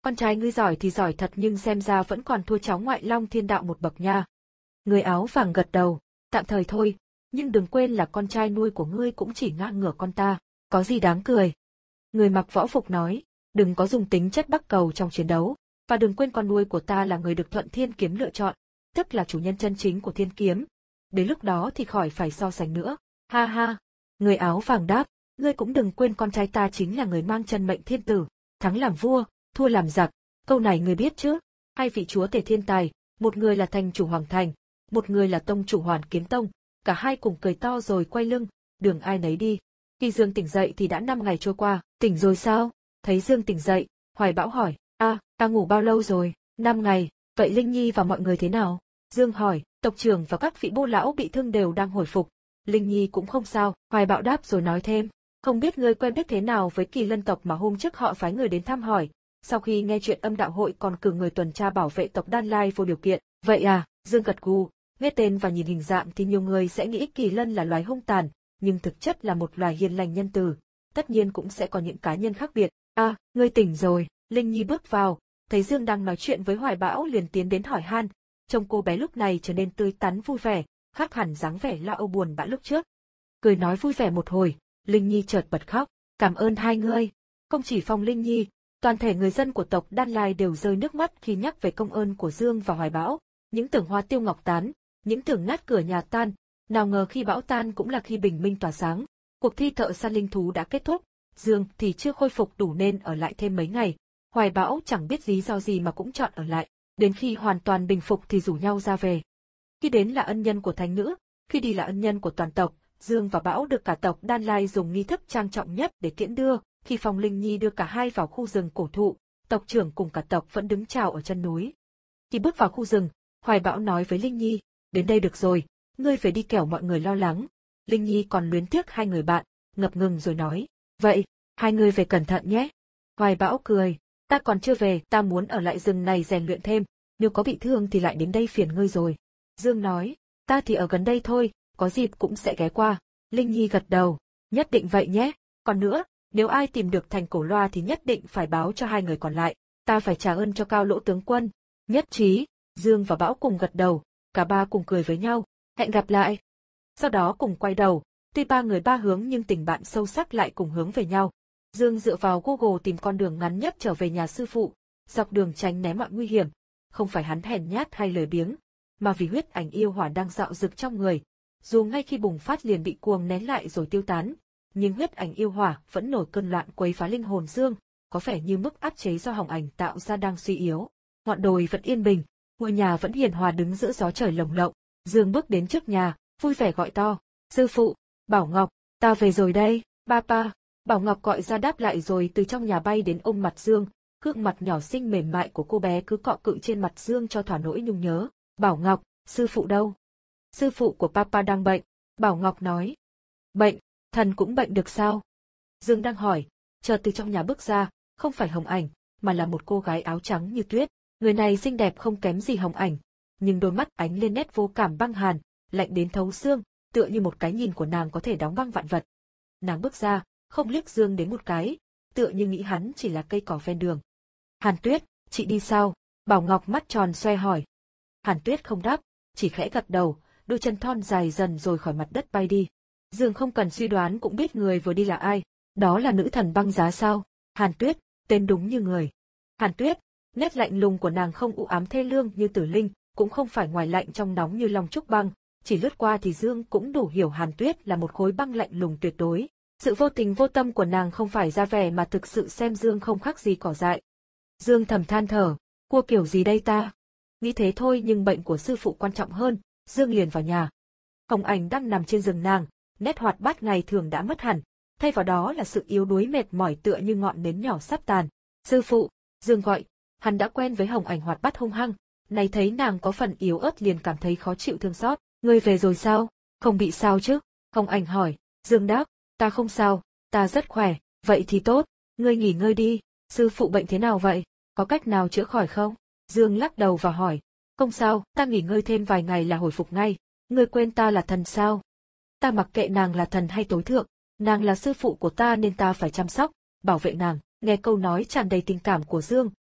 Con trai ngươi giỏi thì giỏi thật nhưng xem ra vẫn còn thua cháu ngoại Long Thiên Đạo một bậc nha. Người áo vàng gật đầu, tạm thời thôi, nhưng đừng quên là con trai nuôi của ngươi cũng chỉ ngang ngửa con ta, có gì đáng cười. Người mặc võ phục nói, đừng có dùng tính chất bắc cầu trong chiến đấu, và đừng quên con nuôi của ta là người được Thuận Thiên Kiếm lựa chọn, tức là chủ nhân chân chính của Thiên Kiếm. Đến lúc đó thì khỏi phải so sánh nữa. Ha ha. Người áo vàng đáp, ngươi cũng đừng quên con trai ta chính là người mang chân mệnh thiên tử, thắng làm vua, thua làm giặc, câu này ngươi biết chứ? Hai vị chúa tể thiên tài, một người là thành chủ Hoàng Thành, một người là tông chủ Hoàn Kiếm Tông, cả hai cùng cười to rồi quay lưng, đường ai nấy đi. Khi Dương tỉnh dậy thì đã năm ngày trôi qua. Tỉnh rồi sao? Thấy Dương tỉnh dậy, Hoài Bão hỏi, a, à, ta ngủ bao lâu rồi? Năm ngày, vậy Linh Nhi và mọi người thế nào? Dương hỏi, tộc trưởng và các vị bô lão bị thương đều đang hồi phục. Linh Nhi cũng không sao, Hoài Bão đáp rồi nói thêm, không biết ngươi quen biết thế nào với Kỳ Lân tộc mà hôm trước họ phái người đến thăm hỏi, sau khi nghe chuyện Âm Đạo hội còn cử người tuần tra bảo vệ tộc Đan Lai vô điều kiện. Vậy à? Dương gật gù, nghe tên và nhìn hình dạng thì nhiều người sẽ nghĩ Kỳ Lân là loài hung tàn, nhưng thực chất là một loài hiền lành nhân từ, tất nhiên cũng sẽ có những cá nhân khác biệt. A, à, ngươi tỉnh rồi. Linh Nhi bước vào, thấy Dương đang nói chuyện với Hoài Bão liền tiến đến hỏi han, trông cô bé lúc này trở nên tươi tắn vui vẻ, khác hẳn dáng vẻ lo âu buồn bã lúc trước. Cười nói vui vẻ một hồi, Linh Nhi chợt bật khóc, cảm ơn hai ngươi. Không chỉ Phong Linh Nhi, toàn thể người dân của tộc Đan Lai đều rơi nước mắt khi nhắc về công ơn của Dương và Hoài Bão, những tưởng hoa tiêu ngọc tán, những tưởng nát cửa nhà tan, nào ngờ khi bão tan cũng là khi bình minh tỏa sáng. Cuộc thi thợ săn linh thú đã kết thúc, Dương thì chưa khôi phục đủ nên ở lại thêm mấy ngày, Hoài Bão chẳng biết lý do gì mà cũng chọn ở lại, đến khi hoàn toàn bình phục thì rủ nhau ra về. Khi đến là ân nhân của thánh nữ, khi đi là ân nhân của toàn tộc, Dương và Bão được cả tộc Đan Lai dùng nghi thức trang trọng nhất để tiễn đưa, khi Phong Linh Nhi đưa cả hai vào khu rừng cổ thụ, tộc trưởng cùng cả tộc vẫn đứng chào ở chân núi. Khi bước vào khu rừng, Hoài Bão nói với Linh Nhi, đến đây được rồi, ngươi phải đi kẻo mọi người lo lắng. Linh Nhi còn luyến tiếc hai người bạn, ngập ngừng rồi nói, vậy, hai người về cẩn thận nhé. Hoài Bão cười, ta còn chưa về, ta muốn ở lại rừng này rèn luyện thêm, nếu có bị thương thì lại đến đây phiền ngươi rồi. Dương nói, ta thì ở gần đây thôi, có dịp cũng sẽ ghé qua. Linh Nhi gật đầu, nhất định vậy nhé, còn nữa, nếu ai tìm được thành Cổ Loa thì nhất định phải báo cho hai người còn lại, ta phải trả ơn cho Cao Lỗ tướng quân. Nhất trí, Dương và Bão cùng gật đầu, cả ba cùng cười với nhau, hẹn gặp lại. Sau đó cùng quay đầu, tuy ba người ba hướng nhưng tình bạn sâu sắc lại cùng hướng về nhau. Dương dựa vào Google tìm con đường ngắn nhất trở về nhà sư phụ, dọc đường tránh né mọi nguy hiểm, không phải hắn hèn nhát hay lười biếng, mà vì huyết ảnh yêu hỏa đang dạo dực trong người. Dù ngay khi bùng phát liền bị cuồng nén lại rồi tiêu tán, nhưng huyết ảnh yêu hỏa vẫn nổi cơn loạn quấy phá linh hồn Dương, có vẻ như mức áp chế do hồng ảnh tạo ra đang suy yếu. Ngọn đồi vẫn yên bình, ngôi nhà vẫn hiền hòa đứng giữa gió trời lồng lộng. Dương bước đến trước nhà, vui vẻ gọi to, sư phụ, Bảo Ngọc, ta về rồi đây, ba pa. Bảo Ngọc gọi ra đáp lại rồi từ trong nhà bay đến ôm mặt Dương, gương mặt nhỏ xinh mềm mại của cô bé cứ cọ cự trên mặt Dương cho thỏa nỗi nhung nhớ. Bảo Ngọc, sư phụ đâu? Sư phụ của papa đang bệnh, Bảo Ngọc nói. Bệnh, thần cũng bệnh được sao? Dương đang hỏi, chợt từ trong nhà bước ra, không phải Hồng Ảnh, mà là một cô gái áo trắng như tuyết. Người này xinh đẹp không kém gì Hồng Ảnh, nhưng đôi mắt ánh lên nét vô cảm băng hàn, lạnh đến thấu xương, tựa như một cái nhìn của nàng có thể đóng băng vạn vật. Nàng bước ra, không liếc Dương đến một cái, tựa như nghĩ hắn chỉ là cây cỏ ven đường. Hàn Tuyết, chị đi sao? Bảo Ngọc mắt tròn xoe hỏi. Hàn Tuyết không đáp, chỉ khẽ gật đầu, đôi chân thon dài dần rồi khỏi mặt đất bay đi. Dương không cần suy đoán cũng biết người vừa đi là ai, đó là nữ thần băng giá sao? Hàn Tuyết, tên đúng như người. Hàn Tuyết, nét lạnh lùng của nàng không u ám thê lương như Tử Linh, cũng không phải ngoài lạnh trong nóng như Long Trúc Băng, chỉ lướt qua thì Dương cũng đủ hiểu Hàn Tuyết là một khối băng lạnh lùng tuyệt đối. Sự vô tình vô tâm của nàng không phải ra vẻ mà thực sự xem Dương không khác gì cỏ dại. Dương thầm than thở, cua kiểu gì đây ta? Nghĩ thế thôi nhưng bệnh của sư phụ quan trọng hơn, Dương liền vào nhà. Hồng Ảnh đang nằm trên giường nàng, nét hoạt bát ngày thường đã mất hẳn, thay vào đó là sự yếu đuối mệt mỏi tựa như ngọn nến nhỏ sắp tàn. Sư phụ, Dương gọi, hắn đã quen với Hồng Ảnh hoạt bát hung hăng, nay thấy nàng có phần yếu ớt liền cảm thấy khó chịu thương xót. Ngươi về rồi sao? Không bị sao chứ? Hồng Ảnh hỏi. Dương đáp, ta không sao, ta rất khỏe, vậy thì tốt, ngươi nghỉ ngơi đi. Sư phụ bệnh thế nào vậy? Có cách nào chữa khỏi không? Dương lắc đầu và hỏi. Không sao, ta nghỉ ngơi thêm vài ngày là hồi phục ngay. Ngươi quên ta là thần sao? Ta mặc kệ nàng là thần hay tối thượng, nàng là sư phụ của ta nên ta phải chăm sóc, bảo vệ nàng. Nghe câu nói tràn đầy tình cảm của Dương,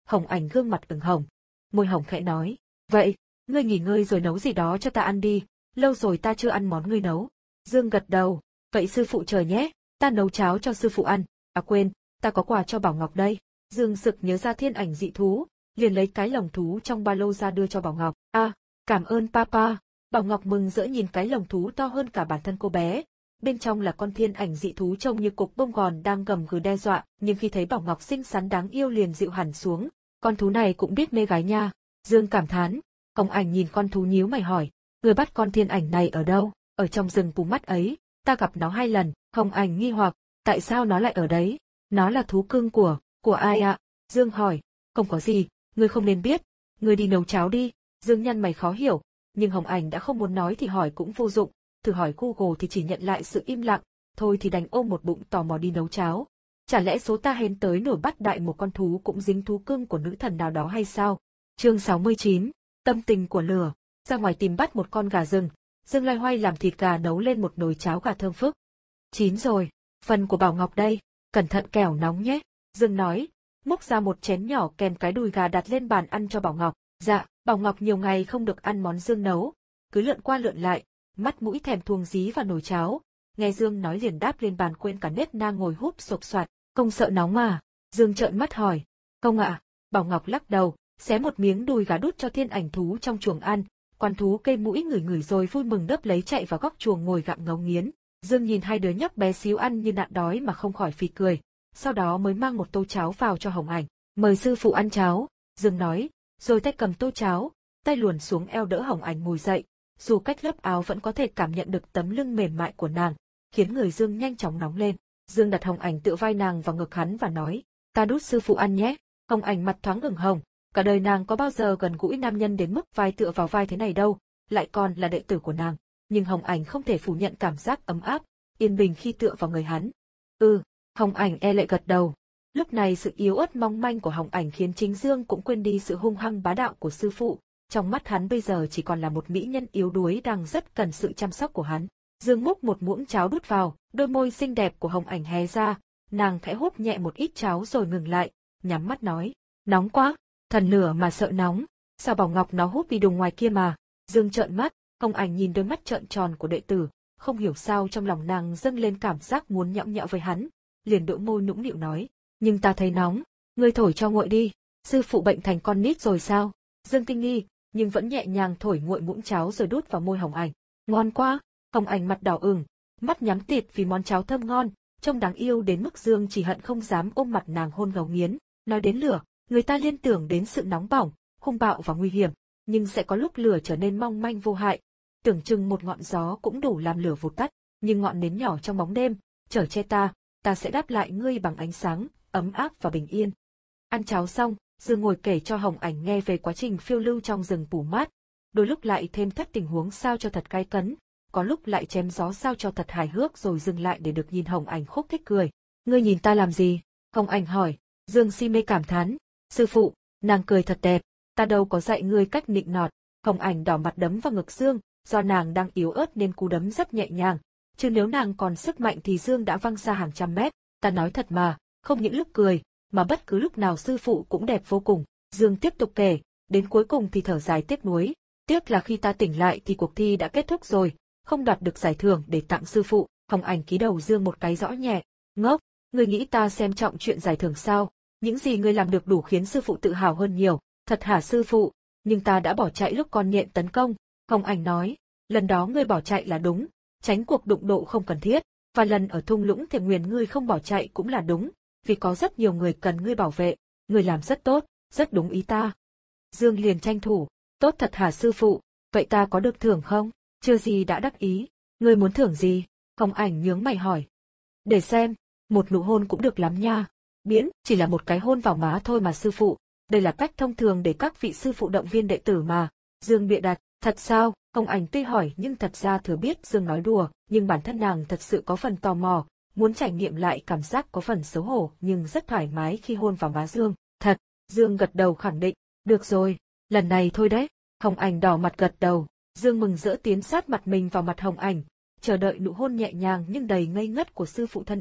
Hồng Ảnh gương mặt ửng hồng. Môi hồng khẽ nói, vậy, ngươi nghỉ ngơi rồi nấu gì đó cho ta ăn đi, lâu rồi ta chưa ăn món ngươi nấu. Dương gật đầu, vậy sư phụ chờ nhé, ta nấu cháo cho sư phụ ăn, à quên, ta có quà cho Bảo Ngọc đây. Dương sực nhớ ra thiên ảnh dị thú, liền lấy cái lồng thú trong ba lô ra đưa cho Bảo Ngọc. À, cảm ơn papa. Bảo Ngọc mừng rỡ nhìn cái lồng thú to hơn cả bản thân cô bé. Bên trong là con thiên ảnh dị thú trông như cục bông gòn đang gầm gừ đe dọa, nhưng khi thấy Bảo Ngọc xinh xắn đáng yêu liền dịu hẳn xuống. Con thú này cũng biết mê gái nha. Dương cảm thán. Hồng Ảnh nhìn con thú nhíu mày hỏi, người bắt con thiên ảnh này ở đâu? Ở trong rừng Pú Mắt ấy, ta gặp nó hai lần. Hồng Ảnh nghi hoặc, tại sao nó lại ở đấy? Nó là thú cưng của, của ai ạ? Dương hỏi, không có gì, ngươi không nên biết, ngươi đi nấu cháo đi. Dương nhăn mày khó hiểu, nhưng Hồng Ảnh đã không muốn nói thì hỏi cũng vô dụng, thử hỏi Google thì chỉ nhận lại sự im lặng, thôi thì đành ôm một bụng tò mò đi nấu cháo. Chả lẽ số ta hên tới nổi bắt đại một con thú cũng dính thú cưng của nữ thần nào đó hay sao? Chương sáu mươi chín, tâm tình của lửa. Ra ngoài tìm bắt một con gà rừng, Dương loay hoay làm thịt gà nấu lên một nồi cháo gà thơm phức. Chín rồi, phần của Bảo Ngọc đây, cẩn thận kẻo nóng nhé. Dương nói, múc ra một chén nhỏ kèm cái đùi gà đặt lên bàn ăn cho Bảo Ngọc. Dạ, Bảo Ngọc nhiều ngày không được ăn món Dương nấu, cứ lượn qua lượn lại, mắt mũi thèm thuồng dí vào nồi cháo. Nghe Dương nói liền đáp lên bàn quên cả nết na ngồi húp sộc soạt. Không sợ nóng à? Dương trợn mắt hỏi. Không ạ. À. Bảo Ngọc lắc đầu, xé một miếng đùi gà đút cho thiên ảnh thú trong chuồng ăn. Con thú cây mũi ngửi ngửi rồi vui mừng đớp lấy chạy vào góc chuồng ngồi gặm ngấu nghiến. Dương nhìn hai đứa nhóc bé xíu ăn như nạn đói mà không khỏi phì cười. Sau đó mới mang một tô cháo vào cho Hồng Ảnh. Mời sư phụ ăn cháo, Dương nói, rồi tay cầm tô cháo, tay luồn xuống eo đỡ Hồng Ảnh ngồi dậy. Dù cách lớp áo vẫn có thể cảm nhận được tấm lưng mềm mại của nàng, khiến người Dương nhanh chóng nóng lên. Dương đặt Hồng Ảnh tựa vai nàng vào ngực hắn và nói, ta đút sư phụ ăn nhé. Hồng Ảnh mặt thoáng ửng hồng, cả đời nàng có bao giờ gần gũi nam nhân đến mức vai tựa vào vai thế này đâu, lại còn là đệ tử của nàng. Nhưng Hồng Ảnh không thể phủ nhận cảm giác ấm áp, yên bình khi tựa vào người hắn. Ừ, Hồng Ảnh e lệ gật đầu. Lúc này sự yếu ớt mong manh của Hồng Ảnh khiến chính Dương cũng quên đi sự hung hăng bá đạo của sư phụ. Trong mắt hắn bây giờ chỉ còn là một mỹ nhân yếu đuối đang rất cần sự chăm sóc của hắn. Dương múc một muỗng cháo đút vào, đôi môi xinh đẹp của Hồng Ảnh hé ra, nàng khẽ húp nhẹ một ít cháo rồi ngừng lại, nhắm mắt nói, nóng quá, thần lửa mà sợ nóng, sao Bảo Ngọc nó húp đi đùng ngoài kia mà. Dương trợn mắt, Hồng Ảnh nhìn đôi mắt trợn tròn của đệ tử, không hiểu sao trong lòng nàng dâng lên cảm giác muốn nhõng nhẽo với hắn, liền đỗ môi nũng nịu nói, nhưng ta thấy nóng, ngươi thổi cho nguội đi, sư phụ bệnh thành con nít rồi sao? Dương kinh nghi, nhưng vẫn nhẹ nhàng thổi nguội muỗng cháo rồi đút vào môi Hồng Ảnh. Ngon quá. Hồng Ảnh mặt đỏ ửng, mắt nhắm tịt vì món cháo thơm ngon, trông đáng yêu đến mức Dương chỉ hận không dám ôm mặt nàng hôn ngấu nghiến. Nói đến lửa, người ta liên tưởng đến sự nóng bỏng, hung bạo và nguy hiểm, nhưng sẽ có lúc lửa trở nên mong manh vô hại, tưởng chừng một ngọn gió cũng đủ làm lửa vụt tắt, nhưng ngọn nến nhỏ trong bóng đêm, chở che ta, ta sẽ đáp lại ngươi bằng ánh sáng, ấm áp và bình yên. Ăn cháo xong, Dương ngồi kể cho Hồng Ảnh nghe về quá trình phiêu lưu trong rừng Pú Mát, đôi lúc lại thêm thất tình huống sao cho thật cay cấn, có lúc lại chém gió sao cho thật hài hước rồi dừng lại để được nhìn Hồng Ảnh khúc khích cười. Ngươi nhìn ta làm gì? Hồng Ảnh hỏi. Dương si mê cảm thán. Sư phụ, nàng cười thật đẹp, ta đâu có dạy ngươi cách nịnh nọt. Hồng Ảnh đỏ mặt đấm vào ngực Dương, do nàng đang yếu ớt nên cú đấm rất nhẹ nhàng, chứ nếu nàng còn sức mạnh thì Dương đã văng xa hàng trăm mét. Ta nói thật mà, không những lúc cười, mà bất cứ lúc nào sư phụ cũng đẹp vô cùng. Dương tiếp tục kể, đến cuối cùng thì thở dài tiếc nuối. Tiếc là khi ta tỉnh lại thì cuộc thi đã kết thúc rồi, không đoạt được giải thưởng để tặng sư phụ. Hồng Ảnh ký đầu Dương một cái rõ nhẹ. Ngốc, ngươi nghĩ ta xem trọng chuyện giải thưởng sao? Những gì ngươi làm được đủ khiến sư phụ tự hào hơn nhiều. Thật hả sư phụ? Nhưng ta đã bỏ chạy lúc con nhện tấn công. Hồng Ảnh nói, lần đó ngươi bỏ chạy là đúng, tránh cuộc đụng độ không cần thiết. Và lần ở thung lũng Thiểm Nguyền ngươi không bỏ chạy cũng là đúng, vì có rất nhiều người cần ngươi bảo vệ. Ngươi làm rất tốt, rất đúng ý ta. Dương liền tranh thủ, tốt thật hả sư phụ? Vậy ta có được thưởng không? Chưa gì đã đắc ý. Ngươi muốn thưởng gì? Hồng Ảnh nhướng mày hỏi. Để xem, một nụ hôn cũng được lắm nha. Miễn chỉ là một cái hôn vào má thôi mà sư phụ. Đây là cách thông thường để các vị sư phụ động viên đệ tử mà. Dương bịa đặt. Thật sao? Hồng Ảnh tuy hỏi nhưng thật ra thừa biết Dương nói đùa, nhưng bản thân nàng thật sự có phần tò mò, muốn trải nghiệm lại cảm giác có phần xấu hổ nhưng rất thoải mái khi hôn vào má Dương. Thật. Dương gật đầu khẳng định. Được rồi, lần này thôi đấy. Hồng Ảnh đỏ mặt gật đầu. Dương mừng rỡ tiến sát mặt mình vào mặt Hồng Ảnh, chờ đợi nụ hôn nhẹ nhàng nhưng đầy ngây ngất của sư phụ thân yêu.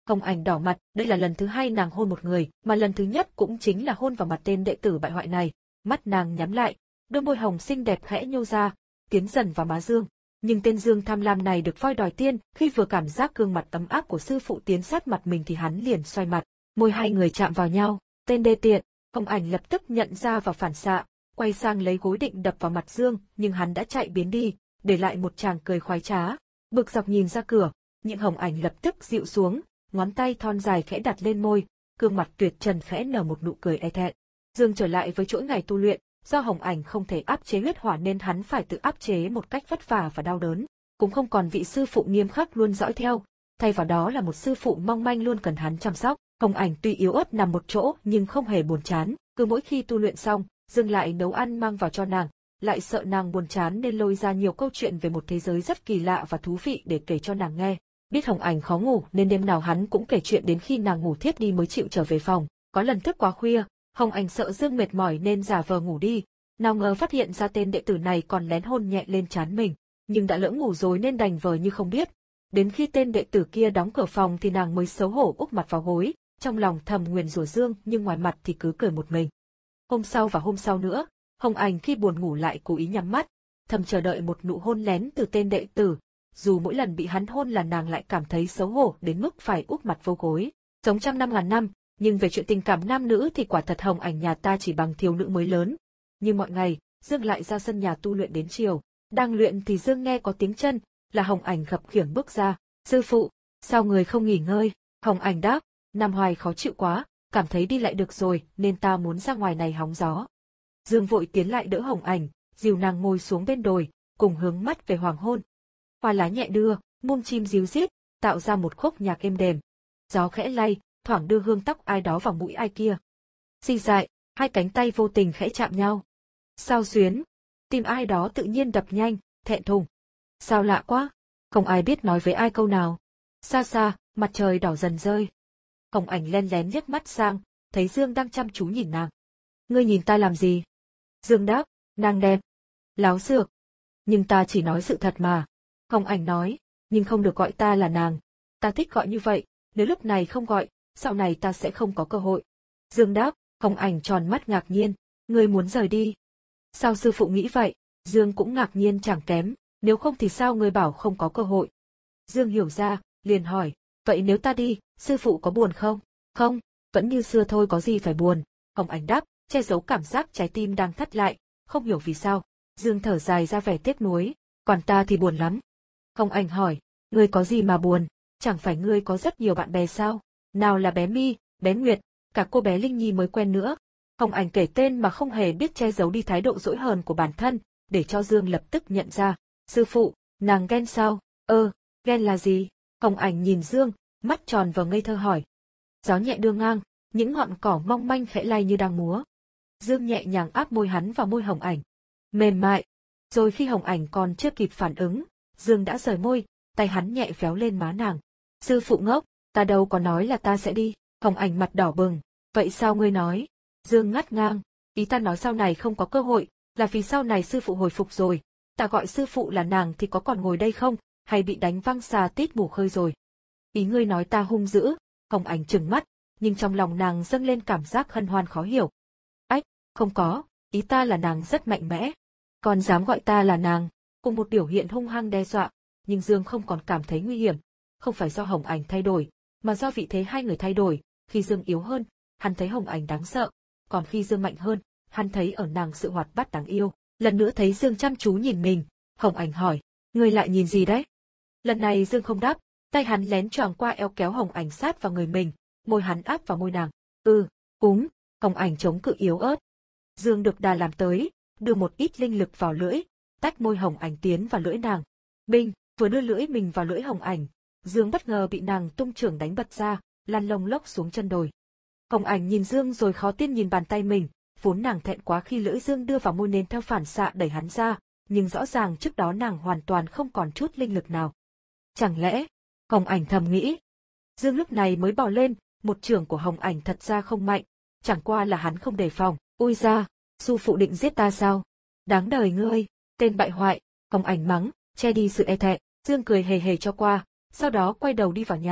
Hồng Ảnh đỏ mặt, đây là lần thứ hai nàng hôn một người, mà lần thứ nhất cũng chính là hôn vào mặt tên đệ tử bại hoại này. Mắt nàng nhắm lại, đôi môi hồng xinh đẹp khẽ nhô ra, tiến dần vào má Dương. Nhưng tên Dương tham lam này được voi đòi tiên, khi vừa cảm giác gương mặt ấm áp của sư phụ tiến sát mặt mình thì hắn liền xoay mặt, môi hai người chạm vào nhau, tên đê tiện. Hồng Ảnh lập tức nhận ra và phản xạ, quay sang lấy gối định đập vào mặt Dương, nhưng hắn đã chạy biến đi, để lại một tràng cười khoái trá. Bực dọc nhìn ra cửa, nhưng Hồng Ảnh lập tức dịu xuống, ngón tay thon dài khẽ đặt lên môi, gương mặt tuyệt trần khẽ nở một nụ cười e thẹn. Dương trở lại với chuỗi ngày tu luyện, do Hồng Ảnh không thể áp chế huyết hỏa nên hắn phải tự áp chế một cách vất vả và đau đớn, cũng không còn vị sư phụ nghiêm khắc luôn dõi theo, thay vào đó là một sư phụ mong manh luôn cần hắn chăm sóc. Hồng Ảnh tuy yếu ớt nằm một chỗ nhưng không hề buồn chán, cứ mỗi khi tu luyện xong, Dương lại nấu ăn mang vào cho nàng, lại sợ nàng buồn chán nên lôi ra nhiều câu chuyện về một thế giới rất kỳ lạ và thú vị để kể cho nàng nghe. Biết Hồng Ảnh khó ngủ nên đêm nào hắn cũng kể chuyện đến khi nàng ngủ thiếp đi mới chịu trở về phòng. Có lần thức quá khuya, Hồng Ảnh sợ Dương mệt mỏi nên giả vờ ngủ đi, nào ngờ phát hiện ra tên đệ tử này còn lén hôn nhẹ lên trán mình, nhưng đã lỡ ngủ rồi nên đành vờ như không biết. Đến khi tên đệ tử kia đóng cửa phòng thì nàng mới xấu hổ úp mặt vào gối, trong lòng thầm nguyền rủa Dương nhưng ngoài mặt thì cứ cười một mình. Hôm sau và hôm sau nữa, Hồng Ảnh khi buồn ngủ lại cố ý nhắm mắt, thầm chờ đợi một nụ hôn lén từ tên đệ tử. Dù mỗi lần bị hắn hôn là nàng lại cảm thấy xấu hổ đến mức phải úp mặt vô gối. Sống trăm năm ngàn năm, nhưng về chuyện tình cảm nam nữ thì quả thật Hồng Ảnh nhà ta chỉ bằng thiếu nữ mới lớn. Như mọi ngày, Dương lại ra sân nhà tu luyện đến chiều. Đang luyện thì Dương nghe có tiếng chân, là Hồng Ảnh khập khiễng bước ra. Sư phụ, sao người không nghỉ ngơi? Hồng Ảnh đáp, Nam Hoài khó chịu quá, cảm thấy đi lại được rồi nên ta muốn ra ngoài này hóng gió. Dương vội tiến lại đỡ Hồng Ảnh, dìu nàng ngồi xuống bên đồi, cùng hướng mắt về hoàng hôn. Hoa lá nhẹ đưa, muông chim ríu rít, tạo ra một khúc nhạc êm đềm. Gió khẽ lay, thoảng đưa hương tóc ai đó vào mũi ai kia. Xì dại, hai cánh tay vô tình khẽ chạm nhau. Sao xuyến, tim ai đó tự nhiên đập nhanh, thẹn thùng. Sao lạ quá, không ai biết nói với ai câu nào. Xa xa, mặt trời đỏ dần rơi. Hồng Ảnh len lén liếc mắt sang, thấy Dương đang chăm chú nhìn nàng. Ngươi nhìn ta làm gì? Dương đáp, nàng đẹp. Láo xược. Nhưng ta chỉ nói sự thật mà. Hồng Ảnh nói, nhưng không được gọi ta là nàng. Ta thích gọi như vậy, nếu lúc này không gọi, sau này ta sẽ không có cơ hội. Dương đáp, Hồng Ảnh tròn mắt ngạc nhiên, ngươi muốn rời đi. Sao sư phụ nghĩ vậy? Dương cũng ngạc nhiên chẳng kém, nếu không thì sao ngươi bảo không có cơ hội? Dương hiểu ra, liền hỏi, vậy nếu ta đi, sư phụ có buồn không? Không, vẫn như xưa thôi có gì phải buồn. Hồng Ảnh đáp, che giấu cảm giác trái tim đang thắt lại, không hiểu vì sao. Dương thở dài ra vẻ tiếc nuối, còn ta thì buồn lắm. Hồng Ảnh hỏi, ngươi có gì mà buồn, chẳng phải ngươi có rất nhiều bạn bè sao? Nào là bé My, bé Nguyệt, cả cô bé Linh Nhi mới quen nữa. Hồng Ảnh kể tên mà không hề biết che giấu đi thái độ dỗi hờn của bản thân, để cho Dương lập tức nhận ra. Sư phụ, nàng ghen sao? Ơ, ghen là gì? Hồng Ảnh nhìn Dương, mắt tròn và ngây thơ hỏi. Gió nhẹ đưa ngang, những ngọn cỏ mong manh khẽ lay như đang múa. Dương nhẹ nhàng áp môi hắn vào môi Hồng Ảnh. Mềm mại. Rồi khi Hồng Ảnh còn chưa kịp phản ứng, Dương đã rời môi, tay hắn nhẹ véo lên má nàng. Sư phụ ngốc, ta đâu có nói là ta sẽ đi. Hồng Ảnh mặt đỏ bừng. Vậy sao ngươi nói? Dương ngắt ngang. Ý ta nói sau này không có cơ hội, là vì sau này sư phụ hồi phục rồi. Ta gọi sư phụ là nàng thì có còn ngồi đây không, hay bị đánh văng xà tít mù khơi rồi? Ý ngươi nói ta hung dữ. Hồng Ảnh trừng mắt, nhưng trong lòng nàng dâng lên cảm giác hân hoan khó hiểu. Ách, không có, ý ta là nàng rất mạnh mẽ. Còn dám gọi ta là nàng, cùng một biểu hiện hung hăng đe dọa, nhưng Dương không còn cảm thấy nguy hiểm. Không phải do Hồng Ảnh thay đổi, mà do vị thế hai người thay đổi. Khi Dương yếu hơn, hắn thấy Hồng Ảnh đáng sợ, còn khi Dương mạnh hơn, hắn thấy ở nàng sự hoạt bát đáng yêu. Lần nữa thấy Dương chăm chú nhìn mình, Hồng Ảnh hỏi, ngươi lại nhìn gì đấy? Lần này Dương không đáp, tay hắn lén choàng qua eo kéo Hồng Ảnh sát vào người mình, môi hắn áp vào môi nàng. Ừ, cúng. Hồng Ảnh chống cự yếu ớt. Dương được đà làm tới, đưa một ít linh lực vào lưỡi, tách môi Hồng Ảnh tiến vào lưỡi nàng. Binh, vừa đưa lưỡi mình vào lưỡi Hồng Ảnh, Dương bất ngờ bị nàng tung chưởng đánh bật ra, lăn lông lốc xuống chân đồi. Hồng Ảnh nhìn Dương rồi khó tin nhìn bàn tay mình, vốn nàng thẹn quá khi lưỡi Dương đưa vào môi nên theo phản xạ đẩy hắn ra, nhưng rõ ràng trước đó nàng hoàn toàn không còn chút linh lực nào. Chẳng lẽ, Hồng Ảnh thầm nghĩ. Dương lúc này mới bò lên, một chưởng của Hồng Ảnh thật ra không mạnh, chẳng qua là hắn không đề phòng. Ui ra, sư phụ định giết ta sao? Đáng đời ngươi, tên bại hoại. Hồng Ảnh mắng, che đi sự e thẹn. Dương cười hề hề cho qua, sau đó quay đầu đi vào nhà,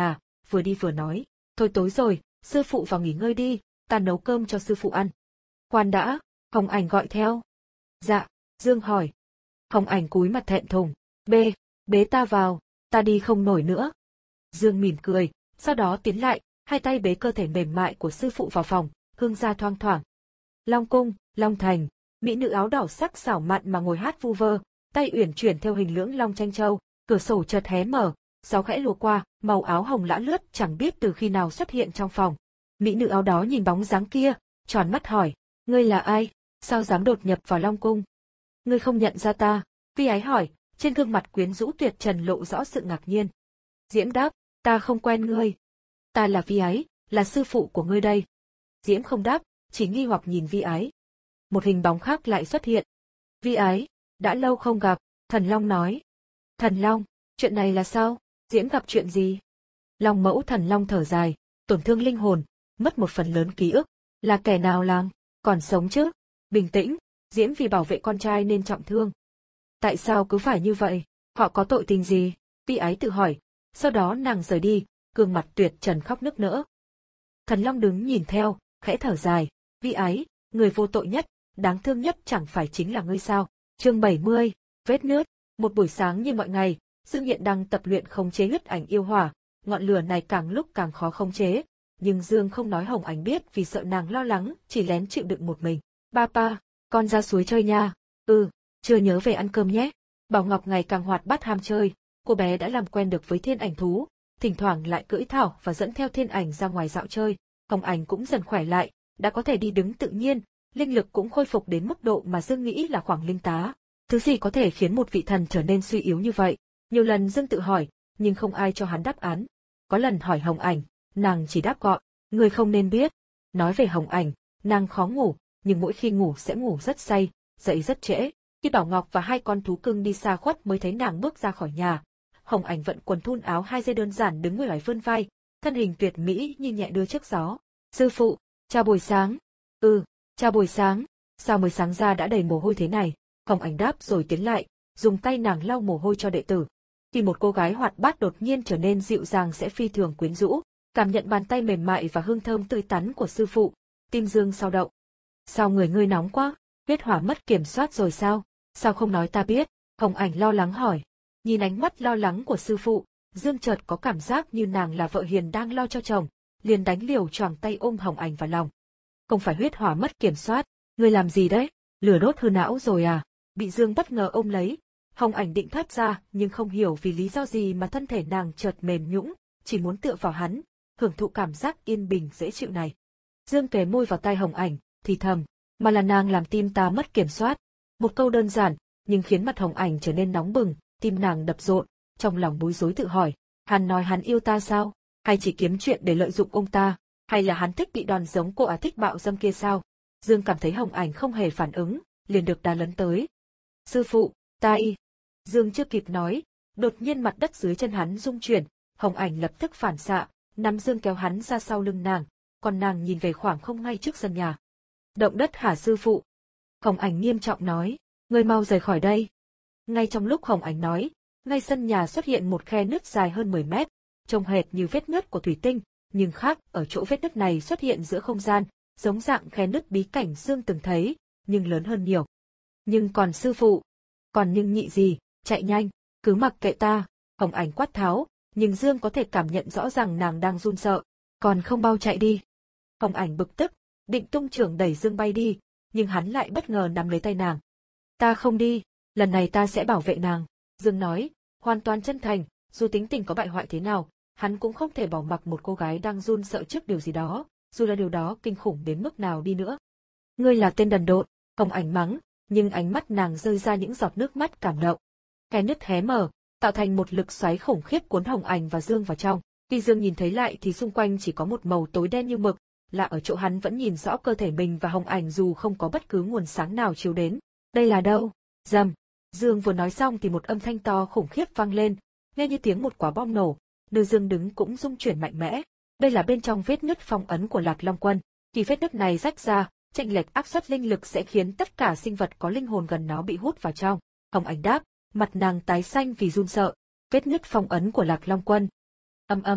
vừa đi vừa nói, thôi tối rồi, sư phụ vào nghỉ ngơi đi, ta nấu cơm cho sư phụ ăn. Khoan đã, Hồng Ảnh gọi theo. Dạ, Dương hỏi. Hồng Ảnh cúi mặt thẹn thùng, B, bế ta vào, ta đi không nổi nữa. Dương mỉm cười, sau đó tiến lại, hai tay bế cơ thể mềm mại của sư phụ vào phòng, hương ra thoang thoảng. Long cung, Long thành, mỹ nữ áo đỏ sắc xảo mặn mà ngồi hát vu vơ, tay uyển chuyển theo hình lưỡng long tranh châu, cửa sổ chợt hé mở, gió khẽ lùa qua, màu áo hồng lã lướt chẳng biết từ khi nào xuất hiện trong phòng. Mỹ nữ áo đó nhìn bóng dáng kia, tròn mắt hỏi, ngươi là ai, sao dám đột nhập vào Long cung? Ngươi không nhận ra ta, Vi Ái hỏi, trên gương mặt quyến rũ tuyệt trần lộ rõ sự ngạc nhiên. Diễm đáp, ta không quen ngươi. Ta là Vi Ái, là sư phụ của ngươi đây. Diễm không đáp, chỉ nghi hoặc nhìn Vi Ái. Một hình bóng khác lại xuất hiện. Vi Ái, đã lâu không gặp, Thần Long nói. Thần Long, chuyện này là sao? Diễm gặp chuyện gì? Long mẫu Thần Long thở dài, tổn thương linh hồn, mất một phần lớn ký ức. Là kẻ nào làm? Còn sống chứ? Bình tĩnh, Diễm vì bảo vệ con trai nên trọng thương. Tại sao cứ phải như vậy? Họ có tội tình gì? Vi Ái tự hỏi, sau đó nàng rời đi, gương mặt tuyệt trần khóc nức nở. Thần Long đứng nhìn theo, khẽ thở dài, Vi Ái, người vô tội nhất, đáng thương nhất chẳng phải chính là ngươi sao? Chương bảy mươi, vết nứt. Một buổi sáng như mọi ngày, Dương Nghiện đang tập luyện khống chế huyết ảnh yêu hỏa, ngọn lửa này càng lúc càng khó khống chế, nhưng Dương không nói Hồng Ảnh biết vì sợ nàng lo lắng, chỉ lén chịu đựng một mình. Ba pa, con ra suối chơi nha. Ừ, chưa nhớ về ăn cơm nhé. Bảo Ngọc ngày càng hoạt bát ham chơi, cô bé đã làm quen được với thiên ảnh thú, thỉnh thoảng lại cưỡi thảo và dẫn theo thiên ảnh ra ngoài dạo chơi. Hồng Ảnh cũng dần khỏe lại, đã có thể đi đứng tự nhiên, linh lực cũng khôi phục đến mức độ mà Dương nghĩ là khoảng linh tá. Thứ gì có thể khiến một vị thần trở nên suy yếu như vậy? Nhiều lần Dương tự hỏi, nhưng không ai cho hắn đáp án. Có lần hỏi Hồng Ảnh, nàng chỉ đáp gọn, người không nên biết. Nói về Hồng Ảnh, nàng khó ngủ, nhưng mỗi khi ngủ sẽ ngủ rất say, dậy rất trễ. Khi Bảo Ngọc và hai con thú cưng đi xa khuất mới thấy nàng bước ra khỏi nhà. Hồng Ảnh vận quần thun áo hai dây đơn giản đứng ngoài vươn vai, thân hình tuyệt mỹ như nhẹ đưa trước gió. Sư phụ, chào buổi sáng. Ừ, chào buổi sáng. Sao mới sáng ra đã đầy mồ hôi thế này? Hồng Ảnh đáp rồi tiến lại, dùng tay nàng lau mồ hôi cho đệ tử. Khi một cô gái hoạt bát đột nhiên trở nên dịu dàng sẽ phi thường quyến rũ, cảm nhận bàn tay mềm mại và hương thơm tươi tắn của sư phụ, tim Dương sao động. Sao người ngươi nóng quá? Huyết hỏa mất kiểm soát rồi sao? Sao không nói ta biết? Hồng Ảnh lo lắng hỏi. Nhìn ánh mắt lo lắng của sư phụ, Dương chợt có cảm giác như nàng là vợ hiền đang lo cho chồng, liền đánh liều choàng tay ôm Hồng Ảnh vào lòng. Không phải huyết hỏa mất kiểm soát, ngươi làm gì đấy? Lửa đốt hư não rồi à? Bị Dương bất ngờ ôm lấy. Hồng Ảnh định thoát ra nhưng không hiểu vì lý do gì mà thân thể nàng chợt mềm nhũn, chỉ muốn tựa vào hắn, hưởng thụ cảm giác yên bình dễ chịu này. Dương kề môi vào tai Hồng Ảnh, thì thầm, mà là nàng làm tim ta mất kiểm soát. Một câu đơn giản, nhưng khiến mặt Hồng Ảnh trở nên nóng bừng, tim nàng đập rộn, trong lòng bối rối tự hỏi, hắn nói hắn yêu ta sao? Hay chỉ kiếm chuyện để lợi dụng ông ta? Hay là hắn thích bị đòn giống cô ả thích bạo dâm kia sao? Dương cảm thấy Hồng Ảnh không hề phản ứng, liền được đá lấn tới. Sư phụ, ta y. Dương chưa kịp nói, đột nhiên mặt đất dưới chân hắn rung chuyển, Hồng Ảnh lập tức phản xạ, nắm Dương kéo hắn ra sau lưng nàng, còn nàng nhìn về khoảng không ngay trước sân nhà. Động đất hả sư phụ? Hồng Ảnh nghiêm trọng nói, ngươi mau rời khỏi đây. Ngay trong lúc Hồng Ảnh nói, ngay sân nhà xuất hiện một khe nứt dài hơn mười mét, trông hệt như vết nứt của thủy tinh, nhưng khác ở chỗ vết nứt này xuất hiện giữa không gian, giống dạng khe nứt bí cảnh Dương từng thấy, nhưng lớn hơn nhiều. Nhưng còn sư phụ, còn nhưng nhị gì, chạy nhanh, cứ mặc kệ ta, Hồng Ảnh quát tháo, nhưng Dương có thể cảm nhận rõ ràng nàng đang run sợ, còn không bao chạy đi. Hồng Ảnh bực tức, định tung chưởng đẩy Dương bay đi, nhưng hắn lại bất ngờ nắm lấy tay nàng. Ta không đi, lần này ta sẽ bảo vệ nàng, Dương nói, hoàn toàn chân thành, dù tính tình có bại hoại thế nào, hắn cũng không thể bỏ mặc một cô gái đang run sợ trước điều gì đó, dù là điều đó kinh khủng đến mức nào đi nữa. Ngươi là tên đần độn, Hồng Ảnh mắng, nhưng ánh mắt nàng rơi ra những giọt nước mắt cảm động. Cái nứt hé mở, tạo thành một lực xoáy khủng khiếp cuốn Hồng Ảnh và Dương vào trong. Khi Dương nhìn thấy lại thì xung quanh chỉ có một màu tối đen như mực, là ở chỗ hắn vẫn nhìn rõ cơ thể mình và Hồng Ảnh dù không có bất cứ nguồn sáng nào chiếu đến. Đây là đâu? Rầm. Dương vừa nói xong thì một âm thanh to khủng khiếp vang lên, nghe như tiếng một quả bom nổ. Nơi Dương đứng cũng rung chuyển mạnh mẽ. Đây là bên trong vết nứt phong ấn của Lạc Long Quân. Khi vết nứt này rách ra, chênh lệch áp suất linh lực sẽ khiến tất cả sinh vật có linh hồn gần nó bị hút vào trong. Hồng Ảnh đáp, mặt nàng tái xanh vì run sợ. Vết nứt phong ấn của Lạc Long Quân. Âm âm,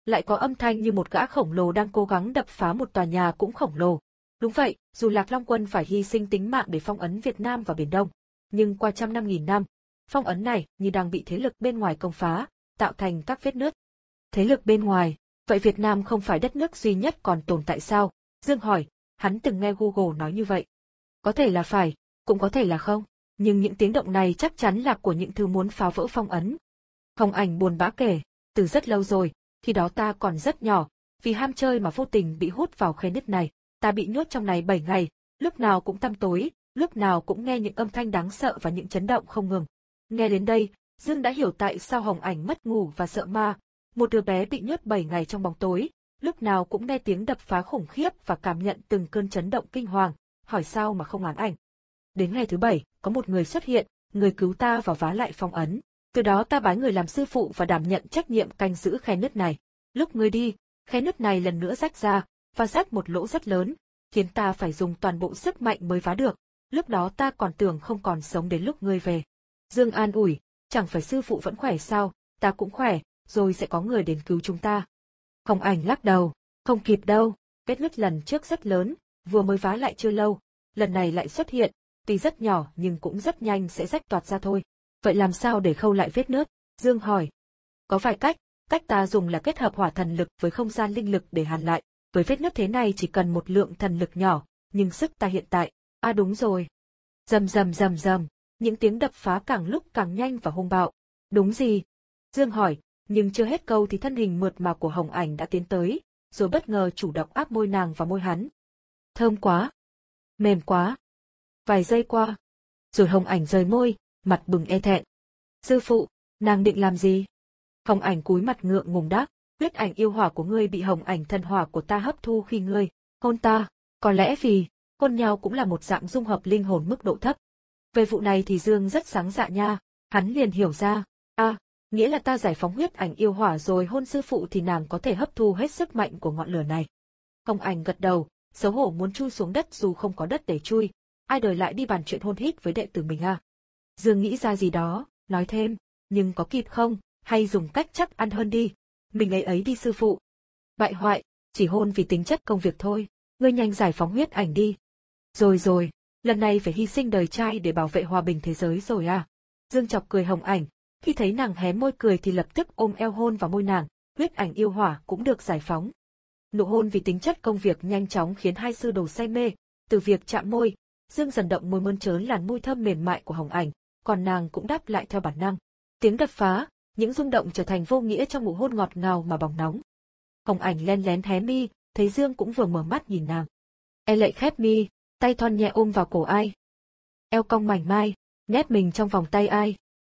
lại có âm thanh như một gã khổng lồ đang cố gắng đập phá một tòa nhà cũng khổng lồ. Đúng vậy, dù Lạc Long Quân phải hy sinh tính mạng để phong ấn Việt Nam vào Biển Đông, nhưng qua trăm năm nghìn năm, phong ấn này như đang bị thế lực bên ngoài công phá, tạo thành các vết nứt. Thế lực bên ngoài, vậy Việt Nam không phải đất nước duy nhất còn tồn tại sao? Dương hỏi, hắn từng nghe Google nói như vậy. Có thể là phải, cũng có thể là không, nhưng những tiếng động này chắc chắn là của những thứ muốn phá vỡ phong ấn. Hồng Ảnh buồn bã kể, từ rất lâu rồi, khi đó ta còn rất nhỏ, vì ham chơi mà vô tình bị hút vào khe nứt này, ta bị nhốt trong này bảy ngày, lúc nào cũng tăm tối, lúc nào cũng nghe những âm thanh đáng sợ và những chấn động không ngừng. Nghe đến đây, Dương đã hiểu tại sao Hồng Ảnh mất ngủ và sợ ma. Một đứa bé bị nhốt bảy ngày trong bóng tối, lúc nào cũng nghe tiếng đập phá khủng khiếp và cảm nhận từng cơn chấn động kinh hoàng, hỏi sao mà không ám ảnh. Đến ngày thứ bảy, có một người xuất hiện, người cứu ta và vá lại phong ấn. Từ đó ta bái người làm sư phụ và đảm nhận trách nhiệm canh giữ khe nứt này. Lúc ngươi đi, khe nứt này lần nữa rách ra, và rách một lỗ rất lớn, khiến ta phải dùng toàn bộ sức mạnh mới vá được. Lúc đó ta còn tưởng không còn sống đến lúc ngươi về. Dương an ủi, chẳng phải sư phụ vẫn khỏe sao, ta cũng khỏe, rồi sẽ có người đến cứu chúng ta. Hồng Ảnh lắc đầu, không kịp đâu, vết nứt lần trước rất lớn, vừa mới vá lại chưa lâu, lần này lại xuất hiện, tuy rất nhỏ nhưng cũng rất nhanh sẽ rách toạc ra thôi. Vậy làm sao để khâu lại vết nứt? Dương hỏi. Có vài cách, cách ta dùng là kết hợp hỏa thần lực với không gian linh lực để hàn lại. Với vết nứt thế này chỉ cần một lượng thần lực nhỏ, nhưng sức ta hiện tại, à đúng rồi. Rầm rầm rầm rầm, những tiếng đập phá càng lúc càng nhanh và hung bạo. Đúng gì? Dương hỏi, nhưng chưa hết câu thì thân hình mượt mà của Hồng Ảnh đã tiến tới, rồi bất ngờ chủ động áp môi nàng vào môi hắn. Thơm quá, mềm quá. Vài giây qua, rồi Hồng Ảnh rời môi, mặt bừng e thẹn. Sư phụ, nàng định làm gì? Hồng Ảnh cúi mặt ngượng ngùng đáp, huyết ảnh yêu hỏa của ngươi bị Hồng Ảnh thần hỏa của ta hấp thu khi ngươi hôn ta, có lẽ vì hôn nhau cũng là một dạng dung hợp linh hồn mức độ thấp. Về vụ này thì Dương rất sáng dạ nha, hắn liền hiểu ra, à, nghĩa là ta giải phóng huyết ảnh yêu hỏa rồi hôn sư phụ thì nàng có thể hấp thu hết sức mạnh của ngọn lửa này. Hồng Ảnh gật đầu, xấu hổ muốn chui xuống đất dù không có đất để chui, ai đời lại đi bàn chuyện hôn hít với đệ tử mình à. Dương nghĩ ra gì đó, nói thêm, nhưng có kịp không, hay dùng cách chắc ăn hơn đi, mình ấy ấy đi sư phụ. Bại hoại, chỉ hôn vì tính chất công việc thôi, ngươi nhanh giải phóng huyết ảnh đi. Rồi rồi, lần này phải hy sinh đời trai để bảo vệ hòa bình thế giới rồi à. Dương chọc cười Hồng Ảnh, khi thấy nàng hé môi cười thì lập tức ôm eo hôn vào môi nàng, huyết ảnh yêu hỏa cũng được giải phóng. Nụ hôn vì tính chất công việc nhanh chóng khiến hai sư đồ say mê, từ việc chạm môi, Dương dần động môi mơn trớn làn môi thơm mềm mại của Hồng Ảnh, còn nàng cũng đáp lại theo bản năng. Tiếng đập phá, những rung động trở thành vô nghĩa trong nụ hôn ngọt ngào mà bỏng nóng. Hồng Ảnh len lén hé mi, thấy Dương cũng vừa mở mắt nhìn nàng. E lệ khép mi, tay thon nhẹ ôm vào cổ ai. Eo cong mảnh mai, nhét mình trong vòng tay ai.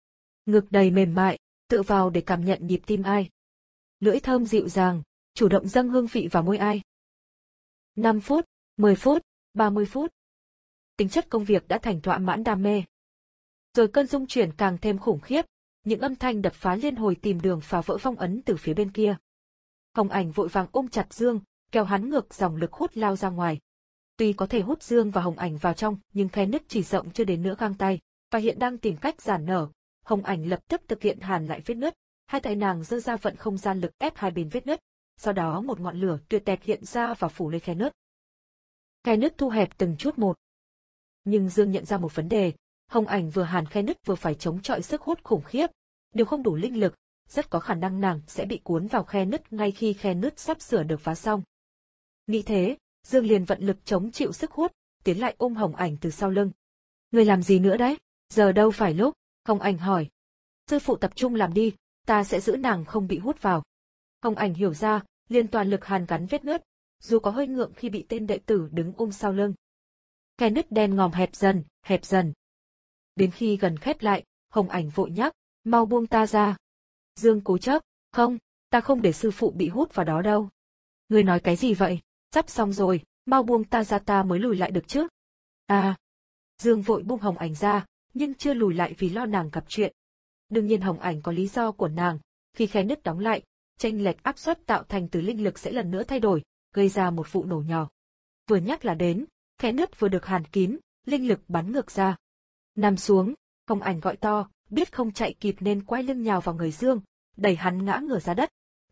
Ngực đầy mềm mại, tựa vào để cảm nhận nhịp tim ai. Lưỡi thơm dịu dàng, chủ động dâng hương vị vào môi ai. năm phút, mười phút, ba mươi phút. Tính chất công việc đã thành thỏa mãn đam mê. Rồi cơn rung chuyển càng thêm khủng khiếp, những âm thanh đập phá liên hồi tìm đường phá vỡ phong ấn từ phía bên kia. Hồng Ảnh vội vàng ôm chặt Dương, kéo hắn ngược dòng lực hút lao ra ngoài. Tuy có thể hút Dương và Hồng Ảnh vào trong, nhưng khe nứt chỉ rộng chưa đến nửa gang tay, và hiện đang tìm cách giãn nở. Hồng Ảnh lập tức thực hiện hàn lại vết nứt, hai tay nàng giơ ra vận không gian lực ép hai bên vết nứt, sau đó một ngọn lửa tuyệt đẹp hiện ra và phủ lên khe nứt. Khe nứt thu hẹp từng chút một. Nhưng Dương nhận ra một vấn đề, Hồng Ảnh vừa hàn khe nứt vừa phải chống chọi sức hút khủng khiếp, nếu không đủ linh lực, rất có khả năng nàng sẽ bị cuốn vào khe nứt ngay khi khe nứt sắp sửa được phá xong. Nghĩ thế, Dương liền vận lực chống chịu sức hút, tiến lại ôm Hồng Ảnh từ sau lưng. Người làm gì nữa đấy? Giờ đâu phải lúc? Hồng Ảnh hỏi. Sư phụ tập trung làm đi, ta sẽ giữ nàng không bị hút vào. Hồng Ảnh hiểu ra, liền toàn lực hàn gắn vết nứt, dù có hơi ngượng khi bị tên đệ tử đứng ôm sau lưng. Khe nứt đen ngòm hẹp dần, hẹp dần. Đến khi gần khép lại, Hồng Ảnh vội nhắc, mau buông ta ra. Dương cố chấp, không, ta không để sư phụ bị hút vào đó đâu. Ngươi nói cái gì vậy? Sắp xong rồi, mau buông ta ra ta mới lùi lại được chứ. À. Dương vội buông Hồng Ảnh ra, nhưng chưa lùi lại vì lo nàng gặp chuyện. Đương nhiên Hồng Ảnh có lý do của nàng, khi khe nứt đóng lại, chênh lệch áp suất tạo thành từ linh lực sẽ lần nữa thay đổi, gây ra một vụ nổ nhỏ. Vừa nhắc là đến, khe nứt vừa được hàn kín, linh lực bắn ngược ra. Nằm xuống, Hồng Ảnh gọi to, biết không chạy kịp nên quay lưng nhào vào người Dương, đẩy hắn ngã ngửa ra đất.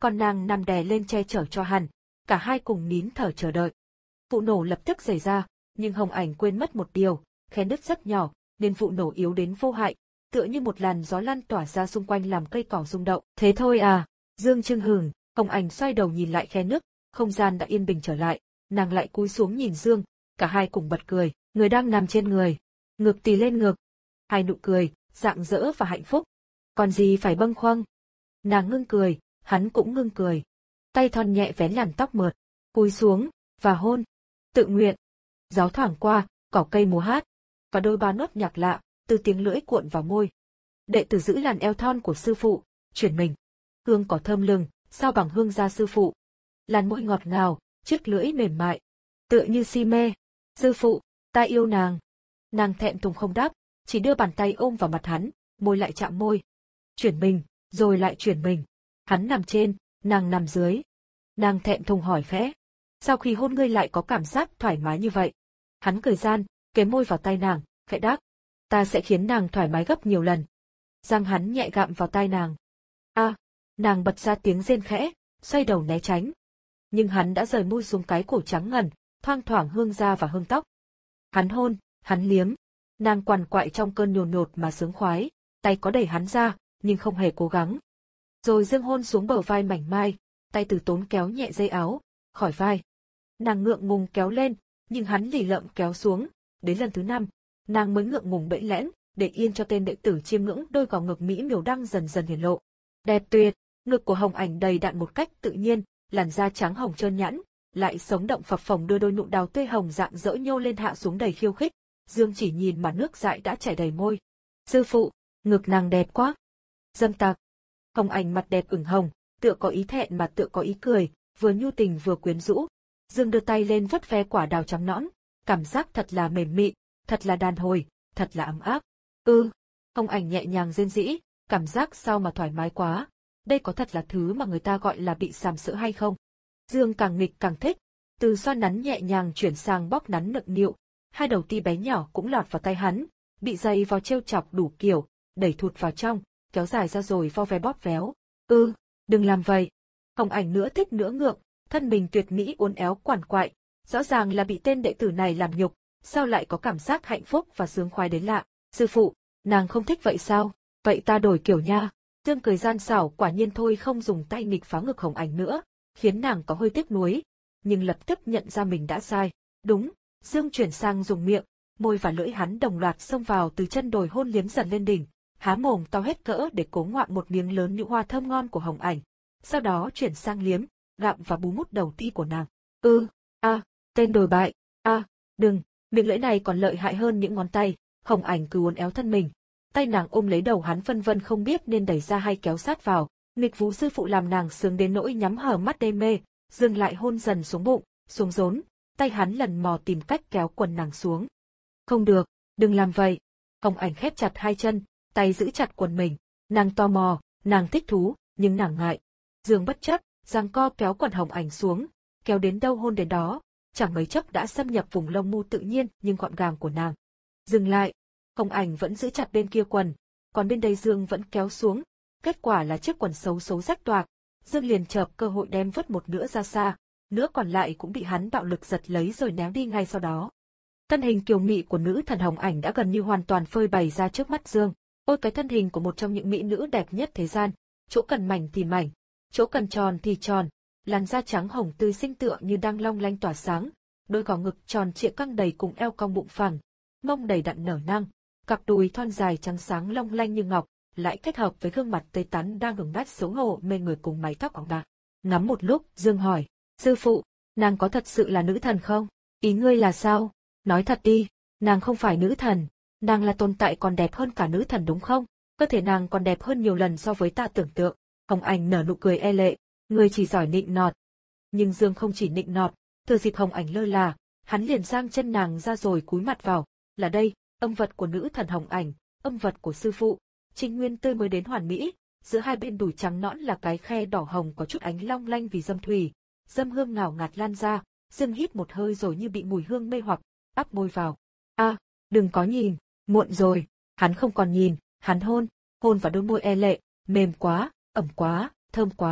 còn nàng nằm đè lên che chở cho hắn, cả hai cùng nín thở chờ đợi. Vụ nổ lập tức xảy ra, nhưng Hồng Ảnh quên mất một điều, khe nứt rất nhỏ, nên vụ nổ yếu đến vô hại, tựa như một làn gió lan tỏa ra xung quanh làm cây cỏ rung động. Thế thôi à? Dương chưng hửng. Hồng Ảnh xoay đầu nhìn lại khe nứt, không gian đã yên bình trở lại, nàng lại cúi xuống nhìn Dương, cả hai cùng bật cười, người đang nằm trên người, ngực tì lên ngực, hai nụ cười, rạng rỡ và hạnh phúc. Còn gì phải bâng khuâng? Nàng ngưng cười, hắn cũng ngưng cười. Tay thon nhẹ vén làn tóc mượt, cúi xuống, và hôn. Tự nguyện. Gió thoảng qua, cỏ cây múa hát, và đôi ba nốt nhạc lạ, từ tiếng lưỡi cuộn vào môi. Đệ tử giữ làn eo thon của sư phụ, chuyển mình. Hương cỏ thơm lừng, sao bằng hương da sư phụ. Làn môi ngọt ngào, chiếc lưỡi mềm mại, tựa như si mê. Sư phụ, ta yêu nàng. Nàng thẹn thùng không đáp, chỉ đưa bàn tay ôm vào mặt hắn, môi lại chạm môi. Chuyển mình, rồi lại chuyển mình. Hắn nằm trên, nàng nằm dưới. Nàng thẹn thùng hỏi khẽ. Sau khi hôn ngươi lại có cảm giác thoải mái như vậy? Hắn cười gian, kề môi vào tay nàng, khẽ đáp. Ta sẽ khiến nàng thoải mái gấp nhiều lần. Răng hắn nhẹ gặm vào tai nàng. A, à, nàng bật ra tiếng rên khẽ, xoay đầu né tránh. Nhưng hắn đã rời môi xuống cái cổ trắng ngần, thoang thoảng hương da và hương tóc. Hắn hôn, hắn liếm. Nàng quằn quại trong cơn nhồi nhột mà sướng khoái, tay có đẩy hắn ra, nhưng không hề cố gắng. Rồi Dương hôn xuống bờ vai mảnh mai, tay Từ Tốn kéo nhẹ dây áo, khỏi vai. Nàng ngượng ngùng kéo lên, nhưng hắn lì lợm kéo xuống. Đến lần thứ năm, nàng mới ngượng ngùng bẫy lẽn, để yên cho tên đệ tử chiêm ngưỡng đôi gò ngực mỹ miều đang dần dần hiển lộ. Đẹp tuyệt, ngực của Hồng Ảnh đầy đặn một cách tự nhiên, làn da trắng hồng trơn nhẵn, lại sống động phập phồng đưa đôi nụ đào tươi hồng rạng rỡ nhô lên hạ xuống đầy khiêu khích. Dương chỉ nhìn mà nước dãi đã chảy đầy môi. Sư phụ, ngực nàng đẹp quá. Dâm tặc. Hồng Ảnh mặt đẹp ửng hồng, tựa có ý thẹn mà tựa có ý cười, vừa nhu tình vừa quyến rũ. Dương đưa tay lên vuốt ve quả đào trắng nõn, cảm giác thật là mềm mịn, thật là đàn hồi, thật là ấm áp. Ừ. Hồng Ảnh nhẹ nhàng rên rỉ, cảm giác sao mà thoải mái quá. Đây có thật là thứ mà người ta gọi là bị sàm sỡ hay không? Dương càng nghịch càng thích, từ xoa nắn nhẹ nhàng chuyển sang bóp nắn nựng nịu, hai đầu ti bé nhỏ cũng lọt vào tay hắn, bị dày vào trêu chọc đủ kiểu, đẩy thụt vào trong, kéo dài ra rồi vo ve bóp véo. Ừ, đừng làm vậy. Hồng Ảnh nữa thích nữa ngượng, thân mình tuyệt mỹ uốn éo quằn quại, rõ ràng là bị tên đệ tử này làm nhục, sao lại có cảm giác hạnh phúc và sướng khoái đến lạ. Sư phụ, nàng không thích vậy sao? Vậy ta đổi kiểu nha. Dương cười gian xảo, quả nhiên thôi không dùng tay nghịch phá ngực Hồng Ảnh nữa, khiến nàng có hơi tiếc nuối, nhưng lập tức nhận ra mình đã sai. Đúng, Dương chuyển sang dùng miệng, môi và lưỡi hắn đồng loạt xông vào từ chân đồi hôn liếm dần lên đỉnh, há mồm to hết cỡ để cố ngoạm một miếng lớn nhũ hoa thơm ngon của Hồng Ảnh. Sau đó chuyển sang liếm, gặm và bú mút đầu ti của nàng. Ừ, a, à, tên đồi bại, a, à, đừng, miệng lưỡi này còn lợi hại hơn những ngón tay. Hồng Ảnh cứ uốn éo thân mình, tay nàng ôm lấy đầu hắn phân vân không biết nên đẩy ra hay kéo sát vào. Nghịch vú sư phụ làm nàng sướng đến nỗi nhắm hờ mắt đê mê, Dương lại hôn dần xuống bụng, xuống rốn, tay hắn lần mò tìm cách kéo quần nàng xuống. Không được, đừng làm vậy. Hồng Ảnh khép chặt hai chân, tay giữ chặt quần mình, nàng tò mò, nàng thích thú, nhưng nàng ngại. Dương bất chấp, giằng co kéo quần Hồng Ảnh xuống, kéo đến đâu hôn đến đó, chẳng mấy chốc đã xâm nhập vùng lông mu tự nhiên nhưng gọn gàng của nàng. Dừng lại, Hồng Ảnh vẫn giữ chặt bên kia quần, còn bên đây Dương vẫn kéo xuống. Kết quả là chiếc quần xấu xấu rách toạc, Dương liền chợp cơ hội đem vứt một nửa ra xa, nửa còn lại cũng bị hắn bạo lực giật lấy rồi ném đi ngay sau đó. Thân hình kiều mị của nữ thần Hồng Ảnh đã gần như hoàn toàn phơi bày ra trước mắt Dương. Ôi cái thân hình của một trong những mỹ nữ đẹp nhất thế gian, chỗ cần mảnh thì mảnh, chỗ cần tròn thì tròn, làn da trắng hồng tươi xinh tựa như đang long lanh tỏa sáng, đôi gò ngực tròn trịa căng đầy cùng eo cong bụng phẳng, mông đầy đặn nở nang, cặp đùi thon dài trắng sáng long lanh như ngọc, lại kết hợp với gương mặt tươi tắn đang hưởng nát xấu hổ mê người cùng mái tóc óng bạc. Ngắm một lúc, Dương hỏi, sư phụ, nàng có thật sự là nữ thần không? Ý ngươi là sao? Nói thật đi, nàng không phải nữ thần, nàng là tồn tại còn đẹp hơn cả nữ thần đúng không? Cơ thể nàng còn đẹp hơn nhiều lần so với ta tưởng tượng. Hồng Ảnh nở nụ cười e lệ, ngươi chỉ giỏi nịnh nọt. Nhưng Dương không chỉ nịnh nọt, thừa dịp Hồng Ảnh lơ là, hắn liền giang chân nàng ra rồi cúi mặt vào, là đây, âm vật của nữ thần Hồng Ảnh, âm vật của sư phụ. Trinh nguyên tươi mới đến hoàn mỹ, giữa hai bên đùi trắng nõn là cái khe đỏ hồng có chút ánh long lanh vì dâm thủy, dâm hương ngào ngạt lan ra. Dương hít một hơi rồi như bị mùi hương mê hoặc, áp môi vào. A, à, đừng có nhìn, muộn rồi. Hắn không còn nhìn, hắn hôn, hôn vào đôi môi e lệ, mềm quá, ẩm quá, thơm quá,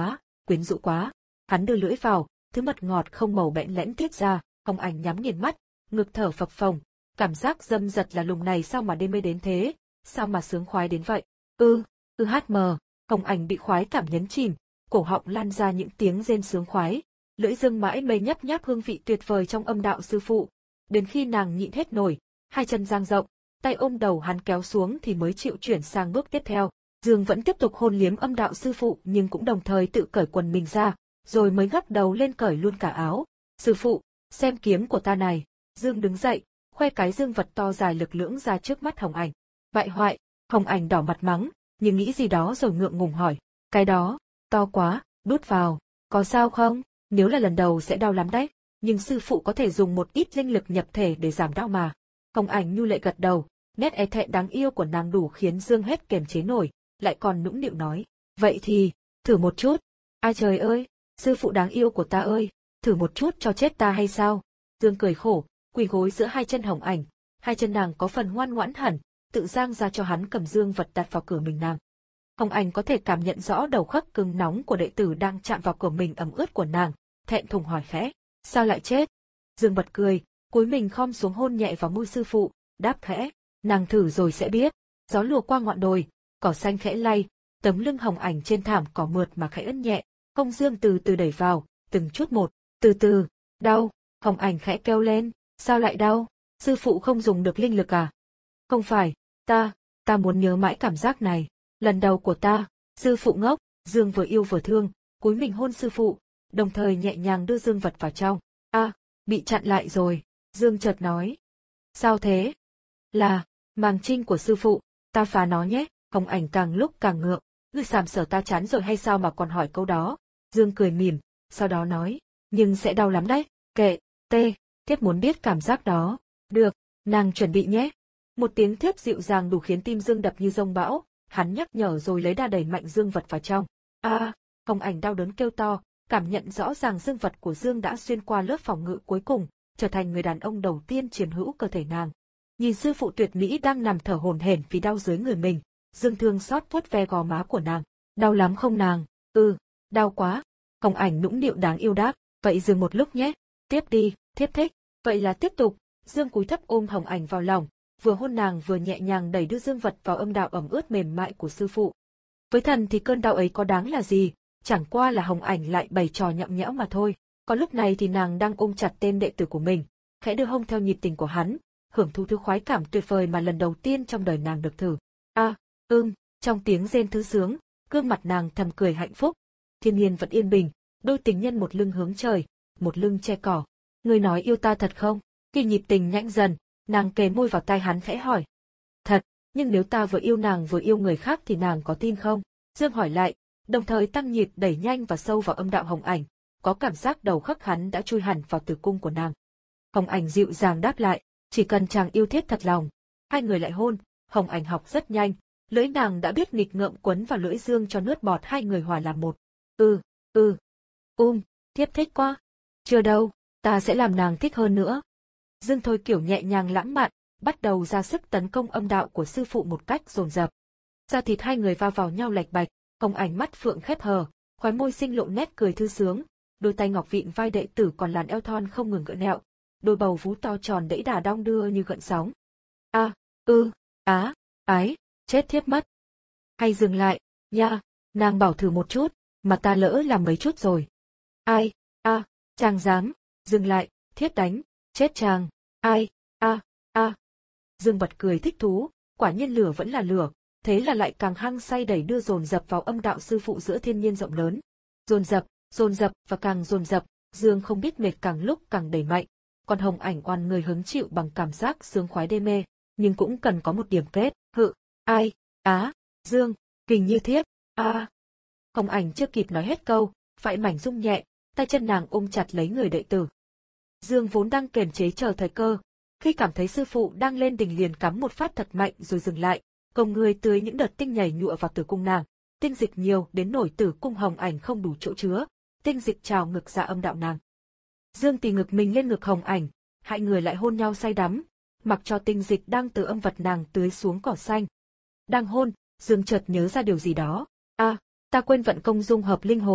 quyến rũ quá. Hắn đưa lưỡi vào, thứ mật ngọt không màu bẽn lẽn tiết ra, Hồng Ảnh nhắm nghiền mắt, ngực thở phập phồng, cảm giác dâm dật là lùng này sao mà đê mê đến thế, sao mà sướng khoái đến vậy. Ư, ư hát mờ, Hồng Ảnh bị khoái cảm nhấn chìm, cổ họng lan ra những tiếng rên sướng khoái, lưỡi dương mãi mê nhấp nháp hương vị tuyệt vời trong âm đạo sư phụ. Đến khi nàng nhịn hết nổi, hai chân dang rộng, tay ôm đầu hắn kéo xuống thì mới chịu chuyển sang bước tiếp theo. Dương vẫn tiếp tục hôn liếm âm đạo sư phụ nhưng cũng đồng thời tự cởi quần mình ra, rồi mới gắp đầu lên cởi luôn cả áo. Sư phụ, xem kiếm của ta này. Dương đứng dậy, khoe cái dương vật to dài lực lưỡng ra trước mắt Hồng Ảnh. Bại hoại, Hồng Ảnh đỏ mặt mắng, nhưng nghĩ gì đó rồi ngượng ngùng hỏi. Cái đó, to quá, đút vào, có sao không? Nếu là lần đầu sẽ đau lắm đấy, nhưng sư phụ có thể dùng một ít linh lực nhập thể để giảm đau mà. Hồng Ảnh nhu lệ gật đầu, nét e thẹn đáng yêu của nàng đủ khiến Dương hết kiềm chế nổi, lại còn nũng nịu nói. Vậy thì, thử một chút. Ai trời ơi, sư phụ đáng yêu của ta ơi, thử một chút cho chết ta hay sao? Dương cười khổ, quỳ gối giữa hai chân Hồng Ảnh, hai chân nàng có phần ngoan ngoãn hẳn, tự giang ra cho hắn cầm dương vật đặt vào cửa mình nàng. Hồng Ảnh có thể cảm nhận rõ đầu khớp cứng nóng của đệ tử đang chạm vào cửa mình ẩm ướt của nàng, thẹn thùng hỏi khẽ, sao lại chết? Dương bật cười, cúi mình khom xuống hôn nhẹ vào môi sư phụ, đáp khẽ, nàng thử rồi sẽ biết. Gió lùa qua ngọn đồi, cỏ xanh khẽ lay, tấm lưng Hồng Ảnh trên thảm cỏ mượt mà khẽ ấn nhẹ, không dương từ từ đẩy vào, từng chút một, từ từ, đau. Hồng Ảnh khẽ kêu lên, sao lại đau? Sư phụ không dùng được linh lực à? Không phải, ta, ta muốn nhớ mãi cảm giác này, lần đầu của ta. Sư phụ ngốc. Dương vừa yêu vừa thương, cúi mình hôn sư phụ, đồng thời nhẹ nhàng đưa dương vật vào trong. A, à, bị chặn lại rồi. Dương chợt nói. Sao thế? Là, màng trinh của sư phụ, ta phá nó nhé. Hồng Ảnh càng lúc càng ngượng, ngươi sàm sờ ta chán rồi hay sao mà còn hỏi câu đó? Dương cười mỉm, sau đó nói, nhưng sẽ đau lắm đấy. Kệ, tê, thiếp muốn biết cảm giác đó. Được, nàng chuẩn bị nhé. Một tiếng thiếp dịu dàng đủ khiến tim Dương đập như dông bão, hắn nhắc nhở rồi lấy đà đẩy mạnh dương vật vào trong. A, à, Hồng Ảnh đau đớn kêu to, cảm nhận rõ ràng dương vật của Dương đã xuyên qua lớp phòng ngự cuối cùng, trở thành người đàn ông đầu tiên chiếm hữu cơ thể nàng. Nhìn sư phụ tuyệt mỹ đang nằm thở hổn hển vì đau dưới người mình, Dương thương xót vuốt ve gò má của nàng. Đau lắm không nàng? Ừ, đau quá. Hồng Ảnh nũng nịu đáng yêu đáp, vậy dừng một lúc nhé. Tiếp đi, thiếp thích. Vậy là tiếp tục. Dương cúi thấp ôm Hồng Ảnh vào lòng, vừa hôn nàng vừa nhẹ nhàng đẩy đưa dương vật vào âm đạo ẩm ướt mềm mại của sư phụ. Với thần thì cơn đau ấy có đáng là gì, chẳng qua là Hồng Ảnh lại bày trò nhõng nhẽo mà thôi. Còn lúc này thì nàng đang ôm chặt tên đệ tử của mình, khẽ đưa hông theo nhịp tình của hắn, hưởng thụ thứ khoái cảm tuyệt vời mà lần đầu tiên trong đời nàng được thử. A, à, ưm, trong tiếng rên thứ sướng, gương mặt nàng thầm cười hạnh phúc. Thiên nhiên vẫn yên bình, đôi tình nhân một lưng hướng trời, một lưng che cỏ. Ngươi nói yêu ta thật không? Khi nhịp tình nhanh dần, nàng kề môi vào tai hắn khẽ hỏi. Thật, nhưng nếu ta vừa yêu nàng vừa yêu người khác thì nàng có tin không? Dương hỏi lại, đồng thời tăng nhịp đẩy nhanh và sâu vào âm đạo Hồng Ảnh, có cảm giác đầu khắc hắn đã chui hẳn vào tử cung của nàng. Hồng Ảnh dịu dàng đáp lại, chỉ cần chàng yêu thiết thật lòng. Hai người lại hôn, Hồng Ảnh học rất nhanh, lưỡi nàng đã biết nghịch ngợm quấn vào lưỡi Dương cho nước bọt hai người hòa làm một. Ừ, ừ, um, thiếp thích quá. Chưa đâu, ta sẽ làm nàng thích hơn nữa. Dương thôi kiểu nhẹ nhàng lãng mạn, bắt đầu ra sức tấn công âm đạo của sư phụ một cách dồn dập. Da thịt hai người va vào nhau lạch bạch, Hồng Ảnh mắt phượng khép hờ, khóe môi xinh lộ nét cười thư sướng, đôi tay ngọc vịn vai đệ tử còn làn eo thon không ngừng gợn nẹo, đôi bầu vú to tròn đẫy đà đong đưa như gợn sóng. A, à, ư, á, ái, chết thiếp mất. Hay dừng lại, nha, nàng bảo thử một chút, mà ta lỡ làm mấy chút rồi. Ai, a, à, chàng dám, dừng lại, thiếp đánh, chết chàng, ai, a, a. Dương bật cười thích thú, quả nhiên lửa vẫn là lửa, thế là lại càng hăng say đẩy đưa dồn dập vào âm đạo sư phụ giữa thiên nhiên rộng lớn. Dồn dập, dồn dập và càng dồn dập, Dương không biết mệt càng lúc càng đẩy mạnh, còn Hồng Ảnh oan người hứng chịu bằng cảm giác sướng khoái đê mê, nhưng cũng cần có một điểm kết. Hự, ai, á, Dương, kình như thiếp, a. Hồng Ảnh chưa kịp nói hết câu, vãi mảnh rung nhẹ, tay chân nàng ôm chặt lấy người đệ tử. Dương vốn đang kiềm chế chờ thời cơ, khi cảm thấy sư phụ đang lên đỉnh liền cắm một phát thật mạnh rồi dừng lại, gồng người tưới những đợt tinh nhảy nhụa vào tử cung nàng, tinh dịch nhiều đến nổi tử cung Hồng Ảnh không đủ chỗ chứa, tinh dịch trào ngực ra âm đạo nàng. Dương tì ngực mình lên ngực Hồng Ảnh, hai người lại hôn nhau say đắm, mặc cho tinh dịch đang từ âm vật nàng tưới xuống cỏ xanh. Đang hôn, Dương chợt nhớ ra điều gì đó. À, ta quên vận công dung hợp linh hồn,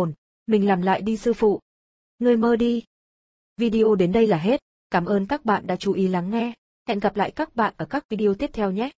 Mình làm lại đi sư phụ. Ngươi mơ đi. Video đến đây là hết. Cảm ơn các bạn đã chú ý lắng nghe. Hẹn gặp lại các bạn ở các video tiếp theo nhé.